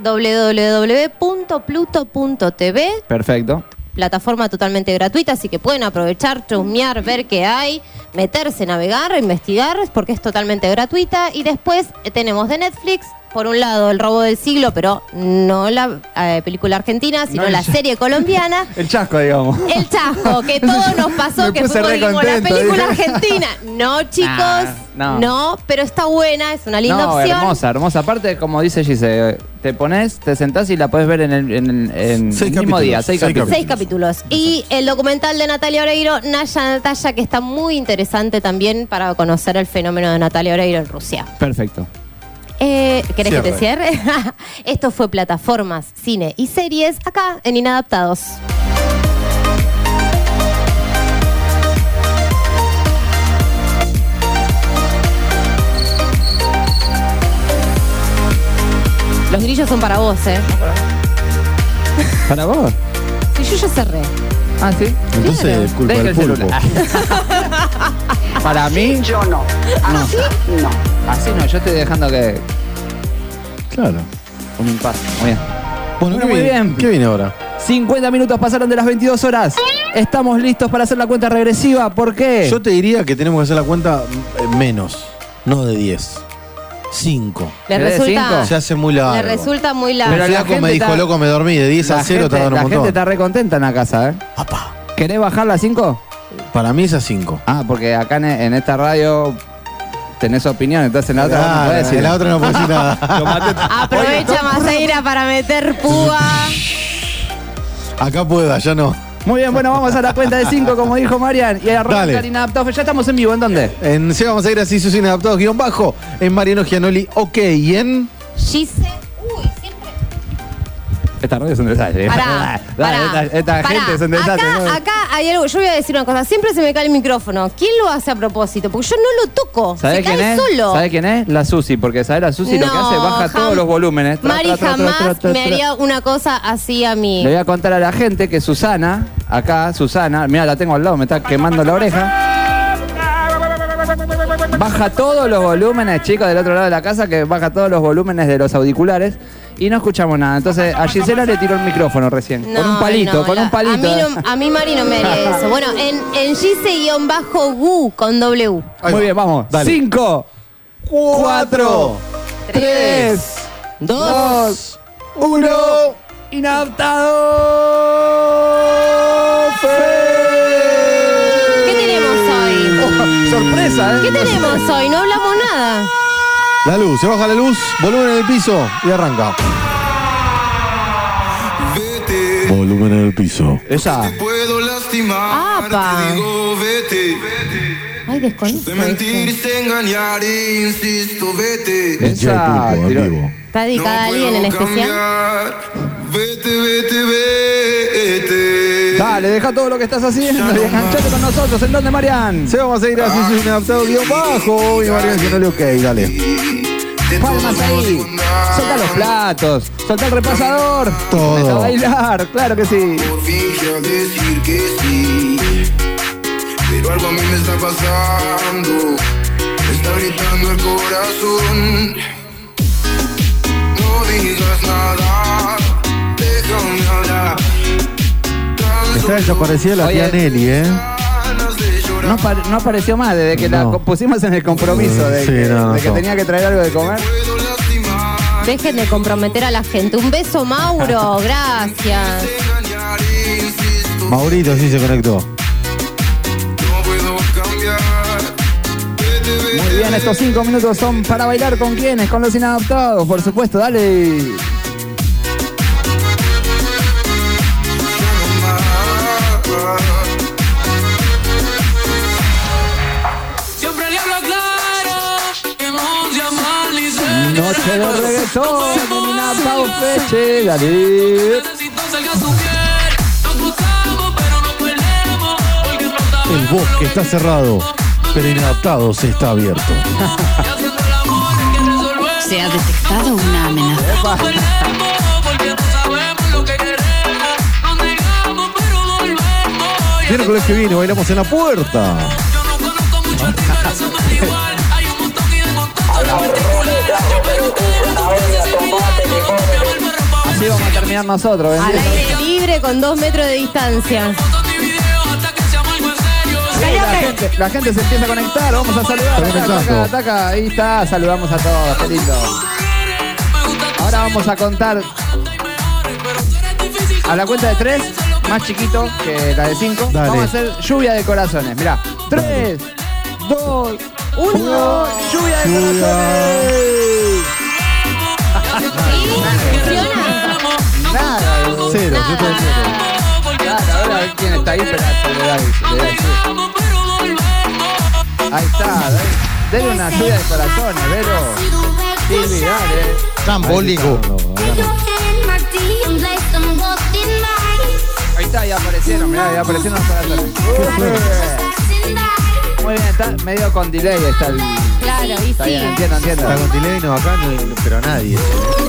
www.pluto.tv. Perfecto. Plataforma totalmente gratuita, así que pueden aprovechar, chusmear, ver qué hay, meterse, navegar, investigar, porque es totalmente gratuita. Y después tenemos de Netflix, por un lado, El robo del siglo, pero no la película argentina, sino la serie colombiana. El chasco, digamos. El chasco, que todo nos pasó, que fuimos la película argentina. No, chicos, no, pero está buena, es una linda opción. Hermosa. Aparte, como dice Gise, te pones, te sentás y la puedes ver en el mismo día. 6 capítulos. Y el documental de Natalia Oreiro, Naya Natalia, que está muy interesante también para conocer el fenómeno de Natalia Oreiro en Rusia. Perfecto. ¿Querés que te cierre? Esto fue Plataformas, Cine y Series, acá en Inadaptados. Los grillos son para vos, ¿eh? ¿Para vos? Sí, yo ya cerré. Ah, ¿sí? Entonces es culpa del pulpo. Para mí... Yo no. Así no. Así no, yo estoy dejando que... Claro. Un impasse. Muy bien. Bueno, muy bien. ¿Qué viene ahora? 50 minutos pasaron de las 22 horas. Estamos listos para hacer la cuenta regresiva. ¿Por qué? Yo te diría que tenemos que hacer la cuenta menos, no de 10. 5. ¿Le resulta? Se hace muy largo. Le resulta muy largo. Pero el flaco me dijo, loco, me dormí. De 10 a 0 tardan un montón. La gente está re contenta en la casa, ¿eh? Papá. ¿Querés bajarla a 5? Para mí es a 5. Ah, porque acá en esta radio tenés opinión, entonces en la otra no podés decir. En la otra no podés decir nada. Aprovecha Maceira para meter púa. Acá puedo, allá no. Muy bien, bueno, vamos a la cuenta de 5, como dijo Marian. Y a arrancar Inadaptados. Ya estamos en vivo, ¿en dónde? En Se Vamos a ir así, sus Inadaptados _ en Mariano Gianoli, ok, y en... Gise. Uy, siempre. Esta radio es un desastre. Esta gente es un desastre. Acá hay algo, yo voy a decir una cosa, siempre se me cae el micrófono. ¿Quién lo hace a propósito? Porque yo no lo toco. Se cae solo. ¿Sabés quién es? La Susi, porque ¿sabés la Susi lo que hace? Baja todos los volúmenes. Mari jamás me haría una cosa así a mí. Le voy a contar a la gente que Susana, mira, la tengo al lado, me está quemando la oreja. Baja todos los volúmenes, chicos, del otro lado de la casa, que baja todos los volúmenes de los audiculares. Y no escuchamos nada. Entonces a Gisela le tiró el micrófono recién. Con un palito. A mí Mari no me haría eso. Bueno, en Gise_Gu con W. Muy bien, vamos. 5, 4, 3, 2, 1. Inadaptado. ¿Qué tenemos hoy? Sorpresa, ¿eh? ¿Qué tenemos hoy? No hablamos nada. La luz, se baja la luz, volumen en el piso y arranca. Vete. Volumen en el piso. Esa. Te puedo lastimar, te digo vete. Ay, desconozco. De mentirte, engañar, insisto, vete. Esa. ¿Está dedicada a alguien en especial? Vete, vete. Dale, deja todo lo que estás haciendo y enganchate con nosotros. ¿En dónde, Marian? Se Vamos a ir así, sus Inadaptados _ y Marian Gianoli, ok, dale. Palmas ahí. Solta los platos. Solta el repasador. Todo. A bailar, claro que sí. Por fin quiero decir que sí. Pero algo a mí me está pasando. Me está gritando el corazón. No digas nada. Déjame hablar. Está desaparecida la tía Nelly, ¿eh? No apareció más desde que la pusimos en el compromiso de que tenía que traer algo de comer. Dejen de comprometer a la gente. Un beso, Mauro. Gracias. Maurito sí se conectó. Muy bien, estos 5 minutos son para bailar con quienes, con los Inadaptados, por supuesto, dale. Noche de reggaetón en Inadaptados Feche, dale. El bosque está cerrado, pero Inadaptados está abierto. Se ha detectado una amenaza. Miércoles que viene bailamos en la puerta. Así vamos a terminar nosotros. Al aire libre con 2 metros de distancia. La gente se empieza a conectar, vamos a saludar. Acá, ahí está, saludamos a todos, qué lindo. Ahora vamos a contar a la cuenta de 3, más chiquito que la de 5. Dale. Vamos a hacer lluvia de corazones. Mirá, 3, 2, 1, lluvia de corazones. Nada, cero, yo estoy cero. Claro, ahora a ver quién está ahí, pero se le da decir. Ahí está, denle una lluvia de corazones, Vero. Silvi, dale. Trambólico. Ahí está, ya aparecieron, mirá, ya aparecieron los corazones. Muy bien, está medio con delay, está el... Claro, y Está sí. bien, entiendo. Está con delay, no, acá no, pero nadie.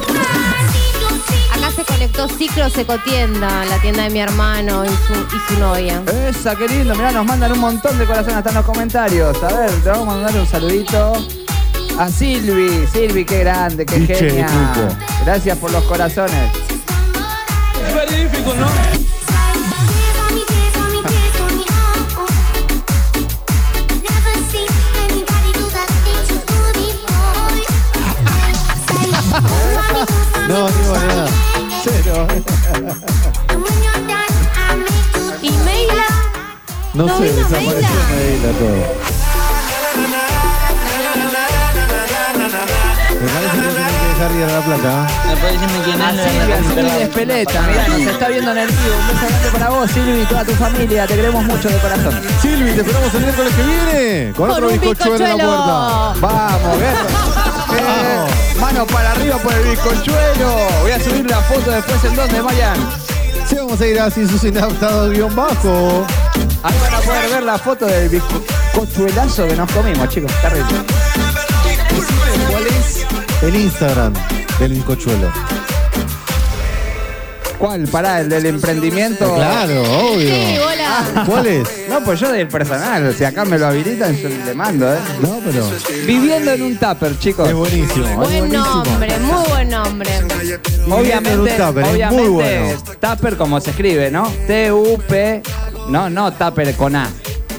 Acá se conectó Ciclo Secotienda, la tienda de mi hermano y su novia. Esa, qué lindo, mirá, nos mandan un montón de corazones hasta en los comentarios. A ver, te vamos a mandar un saludito a Silvi. Silvi, qué grande, qué Piche de genia. grupo. Gracias por los corazones. Es magnífico, ¿no? No, digo nada. Cero. ¿Y Meila? No ¿No sé, vino desapareció Meila todo. Me parece que tienen que dejar de ir a La Plata. Silvi Espeleta, mirá, nos está viendo en el vivo. Un beso grande para vos, Silvi, y toda tu familia. Te queremos mucho de corazón. Silvi, te esperamos el miércoles que viene. Con otro un bizcochuelo en la puerta. Vamos, guerra. Mano para arriba por el bizcochuelo. Voy a subir la foto después en donde, Marian. Sí, vamos a ir así sus inadaptados _bajo. Ahí van a poder ver la foto del bizcochuelazo que nos comimos, chicos. Está rico. ¿Cuál es el Instagram del bizcochuelo? ¿Cuál? Pará, el del emprendimiento. Claro, obvio. Sí, hola. ¿Cuál es? No, pues yo del personal. Si acá me lo habilitan, yo le mando, ¿eh? No, pero Viviendo en un tupper, chicos. es buenísimo. Es Buen buenísimo. nombre, muy buen nombre. Viviendo en un tupper, es muy bueno. Tupper como se escribe, ¿no? T-U-P. No tupper con A.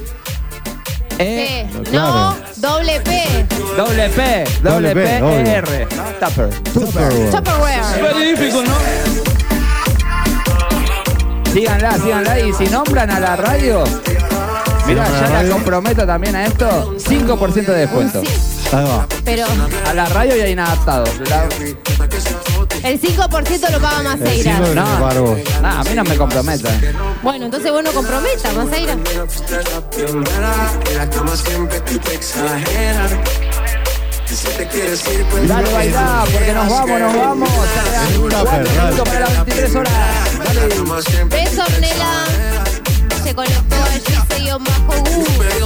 P. claro. No, doble P. Doble P, R. ¿No? Tupper. Tupperware. Tupperware. Magnífico, ¿no? Síganla. Y si nombran a la radio, mira, nombran a ya la la radio. comprometo también a esto, 5% de descuento. Ahí va. Pero A la radio y a Inadaptados. el 5% lo paga Maceira. El 5% No, lo pago. a mí no me comprometo. Bueno, entonces vos no comprometas, Maceira. Dale, bailá, porque nos vamos. En un tupper, dale. Para las 23 horas. Dale. Beso, Ornella. Se conectó el GC-Gu.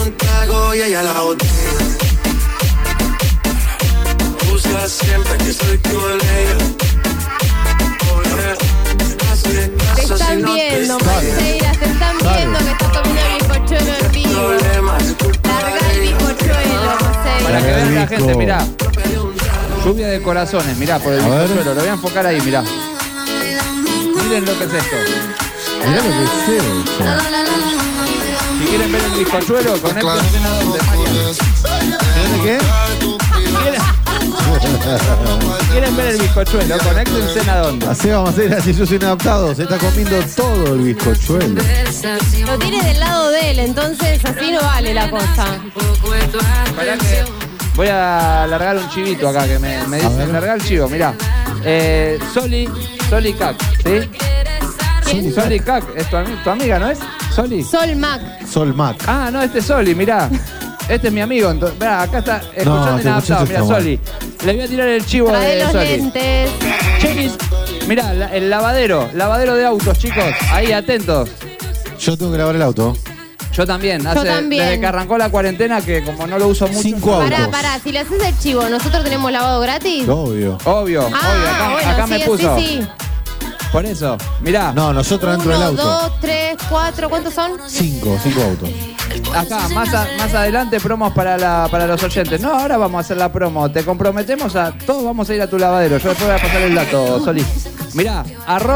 Te están viendo, Maceira. Te están viendo que estás comiendo el bizcochuelo en vivo. Larga el bizcochuelo, Para Maceira. que vean la rico. gente, mirá. Lluvia de corazones, mirá, por el A ver. bizcochuelo. Lo voy a enfocar ahí, mirá. Miren lo que es esto. Mirá lo que es eso. Si quieren ver el bizcochuelo, conéctense a donde ¿Tiene qué? Si quieren ver el bizcochuelo, conéctense a donde. Así vamos a hacer, así yo soy inadaptado. Se está comiendo todo el bizcochuelo. Lo tiene del lado de él, entonces así no vale la cosa. Esperá que voy a largar un chivito acá que me dicen largar el chivo, mirá. Soli Cac, ¿sí? ¿Quién? Soli Cac, es tu amiga, ¿no es? Soli. Sol Mac. Sol Mac. Ah, no, este es Soli, mirá. Este es mi amigo, entonces. Mirá, acá está escuchando inadaptado. Mirá, Soli. Le voy a tirar el chivo Trae de los Soli. lentes. Chenis. Mirá, el lavadero de autos, chicos. Ahí, atentos. Yo tengo que lavar el auto. Yo también. También. Desde que arrancó la cuarentena, que como no lo uso mucho. 5 autos. Pará, si le haces el chivo, ¿nosotros tenemos lavado gratis? Obvio. Obvio. Bueno, Acá sí, me puso. Sí. Por eso, mirá. No, nosotros dentro del 1, auto. 2, 3, 4, ¿cuántos son? 5 autos. Acá, más adelante, promos para los oyentes. No, ahora vamos a hacer la promo. Te comprometemos a. Todos vamos a ir a tu lavadero. Yo después voy a pasar el dato, Soli. Mirá,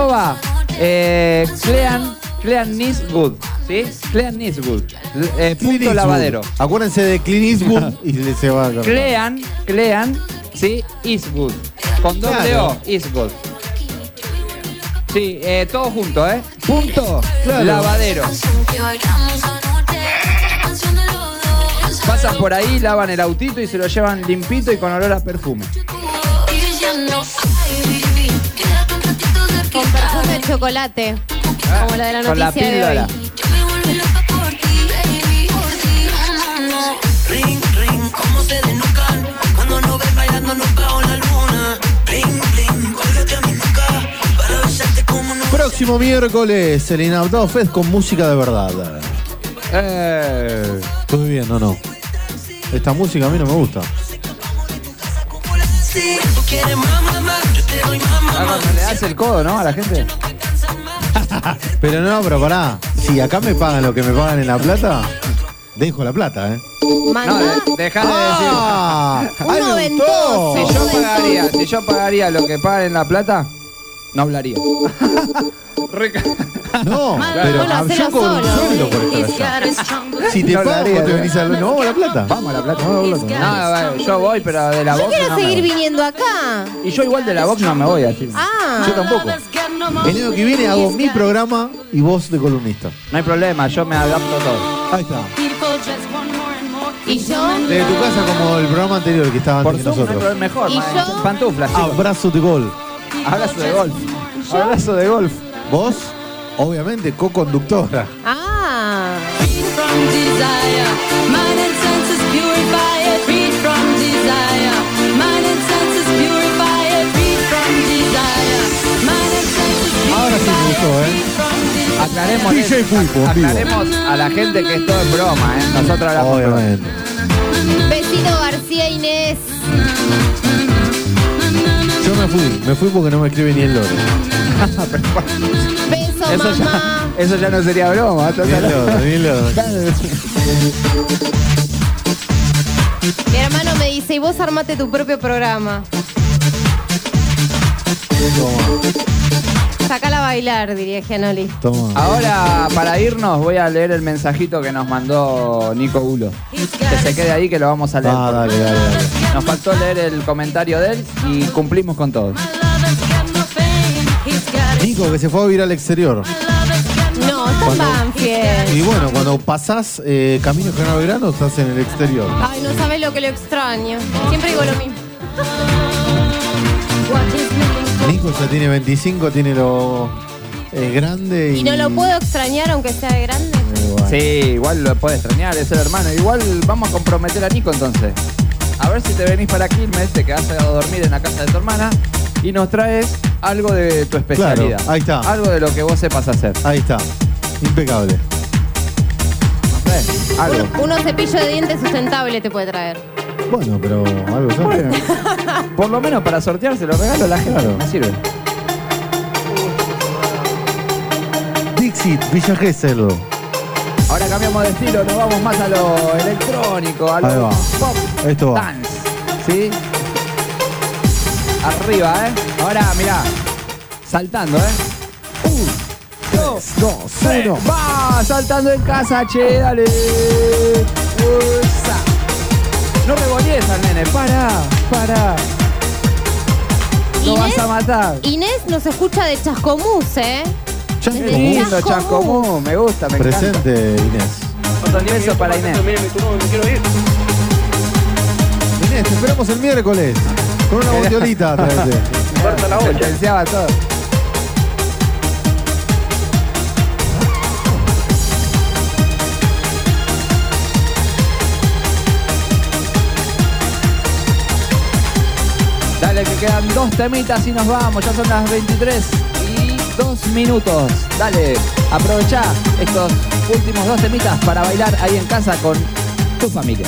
@Clean Eastwood. ¿Sí? Clean Eastwood. Punto lavadero. Acuérdense de Clint Eastwood y se va a agarrar. Clean, ¿sí? Eastwood. Con doble O, Eastwood. Sí, todo junto, ¿eh? Punto lavadero. Pasan por ahí, lavan el autito y se lo llevan limpito y con olor a perfume. Con perfume de chocolate. Como la de la Con la noticia de píldora. hoy. Ring, ring, cómo se desnucan cuando nos ven bailando nos bajo la luna. Bling, bling, cuélgate a mi nuca para besarte como no. Próximo miércoles, el Inadaptado Fest con música de verdad. Estoy bien, no. Esta música a mí no me gusta. Si tú quieres mamá, yo te doy mamá. Le das el codo, ¿no? A la gente. Pero pará. Si acá me pagan lo que me pagan en La Plata, dejo La Plata, ¿eh? No, dejá de decir. ¡Ay, me gustó! Si yo pagaría lo que pagan en La Plata, no hablaría. No, pero yo cobro un sueldo por estar allá. Si te No pago, hablaría, te ¿no? venís a no, vamos a La Plata. Vamos a La Plata. No, yo voy, pero de la Yo Vox quiero no me seguir voy. viniendo acá. Y yo igual de la Vox no me voy así. Yo tampoco. El año que viene hago mi programa y vos de columnista. No hay problema, yo me adapto a todo. Ahí está. ¿Y yo? Desde tu casa como el programa anterior que estaba Por antes que Zoom no hay nosotros. problema, mejor. ¿Y yo? Pantuflas, chicos. Abrazo de gol. Abrazo de golf. Abrazo de golf. Vos, obviamente, co-conductora. Ah. Ahora sí me gustó, ¿eh? Aclaremos, DJ Pulpo, en vivo. aclaremos a la gente que es todo en broma, ¿eh? Nosotros hablamos en broma. Obviamente. Besito García Inés. Yo me fui porque no me escribe ni el loro. Beso, Eso mamá. Eso ya no sería broma. Ni el loro, ni el loro. Mi hermano me dice, y vos armate tu propio programa. Sácala a bailar, diría Gianoli. Toma. Ahora, para irnos, voy a leer el mensajito que nos mandó Nico Bulo. Que se quede ahí, que lo vamos a leer. Dale. Nos faltó leer el comentario de él y cumplimos con todo. Nico, que se fue a vivir al exterior. No, está en Banfield. Y bueno, cuando pasás Camino General Belgrano, estás en el exterior. Ay, no sabes lo que lo extraño. Siempre digo lo mismo. Nico ya tiene 25, tiene lo grande y... ¿Y no lo puedo extrañar aunque sea grande? Sí, igual lo puede extrañar, es el hermano. Igual vamos a comprometer a Nico entonces. A ver si te venís para Quilmes, te quedás a dormir en la casa de tu hermana y nos traes algo de tu especialidad. Claro, ahí está. Algo de lo que vos sepas hacer. Ahí está, impecable. No sé, algo. Unos cepillos de dientes sustentable te puede traer. Bueno, pero algo sabe. Bueno, por lo menos para sortear se lo regalo a la gente. Claro. Me sirve. Dixit, Villa Gesell. Ahora cambiamos de estilo, nos vamos más a lo electrónico, a Ahí lo va. pop Esto va. dance. ¿Sí? Arriba, ¿eh? Ahora, mirá. Saltando, ¿eh? 2, 1. Va, saltando en casa, che, dale. Usa. No revolíes al nene, para. Lo Inés, vas a matar. Inés nos escucha de Chascomús, ¿eh? Qué lindo, Chascomús, me gusta, me encanta. Presente, Inés. Un beso para Inés. Mira, mi turno, me quiero ir. Inés, te esperamos el miércoles. Con una botiolita, tráete. Corta la bocha. Sentenciaba todo. quedan 2 temitas y nos vamos. Ya son las 23:02. Dale, aprovechá estos últimos 2 temitas para bailar ahí en casa con tu familia.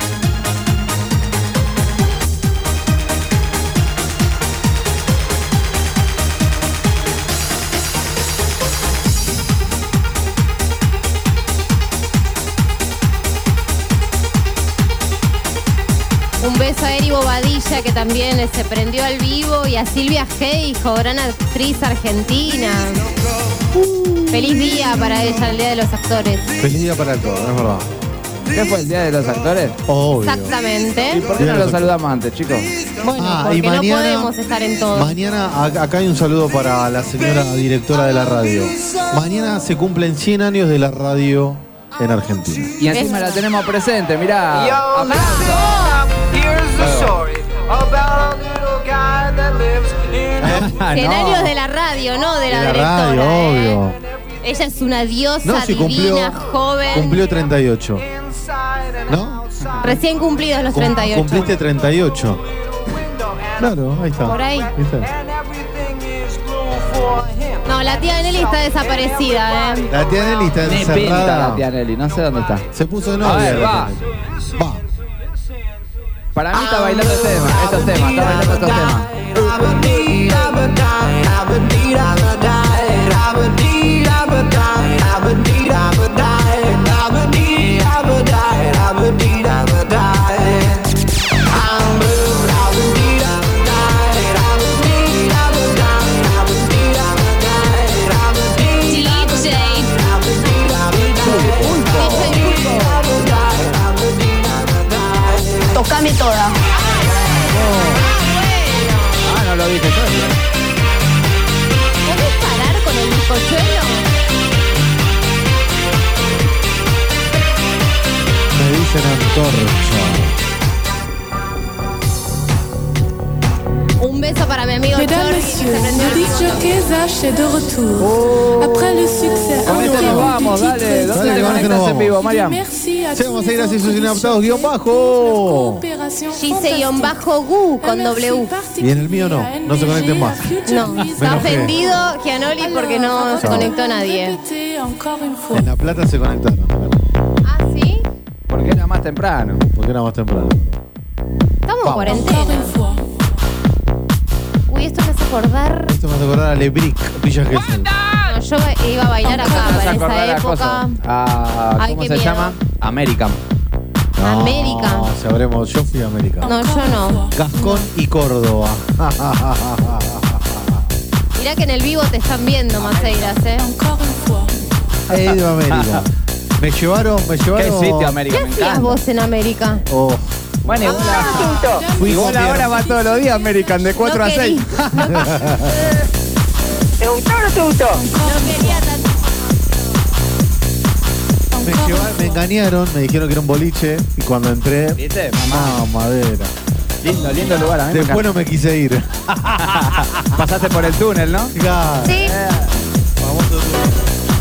Un beso a Eri Bobadilla, que también se prendió al vivo, y a Silvia Heijo, gran actriz argentina. Feliz día para ella, el Día de los Actores. Feliz día para todos, es verdad. ¿Qué fue el Día de los Actores? Obvio. Exactamente. ¿Y por qué no lo saludamos antes, chicos? Bueno, y porque mañana- no podemos estar en todo. Mañana, acá hay un saludo para la señora directora de la radio. Mañana se cumplen 100 años de la radio en Argentina. Y encima la tenemos presente, mirá. Aplausos. Here's the story about a little guy that lives in 100 años de la radio, no de la De la directora. radio, obvio. Ella es una diosa No, si divina, joven. Cumplió 38. ¿No? Recién cumplidos los 38. Cumpliste 38. Claro, ahí está. Por ahí. ¿Viste? No, la tía Nelly está desaparecida, ¿eh? La tía Nelly está Ni pinta encerrada. la tía Nelly, no sé dónde está. Se puso de A novia. ver, la va. tía Nelly. Va. Para mí está bailando estos temas, está bailando estos temas. Tocame toda. Ah, no lo dije yo. ¿Podés parar con el bizcochuelo? Me dicen antorcha. Un beso para mi amigo Mesdames, Jorge, que Messieurs, se prendió le el disc jockey Zach est de retour. Après le succès Con este nos vamos, dale. ¿Dónde Dale, te con este conectas nos en vamos. vivo, Mariam? Merci à Sí, vamos a ir así, tous sus les inadaptados, guión bajo. coopération Gise-Gu con W. Y en el mío no se conecten más. No, Me está enojé. ofendido Gianoli porque no se Chao. conectó nadie. encore une fois. En La Plata se conectaron. ¿Ah, sí? Porque era más temprano. Porque era más temprano. Estamos en Vamos. cuarentena. Uy, esto me hace acordar. Esto me hace acordar a Lebrick, Villa Gesell. No, yo iba a bailar acá ¿Te vas a para acordar esa a época. cosa? Ay, ¿Cómo qué se miedo. llama? American. América. No, sabremos, yo fui a América. No, yo no. Gascón y Córdoba. Mirá que en el vivo te están viendo, Maceiras, ¿eh? He ido a América. Me llevaron. ¿Qué sitio, América? ¿Qué Me hacías encanta. vos en América? Oh. Bueno, igual, Fui igual con mi ahora va todos los días American, de 4 a 6. Es un tuto. No quería tanto. Me engañaron, me dijeron que era un boliche y cuando entré, ¿Viste? mamá, madera. Lindo lugar. A mí me Después no me quise ir. encanta. Pasaste por el túnel, ¿no? Claro. Sí. Famoso túnel.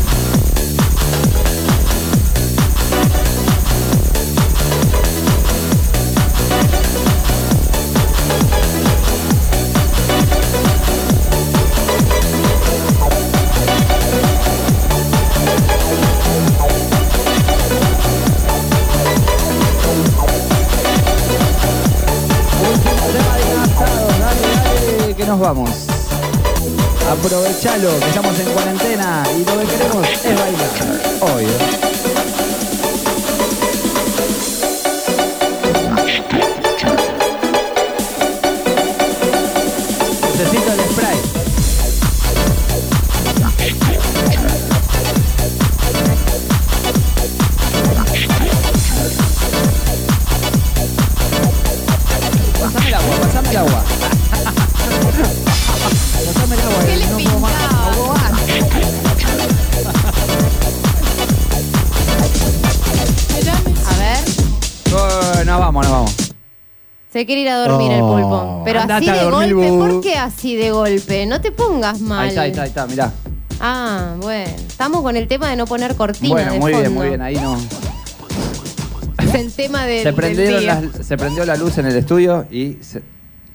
Dale, que nos vamos. Aprovechalo, que estamos en cuarentena y lo que queremos es bailar. Obvio. Necesito el spray. Pásame el agua, pásame el agua. Pásame el agua. ¿Qué le no puedo más, pintaba? no puedo más. A ver. Nos vamos. Se quiere ir a dormir el Oh. pulpo. Pero Andate así a de dormir, golpe. bu. ¿Por qué así de golpe? No te pongas mal. Ahí está, mirá. Ah, bueno. Estamos con el tema de no poner cortina Bueno, de muy fondo. bien, ahí no. Es el tema del, Se del día. se prendió la luz en el estudio y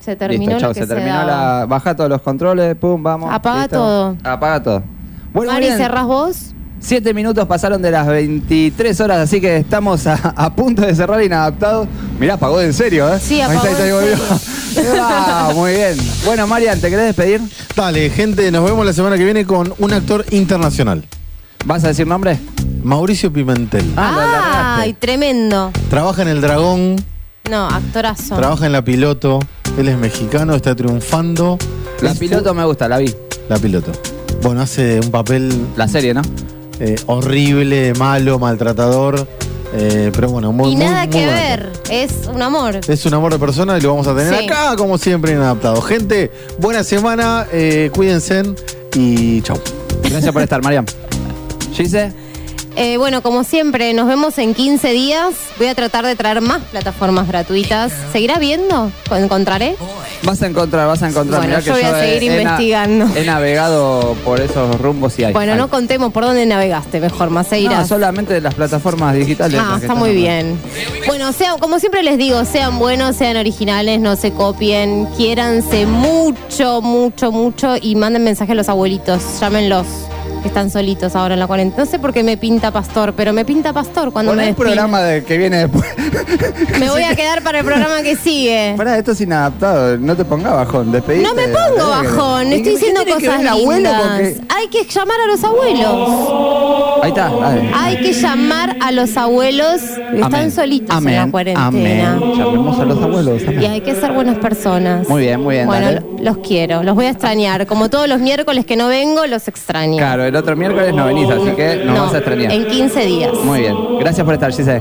Se terminó Listo, chau, lo que se terminó daba. la. Baja todos los controles, pum, vamos. Apaga listo. todo. Apaga todo. Bueno, Mari, bien. ¿cerrás vos? 7 minutos pasaron de las 23 horas, así que estamos a punto de cerrar Inadaptados. Mirá, apagó en serio, ¿eh? Sí, apagó Ahí está, en volvió. Ah, muy bien. Bueno, Marian, ¿te querés despedir? Dale, gente, nos vemos la semana que viene con un actor internacional. ¿Vas a decir nombre? Mauricio Pimentel. Ay, tremendo. Trabaja en El Dragón, No, actorazo. trabaja en La Piloto. Él es mexicano, está triunfando. La Piloto me gusta, la vi. La Piloto. Bueno, hace un papel... La serie, ¿no? Horrible, malo, maltratador. Pero bueno, muy Y muy, nada muy que bueno. ver, es un amor. Es un amor de persona y lo vamos a tener Sí. acá, como siempre, Inadaptado. Gente, buena semana, cuídense y chau. Gracias por estar, Marian. Gise. Bueno, como siempre, nos vemos en 15 días. Voy a tratar de traer más plataformas gratuitas. ¿Seguirá viendo? ¿Encontraré? Vas a encontrar. Bueno, Mirá que yo voy a seguir investigando. He navegado por esos rumbos y hay. Bueno, no contemos por dónde navegaste, mejor, Maceira. No, solamente de las plataformas digitales. Ah, las que está están muy nombradas. bien. Bueno, como siempre les digo, sean buenos, sean originales, no se copien, quiéranse mucho, mucho, mucho y manden mensaje a los abuelitos, llámenlos, que están solitos ahora en la cuarentena. No sé por qué me pinta Pastor, pero me pinta Pastor cuando Poné me el despido. programa que viene después. Me voy a quedar para el programa que sigue. Pará, esto es Inadaptado, no te pongas bajón, despedite. No me pongo bajón, estoy diciendo ¿Qué tiene que cosas ver el abuelo lindas. con que- Hay que llamar a los abuelos. Ahí está. Hay que llamar a los abuelos que están Amén. solitos Amén. en la cuarentena. Amén. Llamemos a los abuelos. Amén. Y hay que ser buenas personas. Muy bien, Bueno, dale. los quiero, los voy a extrañar. Como todos los miércoles que no vengo, los extraño. Claro, el otro miércoles no venís, así que nos vas a extrañar. En 15 días. Muy bien. Gracias por estar, Gise.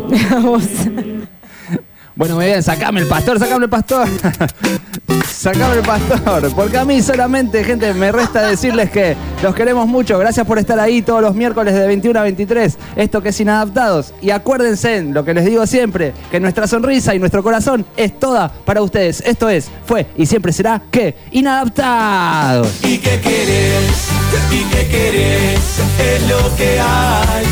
Bueno, muy bien, sacame el pastor. Sacame el pastor, porque a mí solamente, gente, me resta decirles que los queremos mucho. Gracias por estar ahí todos los miércoles de 21 a 23. Esto que es Inadaptados. Y acuérdense, lo que les digo siempre, que nuestra sonrisa y nuestro corazón es toda para ustedes. Esto es, fue y siempre será que Inadaptados. ¿Y qué querés? ¿Y qué querés? Es lo que hay.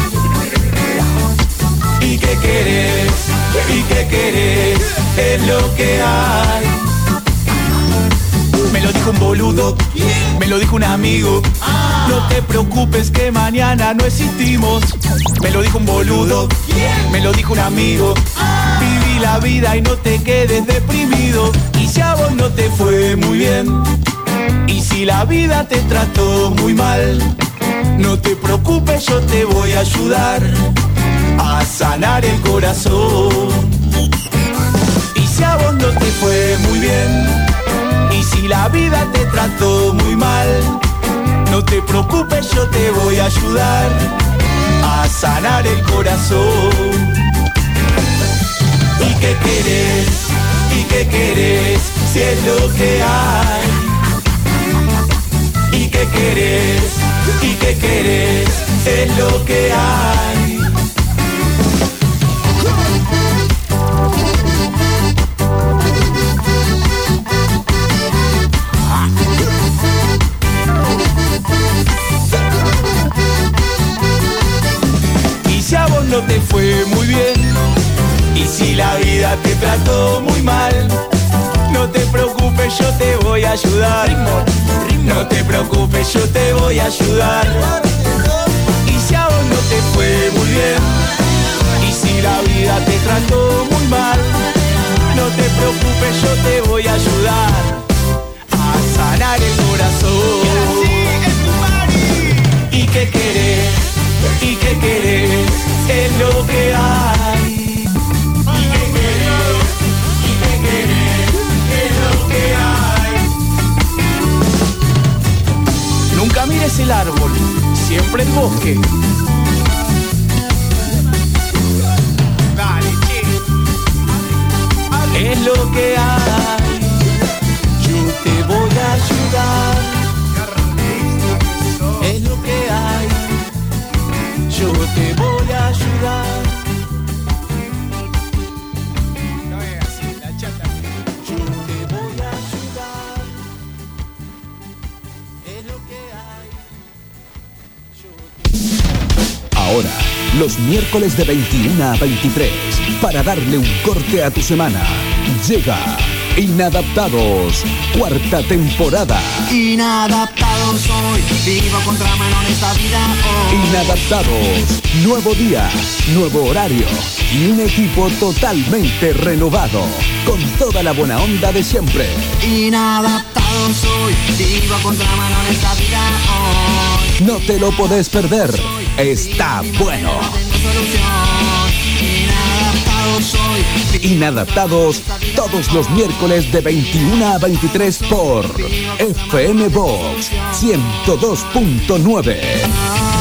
¿Y qué querés? ¿Y qué querés? Es lo que hay. Me lo dijo un boludo, me lo dijo un amigo. No te preocupes que mañana no existimos. Me lo dijo un boludo, me lo dijo un amigo. Viví la vida y no te quedes deprimido. Y si a vos no te fue muy bien, y si la vida te trató muy mal, no te preocupes, yo te voy a ayudar a sanar el corazón. Y si a vos no te fue muy bien, y si la vida te trató muy mal, no te preocupes, yo te voy a ayudar a sanar el corazón. ¿Y qué querés? ¿Y qué querés? Si es lo que hay. ¿Y qué querés? ¿Y qué querés? Es lo que hay. Y si a vos no te fue muy bien, y si la vida te trató muy mal, no te preocupes, yo te voy a ayudar. No te preocupes, yo te voy a ayudar. Y si a vos no te fue muy bien, y si la vida te trató muy mal, no te preocupes, yo te voy a ayudar a sanar el corazón. ¿Y qué querés? ¿Y qué querés? Es lo que hay. ¿Y qué querés? ¿Y qué querés? Es lo que hay. Nunca mires el árbol, siempre el bosque. Dale, che. Es lo que hay. Yo te voy a ayudar. Es lo que hay. Yo te voy a ayudar. No es así, la chata. Yo te voy a ayudar. Es lo que hay. Ahora, los miércoles de 21 a 23, para darle un corte a tu semana, llega Inadaptados, cuarta temporada. Inadaptado soy, vivo contra mano en esta vida hoy. Inadaptados, nuevo día, nuevo horario y un equipo totalmente renovado, con toda la buena onda de siempre. Inadaptado soy, vivo contra mano en esta vida hoy. No te lo podés perder, está bueno. Inadaptados, todos los miércoles de 21 a 23 por FM Box 102.9.